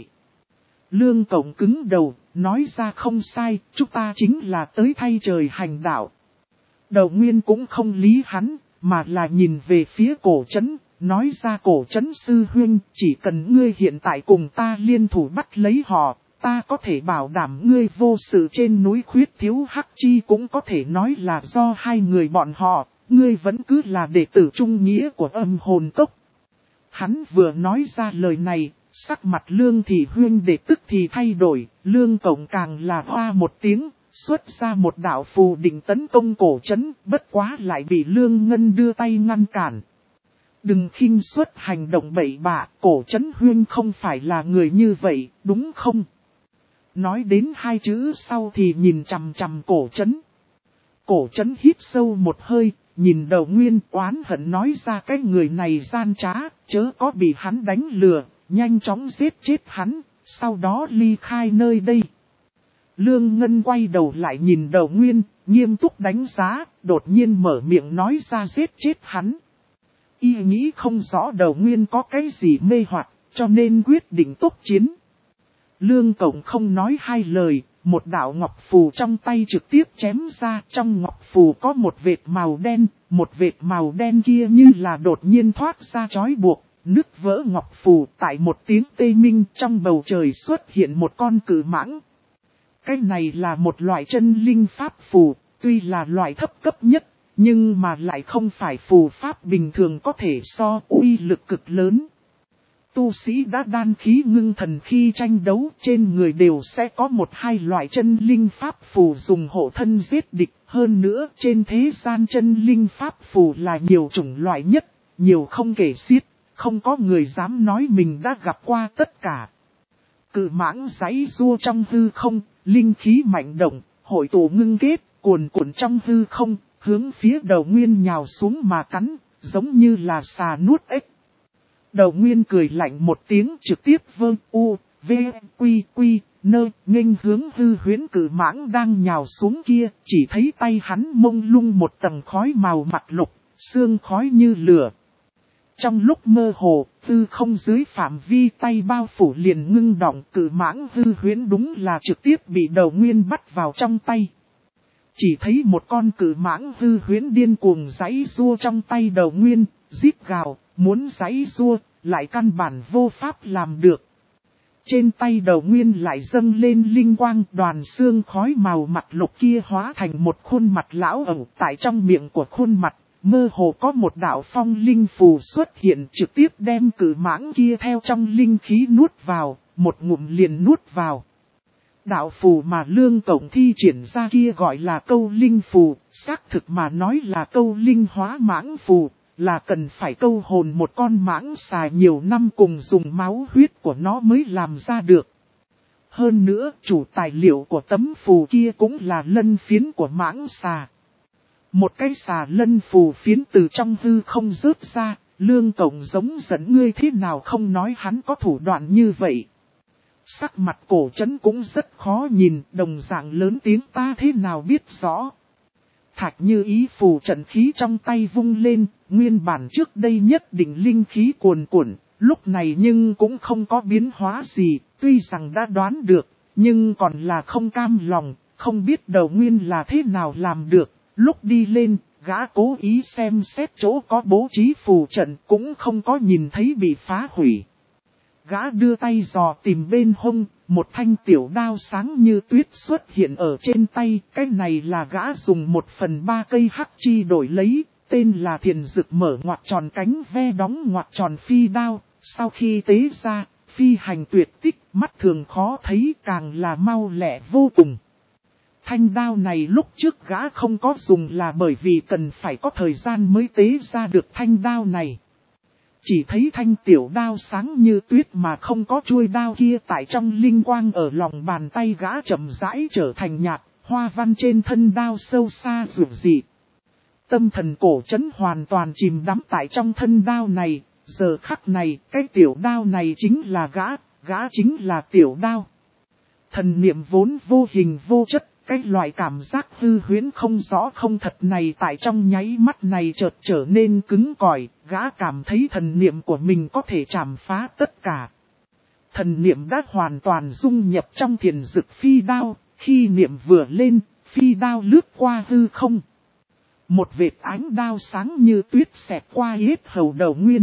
Lương Cổng cứng đầu, nói ra không sai, chúng ta chính là tới thay trời hành đạo. Đầu Nguyên cũng không lý hắn, mà là nhìn về phía Cổ Trấn, nói ra Cổ Trấn sư huynh, chỉ cần ngươi hiện tại cùng ta liên thủ bắt lấy họ, ta có thể bảo đảm ngươi vô sự trên núi khuyết thiếu Hắc Chi cũng có thể nói là do hai người bọn họ, ngươi vẫn cứ là đệ tử trung nghĩa của Âm Hồn Tốc. Hắn vừa nói ra lời này, sắc mặt Lương Thị huynh đệ tức thì thay đổi, Lương Cổng càng là hoa một tiếng, xuất ra một đạo phù định tấn công Cổ Trấn, bất quá lại bị Lương Ngân đưa tay ngăn cản. Đừng khinh suất hành động bậy bạ, Cổ Trấn huynh không phải là người như vậy, đúng không? Nói đến hai chữ sau thì nhìn chằm chằm Cổ Trấn. Cổ Trấn hít sâu một hơi, nhìn Đầu Nguyên oán hận nói ra cái người này gian trá, chớ có bị hắn đánh lừa, nhanh chóng giết chết hắn, sau đó ly khai nơi đây. Lương Ngân quay đầu lại nhìn Đầu Nguyên, nghiêm túc đánh giá, đột nhiên mở miệng nói ra giết chết hắn. Y nghĩ không rõ Đầu Nguyên có cái gì mê hoặc, cho nên quyết định tốc chiến. Lương Cổng không nói hai lời, một đạo ngọc phù trong tay trực tiếp chém ra, trong ngọc phù có một vệt màu đen, một vệt màu đen kia như là đột nhiên thoát ra trói buộc, nứt vỡ ngọc phù, tại một tiếng tê minh trong bầu trời xuất hiện một con cự mãng. Cái này là một loại chân linh pháp phù, tuy là loại thấp cấp nhất, nhưng mà lại không phải phù pháp bình thường có thể so uy lực cực lớn. Tu sĩ đã đan khí ngưng thần khi tranh đấu trên người đều sẽ có một hai loại chân linh pháp phù dùng hộ thân giết địch. Hơn nữa trên thế gian chân linh pháp phù là nhiều chủng loại nhất, nhiều không kể xiết, không có người dám nói mình đã gặp qua tất cả. Cự mãng giãy giụa trong hư không, linh khí mạnh động, hội tụ ngưng kết, cuồn cuộn trong hư không, hướng phía Đầu Nguyên nhào xuống mà cắn, giống như là xà nuốt ếch. Đầu Nguyên cười lạnh một tiếng trực tiếp vơ u, v, quy, nơ, nghênh hướng hư huyễn cự mãng đang nhào xuống kia, chỉ thấy tay hắn mông lung một tầng khói màu mặt lục, sương khói như lửa. Trong lúc mơ hồ, hư không dưới phạm vi tay bao phủ liền ngưng động, cự mãng hư huyễn đúng là trực tiếp bị Đầu Nguyên bắt vào trong tay. Chỉ thấy một con cự mãng hư huyễn điên cuồng giãy giụa trong tay Đầu Nguyên, rít gào, muốn giãy giụa, lại căn bản vô pháp làm được. trên tay đầu nguyên lại dâng lên linh quang, đoàn xương khói màu mặt lục kia hóa thành một khuôn mặt lão ẩu, tại trong miệng của khuôn mặt, mơ hồ có một đạo phong linh phù xuất hiện, trực tiếp đem cự mãng kia theo trong linh khí nuốt vào, một ngụm liền nuốt vào. Đạo phù mà Lương Cổng thi triển ra kia gọi là câu linh phù, xác thực mà nói là câu linh hóa mãng phù, là cần phải câu hồn một con mãng xà nhiều năm cùng dùng máu huyết của nó mới làm ra được. Hơn nữa, chủ tài liệu của tấm phù kia cũng là lân phiến của mãng xà. Một cái xà lân phù phiến từ trong hư không rớt ra, Lương Cổng giống giận, ngươi thế nào không nói hắn có thủ đoạn như vậy. Sắc mặt Cổ Trấn cũng rất khó nhìn, đồng dạng lớn tiếng, ta thế nào biết rõ. Thạch Như Ý phù trận khí trong tay vung lên, nguyên bản trước đây nhất định linh khí cuồn cuộn, lúc này nhưng cũng không có biến hóa gì, tuy rằng đã đoán được, nhưng còn là không cam lòng, không biết đầu nguyên là thế nào làm được. Lúc đi lên, gã cố ý xem xét chỗ có bố trí phù trận cũng không có nhìn thấy bị phá hủy. Gã đưa tay dò tìm bên hông, một thanh tiểu đao sáng như tuyết xuất hiện ở trên tay. Cái này là gã dùng 1/3 cây hắc chi đổi lấy, tên là Thiền Dực mở ngoặc tròn cánh ve đóng ngoặc tròn phi đao. Sau khi tế ra, phi hành tuyệt tích, mắt thường khó thấy, càng là mau lẹ vô cùng. Thanh đao này lúc trước gã không có dùng là bởi vì cần phải có thời gian mới tế ra được thanh đao này. Chỉ thấy thanh tiểu đao sáng như tuyết mà không có chuôi đao kia tại trong linh quang ở lòng bàn tay gã chậm rãi trở thành nhạt, hoa văn trên thân đao sâu xa rực dị. Tâm thần Cổ Trấn hoàn toàn chìm đắm tại trong thân đao này, giờ khắc này, cái tiểu đao này chính là gã chính là tiểu đao. Thần niệm vốn vô hình vô chất, cái loại cảm giác hư huyễn không rõ không thật này tại trong nháy mắt này chợt trở nên cứng cỏi, gã cảm thấy thần niệm của mình có thể chảm phá tất cả. Thần niệm đã hoàn toàn dung nhập trong Thiền Dực phi đao, khi niệm vừa lên, phi đao lướt qua hư không. Một vệt ánh đao sáng như tuyết xẹt qua yết hầu đầu nguyên.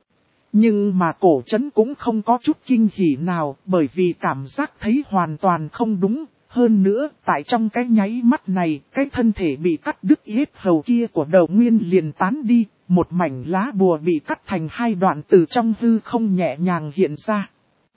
Nhưng mà Cổ Trấn cũng không có chút kinh hỉ nào, bởi vì cảm giác thấy hoàn toàn không đúng. Hơn nữa, tại trong cái nháy mắt này, cái thân thể bị cắt đứt yết hầu kia của đầu nguyên liền tán đi, một mảnh lá bùa bị cắt thành hai đoạn từ trong hư không nhẹ nhàng hiện ra.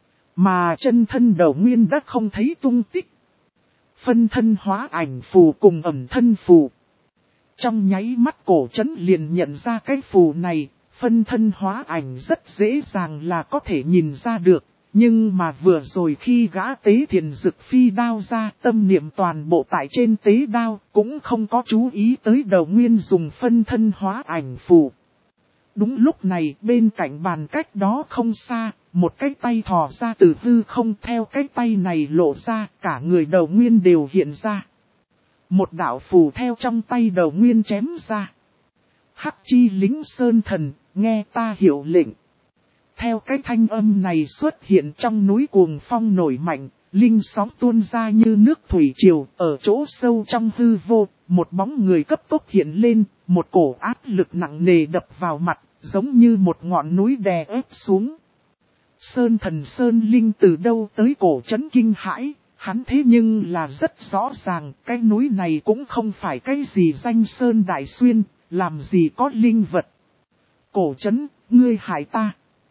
Mà chân thân đầu nguyên đã không thấy tung tích. Phân thân hóa ảnh phù cùng ẩn thân phù. Trong nháy mắt Cổ Trấn liền nhận ra cái phù này, phân thân hóa ảnh rất dễ dàng là có thể nhìn ra được. Nhưng mà vừa rồi khi gã tế Thiền Dực phi đao ra, tâm niệm toàn bộ tại trên tế đao, cũng không có chú ý tới đầu nguyên dùng phân thân hóa ảnh phù. Đúng lúc này, bên cạnh bàn cách đó không xa, một cái tay thò ra từ hư không, theo cái tay này lộ ra, cả người đầu nguyên đều hiện ra. Một đạo phù theo trong tay đầu nguyên chém ra. Hắc chi lính sơn thần, nghe ta hiệu lệnh. Theo cái thanh âm này xuất hiện trong núi cuồng phong nổi mạnh, linh sóng tuôn ra như nước thủy triều, ở chỗ sâu trong hư vô, một bóng người cấp tốc hiện lên, một cổ áp lực nặng nề đập vào mặt, giống như một ngọn núi đè ép xuống. Sơn thần Sơn Linh từ đâu tới Cổ Trấn kinh hãi, hắn thế nhưng là rất rõ ràng, cái núi này cũng không phải cái gì danh Sơn Đại Xuyên, làm gì có linh vật. Cổ Trấn, ngươi hại ta.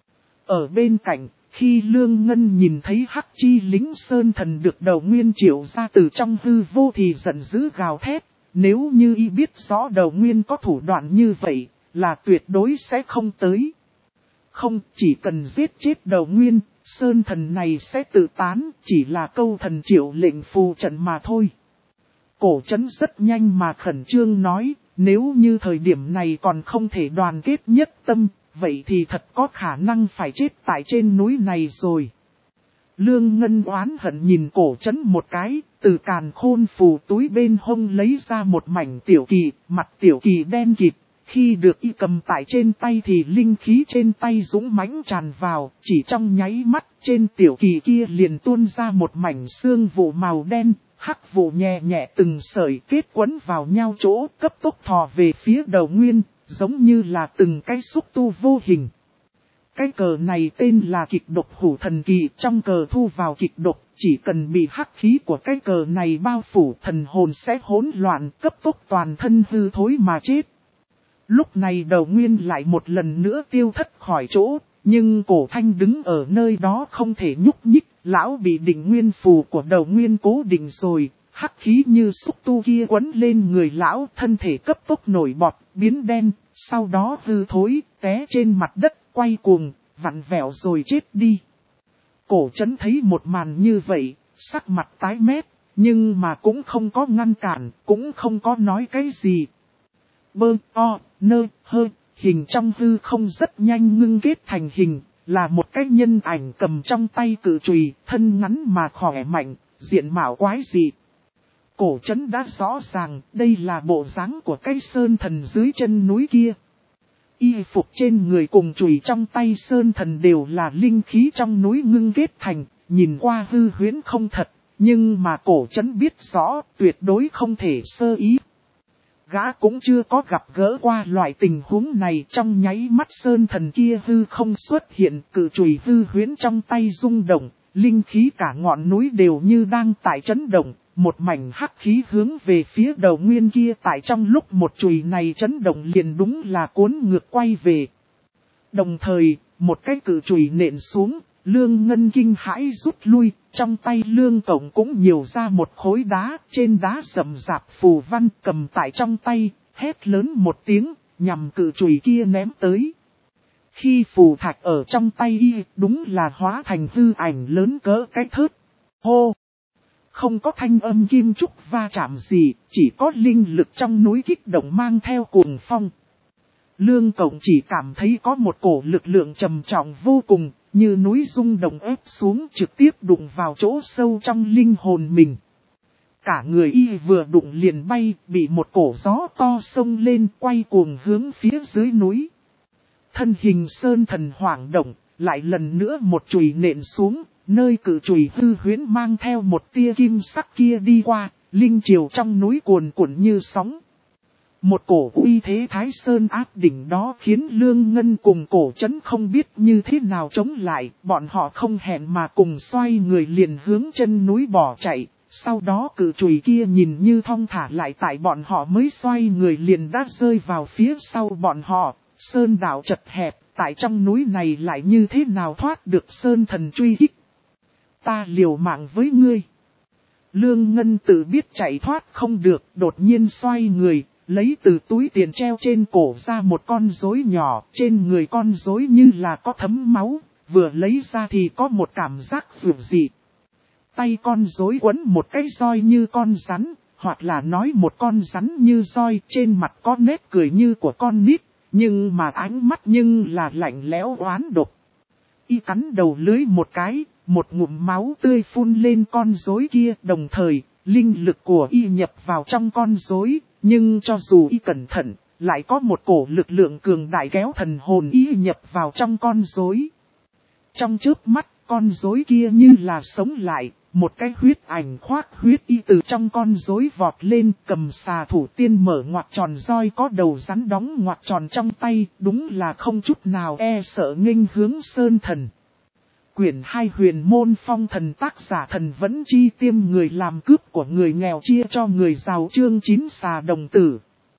Ở bên cạnh, khi Lương Ngân nhìn thấy Hắc chi lính sơn thần được đầu nguyên triệu ra từ trong hư vô thì giận dữ gào thét, nếu như y biết rõ đầu nguyên có thủ đoạn như vậy, là tuyệt đối sẽ không tới. Không, chỉ cần giết chết đầu nguyên, sơn thần này sẽ tự tán, chỉ là câu thần triệu lệnh phù trận mà thôi. Cổ Trấn rất nhanh mà khẩn trương nói, nếu như thời điểm này còn không thể đoàn kết nhất tâm, vậy thì thật có khả năng phải chết tại trên núi này rồi. Lương Ngân oán hận nhìn Cổ Trấn một cái, từ càn khôn phù túi bên hông lấy ra một mảnh tiểu kỳ, mặt tiểu kỳ đen kịt. Khi được y cầm tại trên tay thì linh khí trên tay dũng mãnh tràn vào, chỉ trong nháy mắt trên tiểu kỳ kia liền tuôn ra một mảnh xương vụ màu đen, hắc vụ nhẹ nhẹ từng sợi kết quấn vào nhau chỗ, cấp tốc thò về phía đầu nguyên, giống như là từng cái xúc tu vô hình. Cái cờ này tên là kịch độc hủ thần kỳ, trong cờ thu vào kịch độc, chỉ cần bị hắc khí của cái cờ này bao phủ thần hồn sẽ hỗn loạn, cấp tốc toàn thân hư thối mà chết. Lúc này Đầu Nguyên lại một lần nữa tiêu thất khỏi chỗ, nhưng Cổ Thanh đứng ở nơi đó không thể nhúc nhích, lão bị định nguyên phù của Đầu Nguyên cố định rồi, hắc khí như xúc tu kia quấn lên người lão, thân thể cấp tốc nổi bọt, biến đen, sau đó hư thối, té trên mặt đất, quay cuồng, vặn vẹo rồi chết đi. Cổ Trấn thấy một màn như vậy, sắc mặt tái mét, nhưng mà cũng không có ngăn cản, cũng không có nói cái gì. Bơ, o, nơ, hơ, hình trong hư không rất nhanh ngưng kết thành hình, là một cái nhân ảnh cầm trong tay cự chùy, thân ngắn mà khỏe mạnh, diện mạo quái dị. Cổ Trấn đã rõ ràng, đây là bộ dáng của cái sơn thần dưới chân núi kia. Y phục trên người cùng chùy trong tay sơn thần đều là linh khí trong núi ngưng kết thành, nhìn qua hư huyễn không thật, nhưng mà Cổ Trấn biết rõ, tuyệt đối không thể sơ ý. Gã cũng chưa có gặp gỡ qua loại tình huống này, trong nháy mắt sơn thần kia hư không xuất hiện, cự chùy hư huyễn trong tay rung động, linh khí cả ngọn núi đều như đang tại chấn động, một mảnh hắc khí hướng về phía Đầu Nguyên kia, tại trong lúc một chùy này chấn động liền đúng là cuốn ngược quay về. Đồng thời, một cái cự chùy nện xuống, Lương Ngân kinh hãi rút lui, trong tay Lương Cổng cũng nhiều ra một khối đá, trên đá rậm rạp phù văn, cầm tại trong tay, hét lớn một tiếng, nhằm cự chùy kia ném tới. Khi phù thạch ở trong tay y, đúng là hóa thành hư ảnh lớn cỡ cái thớt. Hô! Không có thanh âm kim trúc va chạm gì, chỉ có linh lực trong núi kích động mang theo cuồng phong. Lương Cổng chỉ cảm thấy có một cổ lực lượng trầm trọng vô cùng, như núi rung động ép xuống, trực tiếp đụng vào chỗ sâu trong linh hồn mình. Cả người y vừa đụng liền bay, bị một cổ gió to xông lên, quay cuồng hướng phía dưới núi. Thân hình sơn thần hoảng động, lại lần nữa một chùy nện xuống, nơi cự chùy hư huyễn mang theo một tia kim sắc kia đi qua, linh triều trong núi cuồn cuộn như sóng. Một cổ uy thế Thái Sơn áp đỉnh đó khiến Lương Ngân cùng Cổ Trấn không biết như thế nào chống lại, bọn họ không hẹn mà cùng xoay người liền hướng chân núi bỏ chạy, sau đó cự chùy kia nhìn như thong thả lại, tại bọn họ mới xoay người liền đã rơi vào phía sau bọn họ, sơn đảo chật hẹp, tại trong núi này lại như thế nào thoát được sơn thần truy kích. Ta liều mạng với ngươi. Lương Ngân tự biết chạy thoát không được, đột nhiên xoay người, lấy từ túi tiền treo trên cổ ra một con rối nhỏ, trên người con rối như là có thấm máu, vừa lấy ra thì có một cảm giác dịu dị. Tay con rối quấn một cái roi như con rắn, hoặc là nói một con rắn như roi, trên mặt có nét cười như của con nít, nhưng mà ánh mắt nhưng là lạnh lẽo oán độc. Y cắn đầu lưới một cái, một ngụm máu tươi phun lên con rối kia, đồng thời, linh lực của y nhập vào trong con rối, nhưng cho dù y cẩn thận, lại có một cổ lực lượng cường đại kéo thần hồn y nhập vào trong con rối. Trong chớp mắt, con rối kia như là sống lại, một cái huyết ảnh khoác huyết y từ trong con rối vọt lên, cầm xà thủ tiên mở ngoặc tròn roi có đầu rắn đóng ngoặc tròn trong tay, đúng là không chút nào e sợ nghênh hướng sơn thần. Quyển 2 Huyền Môn Phong Thần, tác giả Thần Vẫn Chi, tiêm người làm cướp của người nghèo chia cho người giàu, chương 9 xà đồng tử.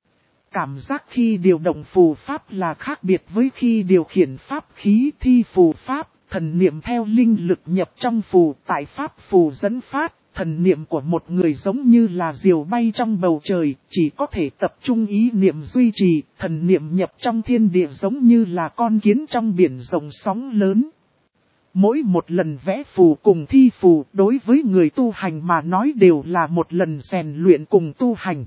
Cảm giác khi điều động phù pháp là khác biệt với khi điều khiển pháp khí thi phù pháp, thần niệm theo linh lực nhập trong phù, tại pháp phù dẫn phát, thần niệm của một người giống như là diều bay trong bầu trời, chỉ có thể tập trung ý niệm duy trì, thần niệm nhập trong thiên địa giống như là con kiến trong biển rộng sóng lớn. Mỗi một lần vẽ phù cùng thi phù đối với người tu hành mà nói đều là một lần rèn luyện cùng tu hành.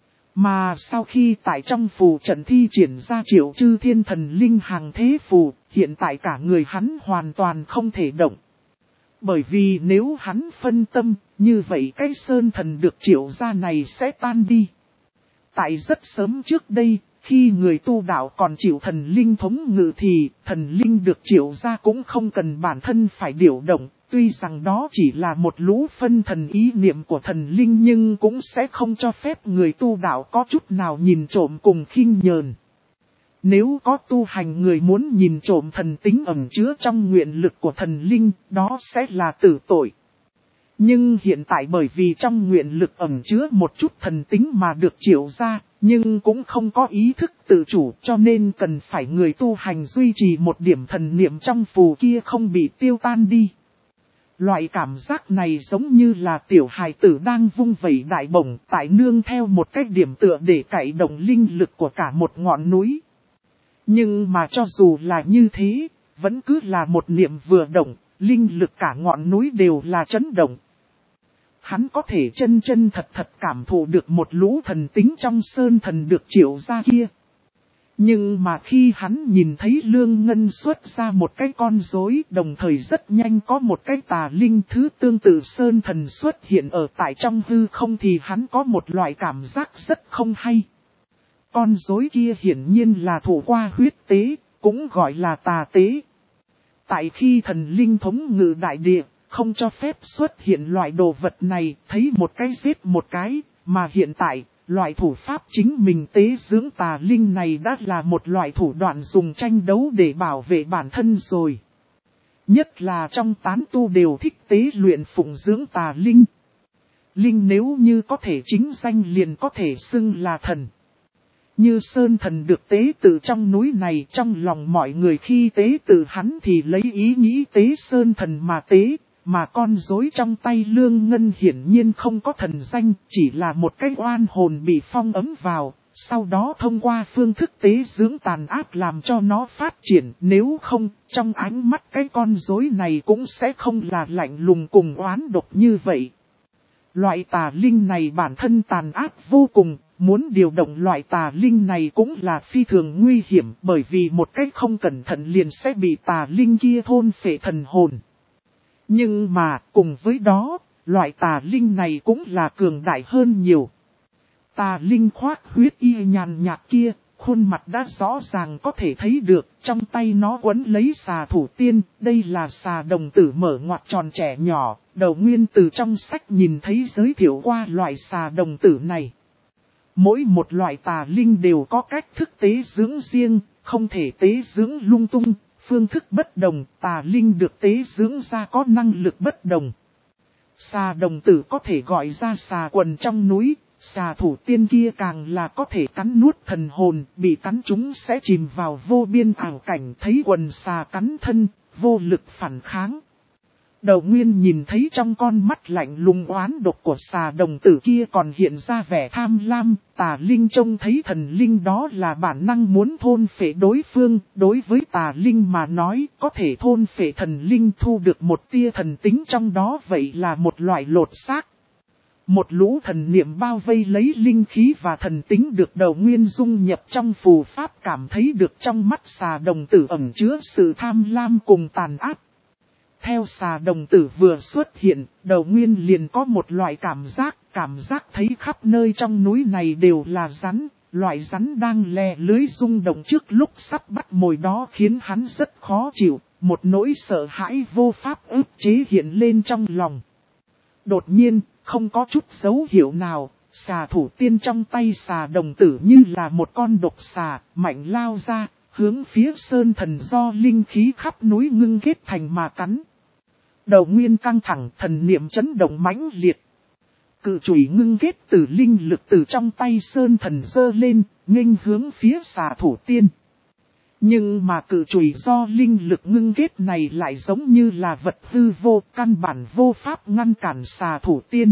Mà sau khi tại trong phù trận thi triển ra Triệu Chư Thiên Thần Linh hàng thế phù, hiện tại cả người hắn hoàn toàn không thể động. Bởi vì nếu hắn phân tâm, như vậy cái sơn thần được triệu ra này sẽ tan đi. Tại rất sớm trước đây, khi người tu đạo còn chịu thần linh thống ngự thì thần linh được triệu ra cũng không cần bản thân phải điều động. Tuy rằng đó chỉ là một lũ phân thần ý niệm của thần linh nhưng cũng sẽ không cho phép người tu đạo có chút nào nhìn trộm cùng khinh nhờn. Nếu có tu hành người muốn nhìn trộm thần tính ẩn chứa trong nguyện lực của thần linh, đó sẽ là tử tội. Nhưng hiện tại bởi vì trong nguyện lực ẩn chứa một chút thần tính mà được triệu ra, nhưng cũng không có ý thức tự chủ, cho nên cần phải người tu hành duy trì một điểm thần niệm trong phù kia không bị tiêu tan đi. Loại cảm giác này giống như là tiểu hài tử đang vung vẩy đại bổng tại nương theo một cách điểm tựa để cải động linh lực của cả một ngọn núi. Nhưng mà cho dù là như thế, vẫn cứ là một niệm vừa động, linh lực cả ngọn núi đều là chấn động. Hắn có thể chân chân thật thật cảm thụ được một lũ thần tính trong sơn thần được triệu ra kia. Nhưng mà khi hắn nhìn thấy Lương Ngân xuất ra một cái con rối, đồng thời rất nhanh có một cái tà linh thứ tương tự sơn thần xuất hiện ở tại trong hư không thì hắn có một loại cảm giác rất không hay. Con rối kia hiển nhiên là thủ qua huyết tế, cũng gọi là tà tế. Tại khi thần linh thống ngự đại địa, không cho phép xuất hiện loại đồ vật này, thấy một cái giết một cái, mà hiện tại, loại thủ pháp chính mình tế dưỡng tà linh này đã là một loại thủ đoạn dùng tranh đấu để bảo vệ bản thân rồi. Nhất là trong tán tu đều thích tế luyện phụng dưỡng tà linh. Linh nếu như có thể chính danh liền có thể xưng là thần. Như sơn thần được tế tự trong núi này, trong lòng mọi người khi tế tự hắn thì lấy ý nghĩ tế sơn thần mà tế, mà con rối trong tay Lương Ngân hiển nhiên không có thần danh, chỉ là một cái oan hồn bị phong ấm vào, sau đó thông qua phương thức tế dưỡng tàn ác làm cho nó phát triển, nếu không, trong ánh mắt cái con rối này cũng sẽ không là lạnh lùng cùng oán độc như vậy. Loại tà linh này bản thân tàn ác vô cùng, muốn điều động loại tà linh này cũng là phi thường nguy hiểm bởi vì một cách không cẩn thận liền sẽ bị tà linh kia thôn phệ thần hồn. Nhưng mà cùng với đó, loại tà linh này cũng là cường đại hơn nhiều. Tà linh khoác huyết y nhàn nhạt kia, khuôn mặt đã rõ ràng có thể thấy được, trong tay nó quấn lấy xà thủ tiên, đây là xà đồng tử mở ngoặt tròn trẻ nhỏ, Đầu Nguyên từ trong sách nhìn thấy giới thiệu qua loại xà đồng tử này. Mỗi một loại tà linh đều có cách thức tế dưỡng riêng, không thể tế dưỡng lung tung, phương thức bất đồng, tà linh được tế dưỡng ra có năng lực bất đồng. Xà đồng tử có thể gọi ra xà quần trong núi, xà thủ tiên kia càng là có thể cắn nuốt thần hồn, bị cắn chúng sẽ chìm vào vô biên ảo cảnh thấy quần xà cắn thân, vô lực phản kháng. Đầu Nguyên nhìn thấy trong con mắt lạnh lùng oán độc của xà đồng tử kia còn hiện ra vẻ tham lam, tà linh trông thấy thần linh đó là bản năng muốn thôn phệ đối phương, đối với tà linh mà nói có thể thôn phệ thần linh thu được một tia thần tính trong đó vậy là một loại lột xác. Một lũ thần niệm bao vây lấy linh khí và thần tính được Đầu Nguyên dung nhập trong phù pháp cảm thấy được trong mắt xà đồng tử ẩn chứa sự tham lam cùng tàn ác. Theo xà đồng tử vừa xuất hiện, Đầu Nguyên liền có một loại cảm giác thấy khắp nơi trong núi này đều là rắn, loại rắn đang lè lưới rung động trước lúc sắp bắt mồi đó khiến hắn rất khó chịu, một nỗi sợ hãi vô pháp ức chế hiện lên trong lòng. Đột nhiên, không có chút dấu hiệu nào, xà thủ tiên trong tay xà đồng tử như là một con độc xà, mạnh lao ra, hướng phía sơn thần do linh khí khắp núi ngưng kết thành mà cắn. Đầu Nguyên căng thẳng, thần niệm chấn động mãnh liệt. Cự chùy ngưng kết từ linh lực từ trong tay sơn thần giơ lên, nghênh hướng phía xà thủ tiên. Nhưng mà cự chùy do linh lực ngưng kết này lại giống như là vật hư vô, căn bản vô pháp ngăn cản xà thủ tiên.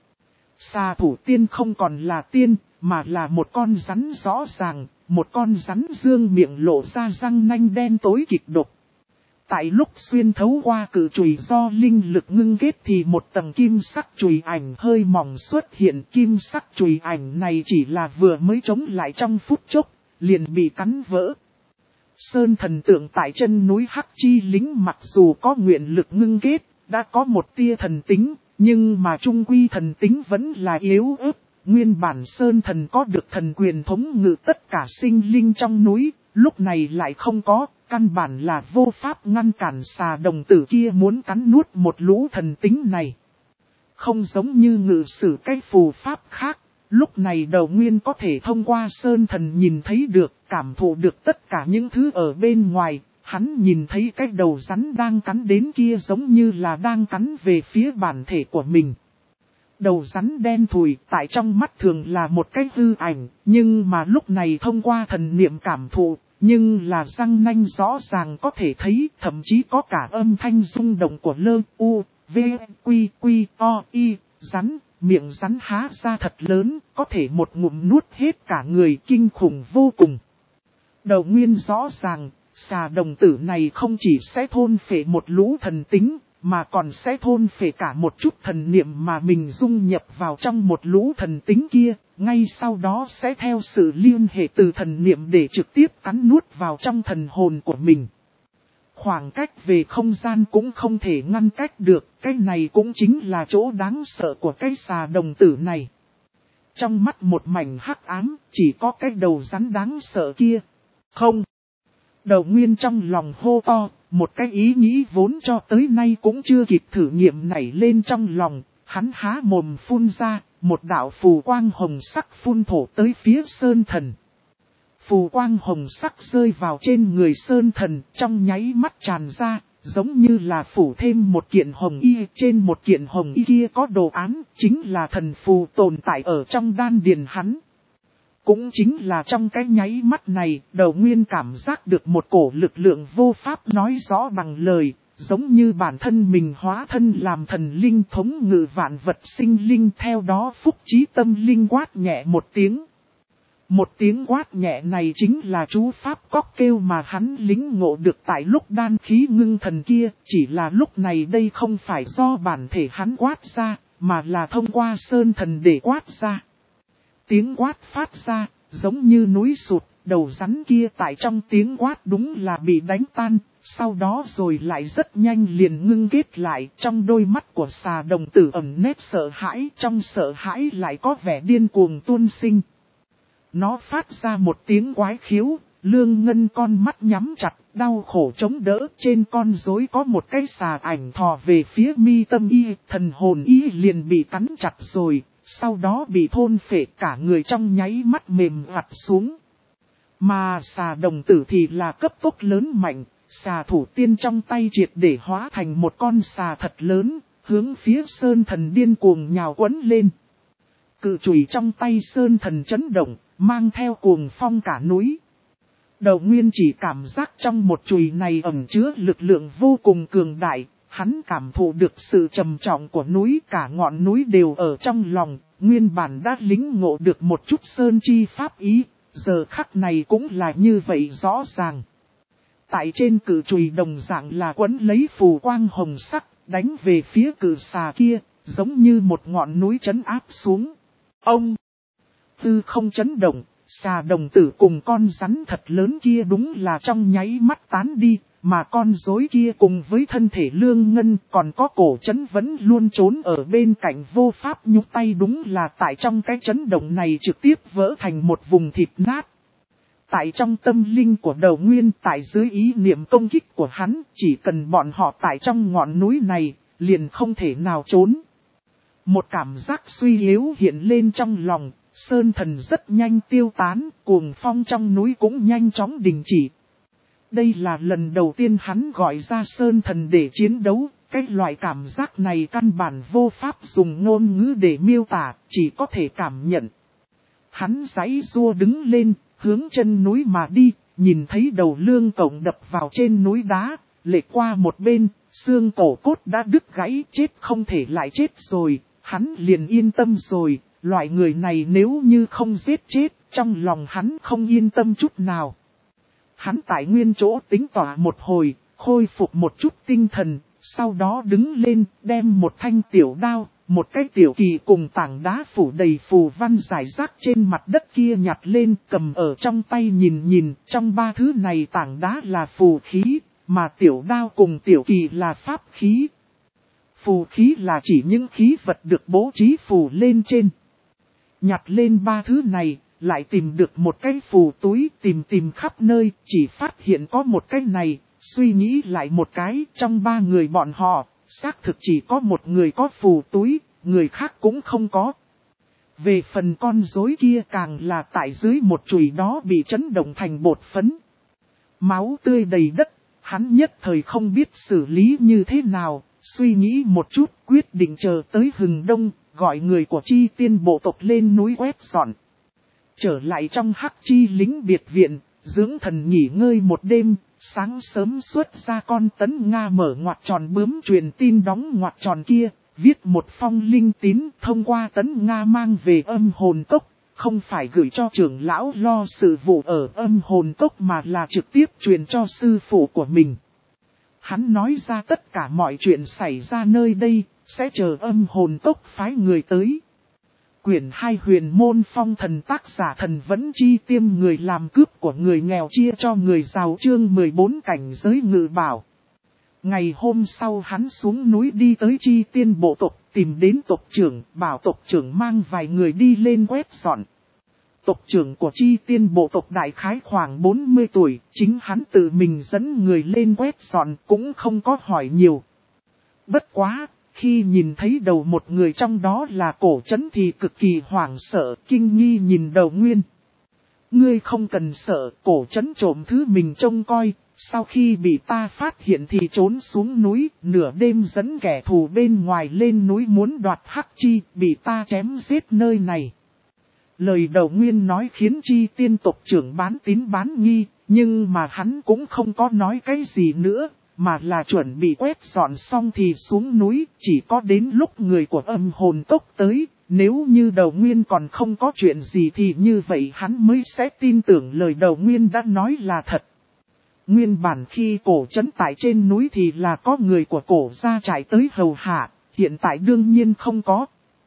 Xà thủ tiên không còn là tiên, mà là một con rắn rõ ràng, một con rắn dương miệng lộ ra răng nanh đen tối kịch độc. Tại lúc xuyên thấu qua cự chùy do linh lực ngưng kết thì một tầng kim sắc chùy ảnh hơi mỏng xuất hiện. Kim sắc chùy ảnh này chỉ là vừa mới chống lại trong phút chốc, liền bị cắn vỡ. Sơn thần tượng tại chân núi Hắc Chi Lính mặc dù có nguyện lực ngưng kết, đã có một tia thần tính, nhưng mà trung quy thần tính vẫn là yếu ớt. Nguyên bản Sơn thần có được thần quyền thống ngự tất cả sinh linh trong núi, lúc này lại không có, căn bản là vô pháp ngăn cản xà đồng tử kia muốn cắn nuốt một lũ thần tính này. Không giống như ngự sử cái phù pháp khác, Lúc này Đầu Nguyên có thể thông qua sơn thần nhìn thấy được, cảm thụ được tất cả những thứ ở bên ngoài. Hắn nhìn thấy cái đầu rắn đang cắn đến kia giống như là đang cắn về phía bản thể của mình. Đầu rắn đen thùi tại trong mắt thường là một cái hư ảnh, nhưng mà lúc này thông qua thần niệm cảm thụ, nhưng là răng nanh rõ ràng có thể thấy, thậm chí có cả âm thanh rung động của lơ, u, v, quy, quy, o, y, rắn, miệng rắn há ra thật lớn, có thể một ngụm nuốt hết cả người, kinh khủng vô cùng. Đầu Nguyên rõ ràng, xà đồng tử này không chỉ sẽ thôn phệ một lũ thần tính, mà còn sẽ thôn phệ cả một chút thần niệm mà mình dung nhập vào trong một lũ thần tính kia, ngay sau đó sẽ theo sự liên hệ từ thần niệm để trực tiếp cắn nuốt vào trong thần hồn của mình. Khoảng cách về không gian cũng không thể ngăn cách được, cái này cũng chính là chỗ đáng sợ của cái xà đồng tử này. Trong mắt một mảnh hắc ám, chỉ có cái đầu rắn đáng sợ kia. Không! Đầu Nguyên trong lòng hô to, một cái ý nghĩ vốn cho tới nay cũng chưa kịp thử nghiệm nảy lên trong lòng, hắn há mồm phun ra, một đạo phù quang hồng sắc phun thổ tới phía sơn thần. Phù quang hồng sắc rơi vào trên người sơn thần, trong nháy mắt tràn ra, giống như là phủ thêm một kiện hồng y, trên một kiện hồng y kia có đồ án, chính là thần phù tồn tại ở trong đan điền hắn. Cũng chính là trong cái nháy mắt này, Đầu Nguyên cảm giác được một cổ lực lượng vô pháp nói rõ bằng lời, giống như bản thân mình hóa thân làm thần linh thống ngự vạn vật sinh linh, theo đó phúc trí tâm linh quát nhẹ một tiếng. Một tiếng quát nhẹ này chính là chú pháp cóc kêu mà hắn lính ngộ được tại lúc đan khí ngưng thần kia, chỉ là lúc này đây không phải do bản thể hắn quát ra, mà là thông qua sơn thần để quát ra. Tiếng quát phát ra, giống như núi sụt, đầu rắn kia tại trong tiếng quát đúng là bị đánh tan, sau đó rồi lại rất nhanh liền ngưng kết lại, trong đôi mắt của xà đồng tử ẩn nét sợ hãi, trong sợ hãi lại có vẻ điên cuồng tuôn sinh. Nó phát ra một tiếng quái khiếu, Lương Ngân con mắt nhắm chặt, đau khổ chống đỡ, trên con rối có một cái xà ảnh thò về phía mi tâm y, thần hồn y liền bị cắn chặt rồi. Sau đó bị thôn phệ, cả người trong nháy mắt mềm vặt xuống. Mà xà đồng tử thì là cấp tốc lớn mạnh, xà thủ tiên trong tay triệt để hóa thành một con xà thật lớn, hướng phía sơn thần điên cuồng nhào quấn lên. Cự chùy trong tay sơn thần chấn động, mang theo cuồng phong cả núi. Đầu Nguyên chỉ cảm giác trong một chùy này ẩn chứa lực lượng vô cùng cường đại. Hắn cảm thụ được sự trầm trọng của núi, cả ngọn núi đều ở trong lòng, nguyên bản đã lính ngộ được một chút sơn chi pháp ý, giờ khắc này cũng là như vậy rõ ràng. Tại trên cự chùy đồng dạng là quấn lấy phù quang hồng sắc, đánh về phía cự xà kia, giống như một ngọn núi trấn áp xuống. Ông! Tư không chấn động, xà đồng tử cùng con rắn thật lớn kia đúng là trong nháy mắt tán đi. Mà con rối kia cùng với thân thể Lương Ngân còn có cổ chấn vẫn luôn trốn ở bên cạnh vô pháp nhúc tay, đúng là tại trong cái chấn động này trực tiếp vỡ thành một vùng thịt nát. Tại trong tâm linh của Đầu Nguyên, tại dưới ý niệm công kích của hắn, chỉ cần bọn họ tại trong ngọn núi này, liền không thể nào trốn. Một cảm giác suy yếu hiện lên trong lòng, sơn thần rất nhanh tiêu tán, cuồng phong trong núi cũng nhanh chóng đình chỉ. Đây là lần đầu tiên hắn gọi ra sơn thần để chiến đấu, cái loại cảm giác này căn bản vô pháp dùng ngôn ngữ để miêu tả, chỉ có thể cảm nhận. Hắn giãy giụa đứng lên, hướng chân núi mà đi, nhìn thấy đầu Lương Cổng đập vào trên núi đá, lệch qua một bên, xương cổ cốt đã đứt gãy, chết không thể lại chết rồi, hắn liền yên tâm rồi, loại người này nếu như không giết chết, trong lòng hắn không yên tâm chút nào. Hắn tại nguyên chỗ tính tỏa một hồi, khôi phục một chút tinh thần, sau đó đứng lên, đem một thanh tiểu đao, một cái tiểu kỳ cùng tảng đá phủ đầy phù văn rải rác trên mặt đất kia nhặt lên, cầm ở trong tay nhìn, trong ba thứ này tảng đá là phù khí, mà tiểu đao cùng tiểu kỳ là pháp khí. Phù khí là chỉ những khí vật được bố trí phù lên trên. Nhặt lên ba thứ này, lại tìm được một cái phù túi, tìm khắp nơi, chỉ phát hiện có một cái này, suy nghĩ lại một cái, trong ba người bọn họ, xác thực chỉ có một người có phù túi, người khác cũng không có. Về phần con rối kia càng là tại dưới một chùy đó bị chấn động thành bột phấn. Máu tươi đầy đất, hắn nhất thời không biết xử lý như thế nào, suy nghĩ một chút quyết định chờ tới hừng đông, gọi người của Chi Tiên bộ tộc lên núi quét dọn. Trở lại trong Hắc Chi lính biệt viện, dưỡng thần nghỉ ngơi một đêm, sáng sớm xuất ra con Tấn Nga mở ngoặc tròn bướm truyền tin đóng ngoặc tròn kia, viết một phong linh tín thông qua Tấn Nga mang về âm hồn cốc, không phải gửi cho trưởng lão lo sự vụ ở âm hồn cốc mà là trực tiếp truyền cho sư phụ của mình. Hắn nói ra tất cả mọi chuyện xảy ra nơi đây, sẽ chờ âm hồn cốc phái người tới. Quyển 2 Huyền môn phong thần tác giả Thần Vẫn Chi tiêm người làm cướp của người nghèo chia cho người giàu chương 14 cảnh giới ngự bảo. Ngày hôm sau hắn xuống núi đi tới Chi Tiên bộ tộc tìm đến tộc trưởng, bảo tộc trưởng mang vài người đi lên quét dọn. Tộc trưởng của Chi Tiên bộ tộc đại khái khoảng 40 tuổi, chính hắn tự mình dẫn người lên quét dọn cũng không có hỏi nhiều. Bất quá, khi nhìn thấy đầu một người trong đó là Cổ Trấn thì cực kỳ hoảng sợ, kinh nghi nhìn Đầu Nguyên. Ngươi không cần sợ, Cổ Trấn trộm thứ mình trông coi, sau khi bị ta phát hiện thì trốn xuống núi, nửa đêm dẫn kẻ thù bên ngoài lên núi muốn đoạt Hắc Chi, bị ta chém giết nơi này. Lời Đầu Nguyên nói khiến Chi Tiên tộc trưởng bán tín bán nghi, nhưng mà hắn cũng không có nói cái gì nữa, mà là chuẩn bị quét dọn xong thì xuống núi, chỉ có đến lúc người của âm hồn cốc tới, nếu như Đầu Nguyên còn không có chuyện gì thì như vậy hắn mới sẽ tin tưởng lời Đầu Nguyên đã nói là thật. Nguyên bản khi Cổ Trấn tại trên núi thì là có người của Cổ gia chạy tới hầu hạ, hiện tại đương nhiên không có.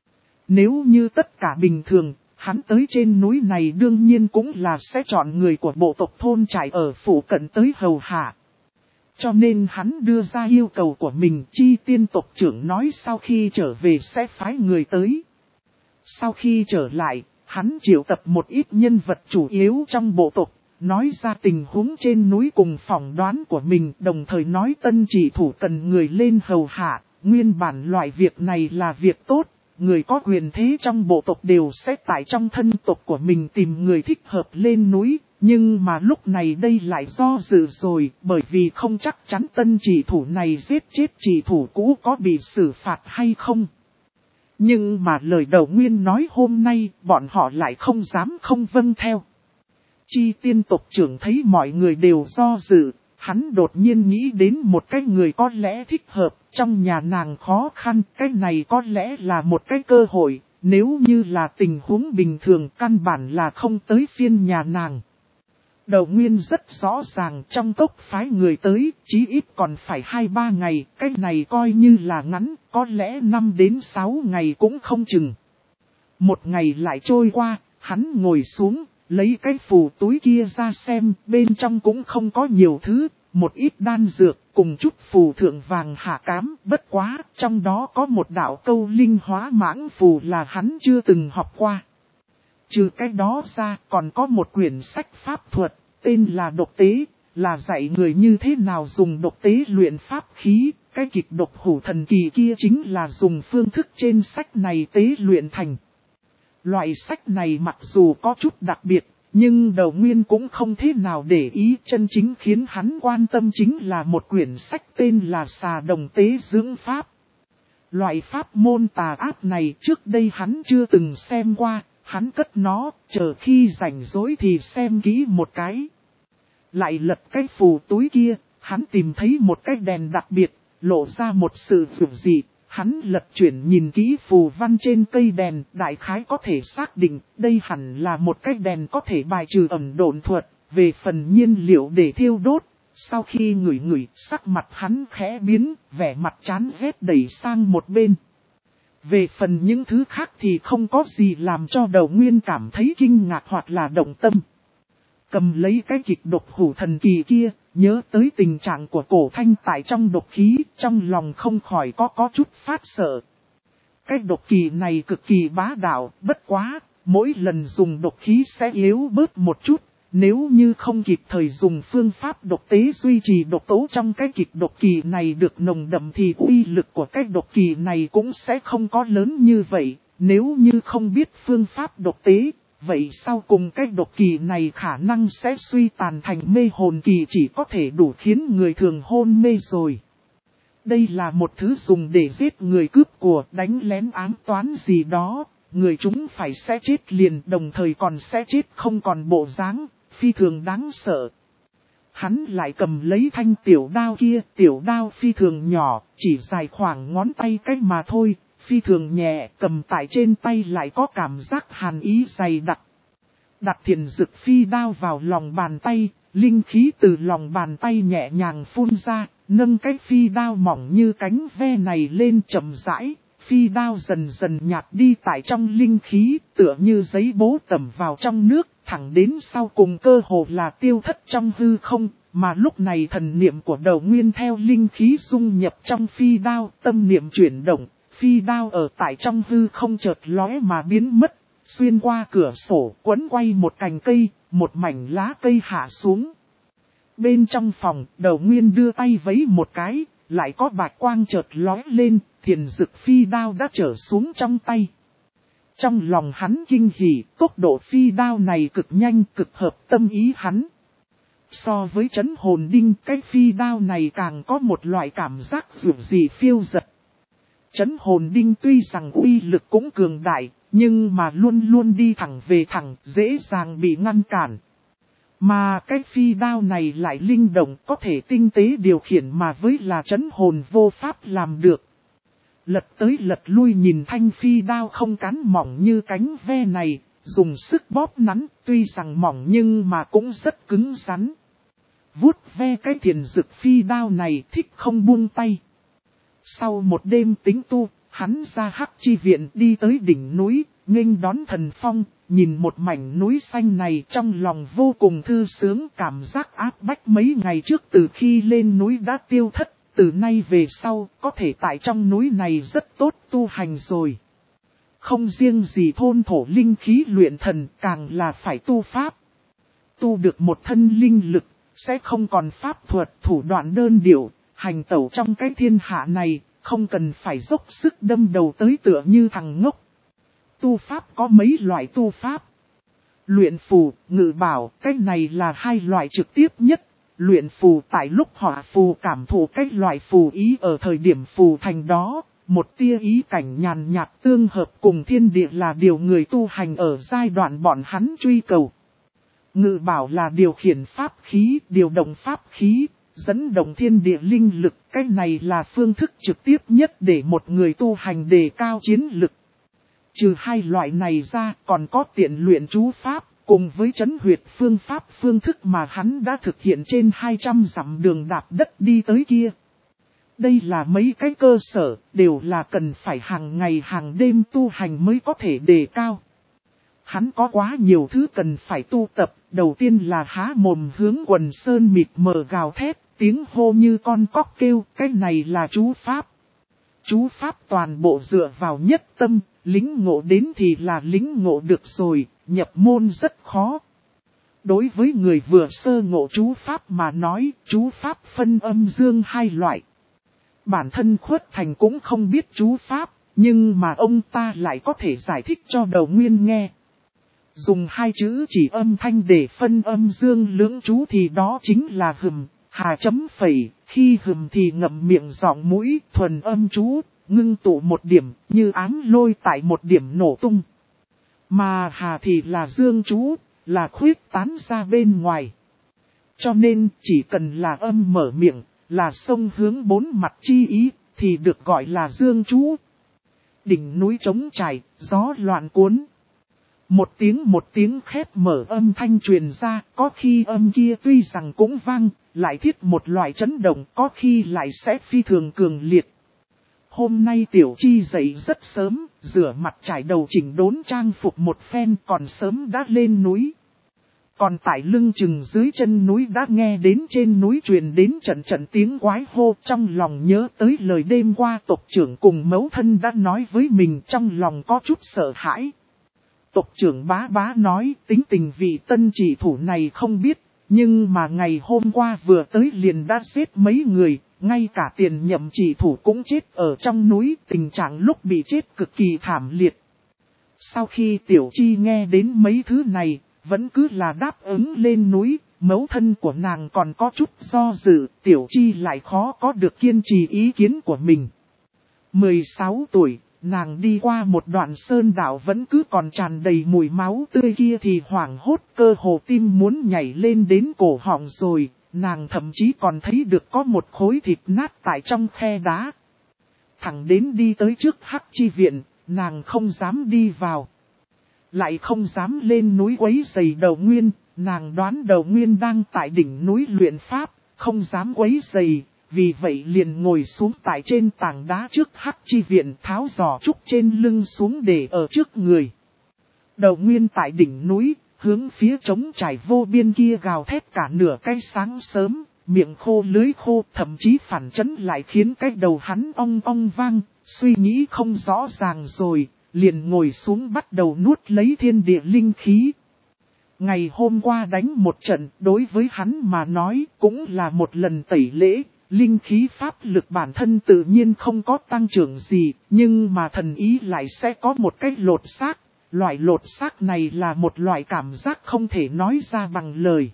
Nếu như tất cả bình thường, hắn tới trên núi này đương nhiên cũng là sẽ chọn người của bộ tộc thôn trại ở phủ cận tới hầu hạ. Cho nên hắn đưa ra yêu cầu của mình, Chi Tiên tộc trưởng nói sau khi trở về sẽ phái người tới. Sau khi trở lại, hắn triệu tập một ít nhân vật chủ yếu trong bộ tộc, nói ra tình huống trên núi cùng phỏng đoán của mình, đồng thời nói tân chỉ thủ cần người lên hầu hạ, nguyên bản loại việc này là việc tốt. Người có quyền thế trong bộ tộc đều sẽ tại trong thân tộc của mình tìm người thích hợp lên núi, nhưng mà lúc này đây lại do dự rồi, bởi vì không chắc chắn tân chỉ thủ này giết chết chỉ thủ cũ có bị xử phạt hay không. Nhưng mà lời Đầu Nguyên nói hôm nay, bọn họ lại không dám không vâng theo. Chi Tiên tộc trưởng thấy mọi người đều do dự. Hắn đột nhiên nghĩ đến một cái người có lẽ thích hợp, trong nhà nàng khó khăn, cái này có lẽ là một cái cơ hội, nếu như là tình huống bình thường căn bản là không tới phiên nhà nàng. Đầu Nguyên rất rõ ràng trong tốc phái người tới, chí ít còn phải 2-3 ngày, cái này coi như là ngắn, có lẽ 5 đến 6 ngày cũng không chừng. Một ngày lại trôi qua, hắn ngồi xuống. Lấy cái phù túi kia ra xem, bên trong cũng không có nhiều thứ, một ít đan dược, cùng chút phù thượng vàng hạ cám, bất quá, trong đó có một đạo câu linh hóa mãng phù là hắn chưa từng học qua. Trừ cái đó ra, còn có một quyển sách pháp thuật, tên là Độc Tế, là dạy người như thế nào dùng độc tế luyện pháp khí, cái kịch độc hủ thần kỳ kia chính là dùng phương thức trên sách này tế luyện thành. Loại sách này mặc dù có chút đặc biệt, nhưng Đầu Nguyên cũng không thế nào để ý, chân chính khiến hắn quan tâm chính là một quyển sách tên là Xà Đồng Tế Dưỡng Pháp. Loại pháp môn tà ác này trước đây hắn chưa từng xem qua, hắn cất nó, chờ khi rảnh rỗi thì xem kỹ một cái. Lại lật cái phù túi kia, hắn tìm thấy một cái đèn đặc biệt, lộ ra một sự dường dị. Hắn lật chuyển nhìn kỹ phù văn trên cây đèn, đại khái có thể xác định đây hẳn là một cái đèn có thể bài trừ ẩn độn thuật, về phần nhiên liệu để thiêu đốt. Sau khi ngửi sắc mặt hắn khẽ biến, vẻ mặt chán ghét đẩy sang một bên. Về phần những thứ khác thì không có gì làm cho Đầu Nguyên cảm thấy kinh ngạc hoặc là động tâm. Cầm lấy cái kịch độc hủ thần kỳ kia, nhớ tới tình trạng của Cổ Thanh tại trong độc khí, trong lòng không khỏi có chút phát sợ. Cái độc kỳ này cực kỳ bá đạo, bất quá, mỗi lần dùng độc khí sẽ yếu bớt một chút, nếu như không kịp thời dùng phương pháp độc tế duy trì độc tố trong cái kịch độc kỳ này được nồng đậm thì uy lực của cái độc kỳ này cũng sẽ không có lớn như vậy. Nếu như không biết phương pháp độc tế, vậy sau cùng cái độc kỳ này khả năng sẽ suy tàn thành mê hồn kỳ, chỉ có thể đủ khiến người thường hôn mê rồi. Đây là một thứ dùng để giết người, cướp của, đánh lén, ám toán gì đó, người chúng phải sẽ chết liền, đồng thời còn sẽ chết không còn bộ dáng, phi thường đáng sợ. Hắn lại cầm lấy thanh tiểu đao kia, tiểu đao phi thường nhỏ, chỉ dài khoảng ngón tay cách mà thôi, phi thường nhẹ, cầm tại trên tay lại có cảm giác hàn ý dày đặc. Đặt thiền dực phi đao vào lòng bàn tay, linh khí từ lòng bàn tay nhẹ nhàng phun ra, nâng cái phi đao mỏng như cánh ve này lên chậm rãi, phi đao dần dần nhạt đi tại trong linh khí, tựa như giấy bố tẩm vào trong nước, thẳng đến sau cùng cơ hồ là tiêu thất trong hư không, mà lúc này thần niệm của Đầu Nguyên theo linh khí dung nhập trong phi đao, tâm niệm chuyển động, phi đao ở tại trong hư không chợt lóe mà biến mất, xuyên qua cửa sổ quấn quay một cành cây, một mảnh lá cây hạ xuống. Bên trong phòng, Đầu Nguyên đưa tay vẫy một cái, lại có bạch quang chợt lóe lên, thiền dực phi đao đã trở xuống trong tay. Trong lòng hắn kinh hỉ, tốc độ phi đao này cực nhanh, cực hợp tâm ý hắn. So với trấn hồn đinh, cái phi đao này càng có một loại cảm giác dịu dị phiêu dật. Trấn hồn đinh tuy rằng uy lực cũng cường đại, nhưng mà luôn luôn đi thẳng về thẳng, dễ dàng bị ngăn cản. Mà cái phi đao này lại linh động, có thể tinh tế điều khiển mà với là trấn hồn vô pháp làm được. Lật tới lật lui nhìn thanh phi đao không cán mỏng như cánh ve này, dùng sức bóp nắn, tuy rằng mỏng nhưng mà cũng rất cứng rắn. Vuốt ve cái thiền dực phi đao này thích không buông tay. Sau một đêm tính tu, hắn ra Hắc Chi Viện đi tới đỉnh núi, nghênh đón thần phong, nhìn một mảnh núi xanh này trong lòng vô cùng thư sướng, cảm giác áp bách mấy ngày trước từ khi lên núi đã tiêu thất, từ nay về sau có thể tại trong núi này rất tốt tu hành rồi. Không riêng gì thôn thổ linh khí luyện thần, càng là phải tu pháp. Tu được một thân linh lực, sẽ không còn pháp thuật thủ đoạn đơn điệu, hành tẩu trong cái thiên hạ này, không cần phải dốc sức đâm đầu tới tựa như thằng ngốc. Tu pháp có mấy loại tu pháp. Luyện phù, ngự bảo, cái này là hai loại trực tiếp nhất. Luyện phù tại lúc họa phù cảm thụ cái loại phù ý ở thời điểm phù thành đó, một tia ý cảnh nhàn nhạt tương hợp cùng thiên địa là điều người tu hành ở giai đoạn bọn hắn truy cầu. Ngự bảo là điều khiển pháp khí, điều động pháp khí, dẫn động thiên địa linh lực, cái này là phương thức trực tiếp nhất để một người tu hành đề cao chiến lực. Trừ hai loại này ra còn có tiện luyện chú pháp, cùng với trấn huyệt phương pháp phương thức mà hắn đã thực hiện trên 200 dặm đường đạp đất đi tới kia. Đây là mấy cái cơ sở, đều là cần phải hàng ngày hàng đêm tu hành mới có thể đề cao. Hắn có quá nhiều thứ cần phải tu tập, đầu tiên là há mồm hướng quần sơn mịt mờ gào thét, tiếng hô như con cóc kêu, cái này là chú pháp. Chú pháp toàn bộ dựa vào nhất tâm, lính ngộ đến thì là lính ngộ được rồi, nhập môn rất khó. Đối với người vừa sơ ngộ chú pháp mà nói, chú pháp phân âm dương hai loại. Bản thân Khuất Thành cũng không biết chú pháp, nhưng mà ông ta lại có thể giải thích cho Đầu Nguyên nghe. Dùng hai chữ chỉ âm thanh để phân âm dương lưỡng chú thì đó chính là hừm, hà chấm phẩy, khi hừm thì ngậm miệng giọng mũi, thuần âm chú, ngưng tụ một điểm, như ám lôi tại một điểm nổ tung. Mà hà thì là dương chú, là khuyết tán ra bên ngoài. Cho nên chỉ cần là âm mở miệng, là sông hướng bốn mặt chi ý, thì được gọi là dương chú. Đỉnh núi trống trải, gió loạn cuốn. Một tiếng khép mở âm thanh truyền ra, có khi âm kia tuy rằng cũng vang, lại thiết một loại chấn động, có khi lại sẽ phi thường cường liệt. Hôm nay Tiểu Chi dậy rất sớm, rửa mặt trải đầu chỉnh đốn trang phục một phen, còn sớm đã lên núi. Còn tại lưng chừng dưới chân núi đã nghe đến trên núi truyền đến trận trận tiếng quái hô, trong lòng nhớ tới lời đêm qua tộc trưởng cùng mẫu thân đã nói với mình, trong lòng có chút sợ hãi. Tộc trưởng bá bá nói tính tình vị tân chỉ thủ này không biết, nhưng mà ngày hôm qua vừa tới liền đã giết mấy người, ngay cả tiền nhậm chỉ thủ cũng chết ở trong núi, tình trạng lúc bị chết cực kỳ thảm liệt. Sau khi Tiểu Chi nghe đến mấy thứ này, vẫn cứ là đáp ứng lên núi, mẫu thân của nàng còn có chút do dự, Tiểu Chi lại khó có được kiên trì ý kiến của mình. 16 tuổi, nàng đi qua một đoạn sơn đảo vẫn cứ còn tràn đầy mùi máu tươi kia thì hoảng hốt, cơ hồ tim muốn nhảy lên đến cổ họng rồi, nàng thậm chí còn thấy được có một khối thịt nát tại trong khe đá. Thẳng đến đi tới trước Hắc Chi viện, nàng không dám đi vào. Lại không dám lên núi quấy rầy Đầu Nguyên, nàng đoán Đầu Nguyên đang tại đỉnh núi luyện pháp, không dám quấy rầy, vì vậy liền ngồi xuống tại trên tảng đá trước Hắc Chi viện, tháo giỏ trúc trên lưng xuống để ở trước người. Đầu Nguyên tại đỉnh núi, hướng phía trống trải vô biên kia gào thét cả nửa cái sáng sớm, miệng khô lưới khô, thậm chí phản chấn lại khiến cái đầu hắn ong ong vang, suy nghĩ không rõ ràng rồi, liền ngồi xuống bắt đầu nuốt lấy thiên địa linh khí. Ngày hôm qua đánh một trận, đối với hắn mà nói cũng là một lần tẩy lễ, linh khí pháp lực bản thân tự nhiên không có tăng trưởng gì, nhưng mà thần ý lại sẽ có một cách lột xác. Loại lột xác này là một loại cảm giác không thể nói ra bằng lời.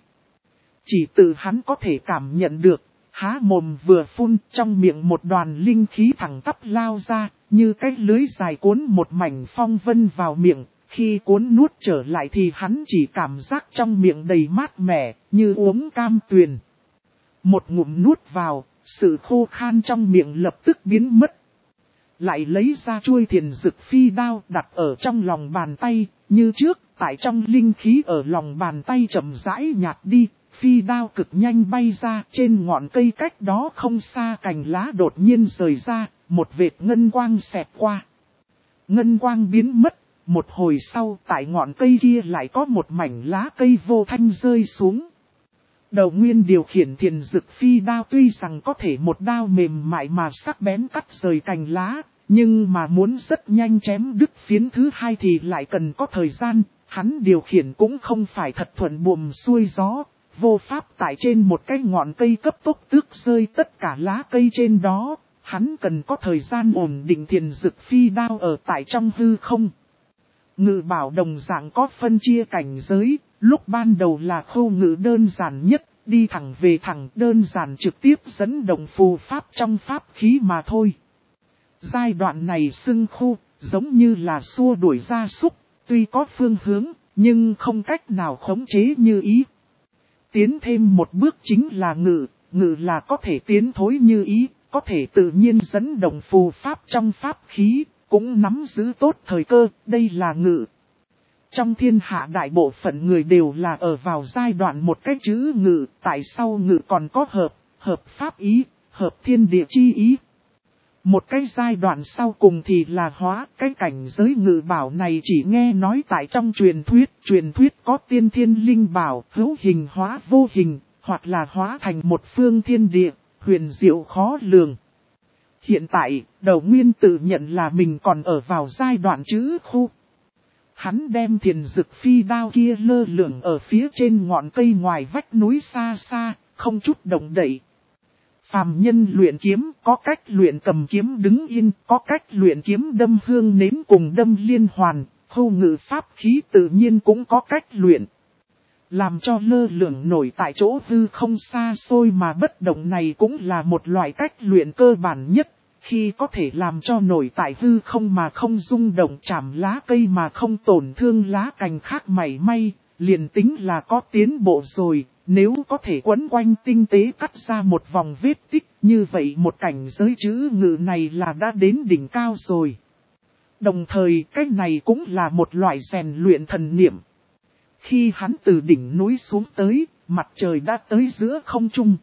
Chỉ tự hắn có thể cảm nhận được, há mồm vừa phun trong miệng một đoàn linh khí thẳng tắp lao ra, như cái lưới dài cuốn một mảnh phong vân vào miệng. Khi cuốn nuốt trở lại thì hắn chỉ cảm giác trong miệng đầy mát mẻ, như uống cam tuyền. Một ngụm nuốt vào, sự khô khan trong miệng lập tức biến mất. Lại lấy ra chuôi thiền dực phi đao đặt ở trong lòng bàn tay, như trước, tại trong linh khí ở lòng bàn tay chậm rãi nhạt đi, phi đao cực nhanh bay ra, trên ngọn cây cách đó không xa cành lá đột nhiên rời ra, một vệt ngân quang xẹt qua. Ngân quang biến mất, một hồi sau tại ngọn cây kia lại có một mảnh lá cây vô thanh rơi xuống. Đầu Nguyên điều khiển thiền dực phi đao tuy rằng có thể một đao mềm mại mà sắc bén cắt rời cành lá, nhưng mà muốn rất nhanh chém đứt phiến thứ hai thì lại cần có thời gian, hắn điều khiển cũng không phải thật thuận buồm xuôi gió, vô pháp tại trên một cái ngọn cây cấp tốc tước rơi tất cả lá cây trên đó, hắn cần có thời gian ổn định thiền dực phi đao ở tại trong hư không. Ngự bảo đồng dạng có phân chia cảnh giới, lúc ban đầu là khâu ngự đơn giản nhất, đi thẳng về thẳng đơn giản trực tiếp dẫn động phù pháp trong pháp khí mà thôi. Giai đoạn này xưng khu, giống như là xua đuổi gia súc, tuy có phương hướng, nhưng không cách nào khống chế như ý. Tiến thêm một bước chính là ngự, ngự là có thể tiến thối như ý, có thể tự nhiên dẫn động phù pháp trong pháp khí, cũng nắm giữ tốt thời cơ, đây là ngự. Trong thiên hạ đại bộ phận người đều là ở vào giai đoạn một cái chữ ngự, tại sau ngự còn có hợp pháp ý, hợp thiên địa chi ý. Một cái giai đoạn sau cùng thì là hóa, cái cảnh giới ngự bảo này chỉ nghe nói tại trong truyền thuyết có tiên thiên linh bảo, hữu hình hóa vô hình, hoặc là hóa thành một phương thiên địa, huyền diệu khó lường. Hiện tại, Đầu Nguyên tự nhận là mình còn ở vào giai đoạn chữ khu. Hắn đem thiền dực phi đao kia lơ lửng ở phía trên ngọn cây ngoài vách núi xa xa, không chút động đậy. Phàm nhân luyện kiếm có cách luyện cầm kiếm đứng yên, có cách luyện kiếm đâm hương nến cùng đâm liên hoàn, khâu ngự pháp khí tự nhiên cũng có cách luyện. Làm cho lơ lửng nổi tại chỗ hư không xa xôi mà bất động này cũng là một loại cách luyện cơ bản nhất. Khi có thể làm cho nổi tại hư không mà không rung động chạm lá cây mà không tổn thương lá cành khác mảy may, liền tính là có tiến bộ rồi, nếu có thể quấn quanh tinh tế cắt ra một vòng vết tích, như vậy một cảnh giới chữ ngự này là đã đến đỉnh cao rồi. Đồng thời cách này cũng là một loại rèn luyện thần niệm. Khi hắn từ đỉnh núi xuống tới, mặt trời đã tới giữa không trung.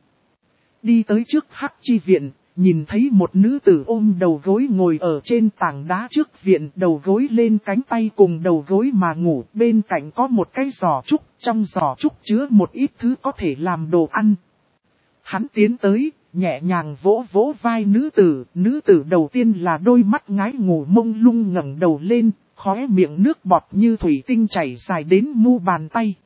Đi tới trước Hắc Chi viện, nhìn thấy một nữ tử ôm đầu gối ngồi ở trên tảng đá trước viện, đầu gối lên cánh tay cùng đầu gối mà ngủ, bên cạnh có một cái giỏ trúc, trong giỏ trúc chứa một ít thứ có thể làm đồ ăn. Hắn tiến tới, nhẹ nhàng vỗ vỗ vai nữ tử đầu tiên là đôi mắt ngái ngủ mông lung ngẩng đầu lên, khóe miệng nước bọt như thủy tinh chảy dài đến mu bàn tay.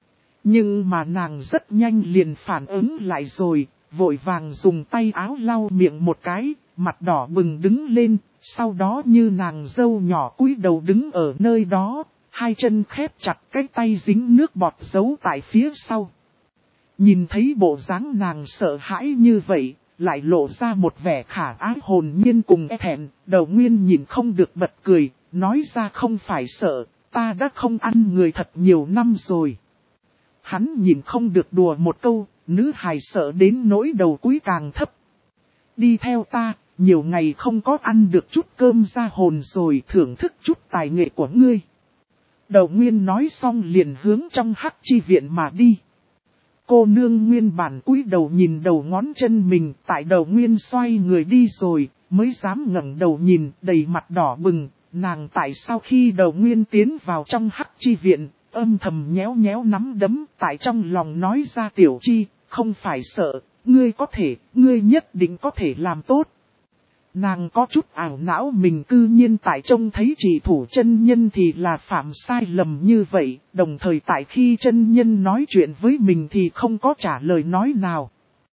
Nhưng mà nàng rất nhanh liền phản ứng lại rồi, vội vàng dùng tay áo lau miệng một cái, mặt đỏ bừng đứng lên, Sau đó như nàng dâu nhỏ cúi đầu đứng ở nơi đó, hai chân khép chặt, cái tay dính nước bọt giấu tại phía sau. Nhìn thấy bộ dáng nàng sợ hãi như vậy, lại lộ ra một vẻ khả ái hồn nhiên cùng e thẹn, Đậu Nguyên nhìn không được bật cười, nói ra không phải sợ, ta đã không ăn người thật nhiều năm rồi. Hắn nhìn không được đùa một câu, nữ hài sợ đến nỗi đầu cúi càng thấp. Đi theo ta, nhiều ngày không có ăn được chút cơm ra hồn rồi, thưởng thức chút tài nghệ của ngươi. Đậu Nguyên nói xong liền hướng trong Hắc Chi viện mà đi. Cô nương nguyên bản cúi đầu nhìn đầu ngón chân mình, tại Đậu Nguyên xoay người đi rồi, mới dám ngẩng đầu nhìn, đầy mặt đỏ bừng. Nàng tại sao khi Đậu Nguyên tiến vào trong Hắc Chi viện, âm thầm nhéo nhéo nắm đấm, tại trong lòng nói ra Tiểu Chi, không phải sợ, ngươi nhất định có thể làm tốt. Nàng có chút ảo não mình cư nhiên tại trông thấy chỉ thủ chân nhân thì là phạm sai lầm như vậy, đồng thời tại khi chân nhân nói chuyện với mình thì không có trả lời nói nào.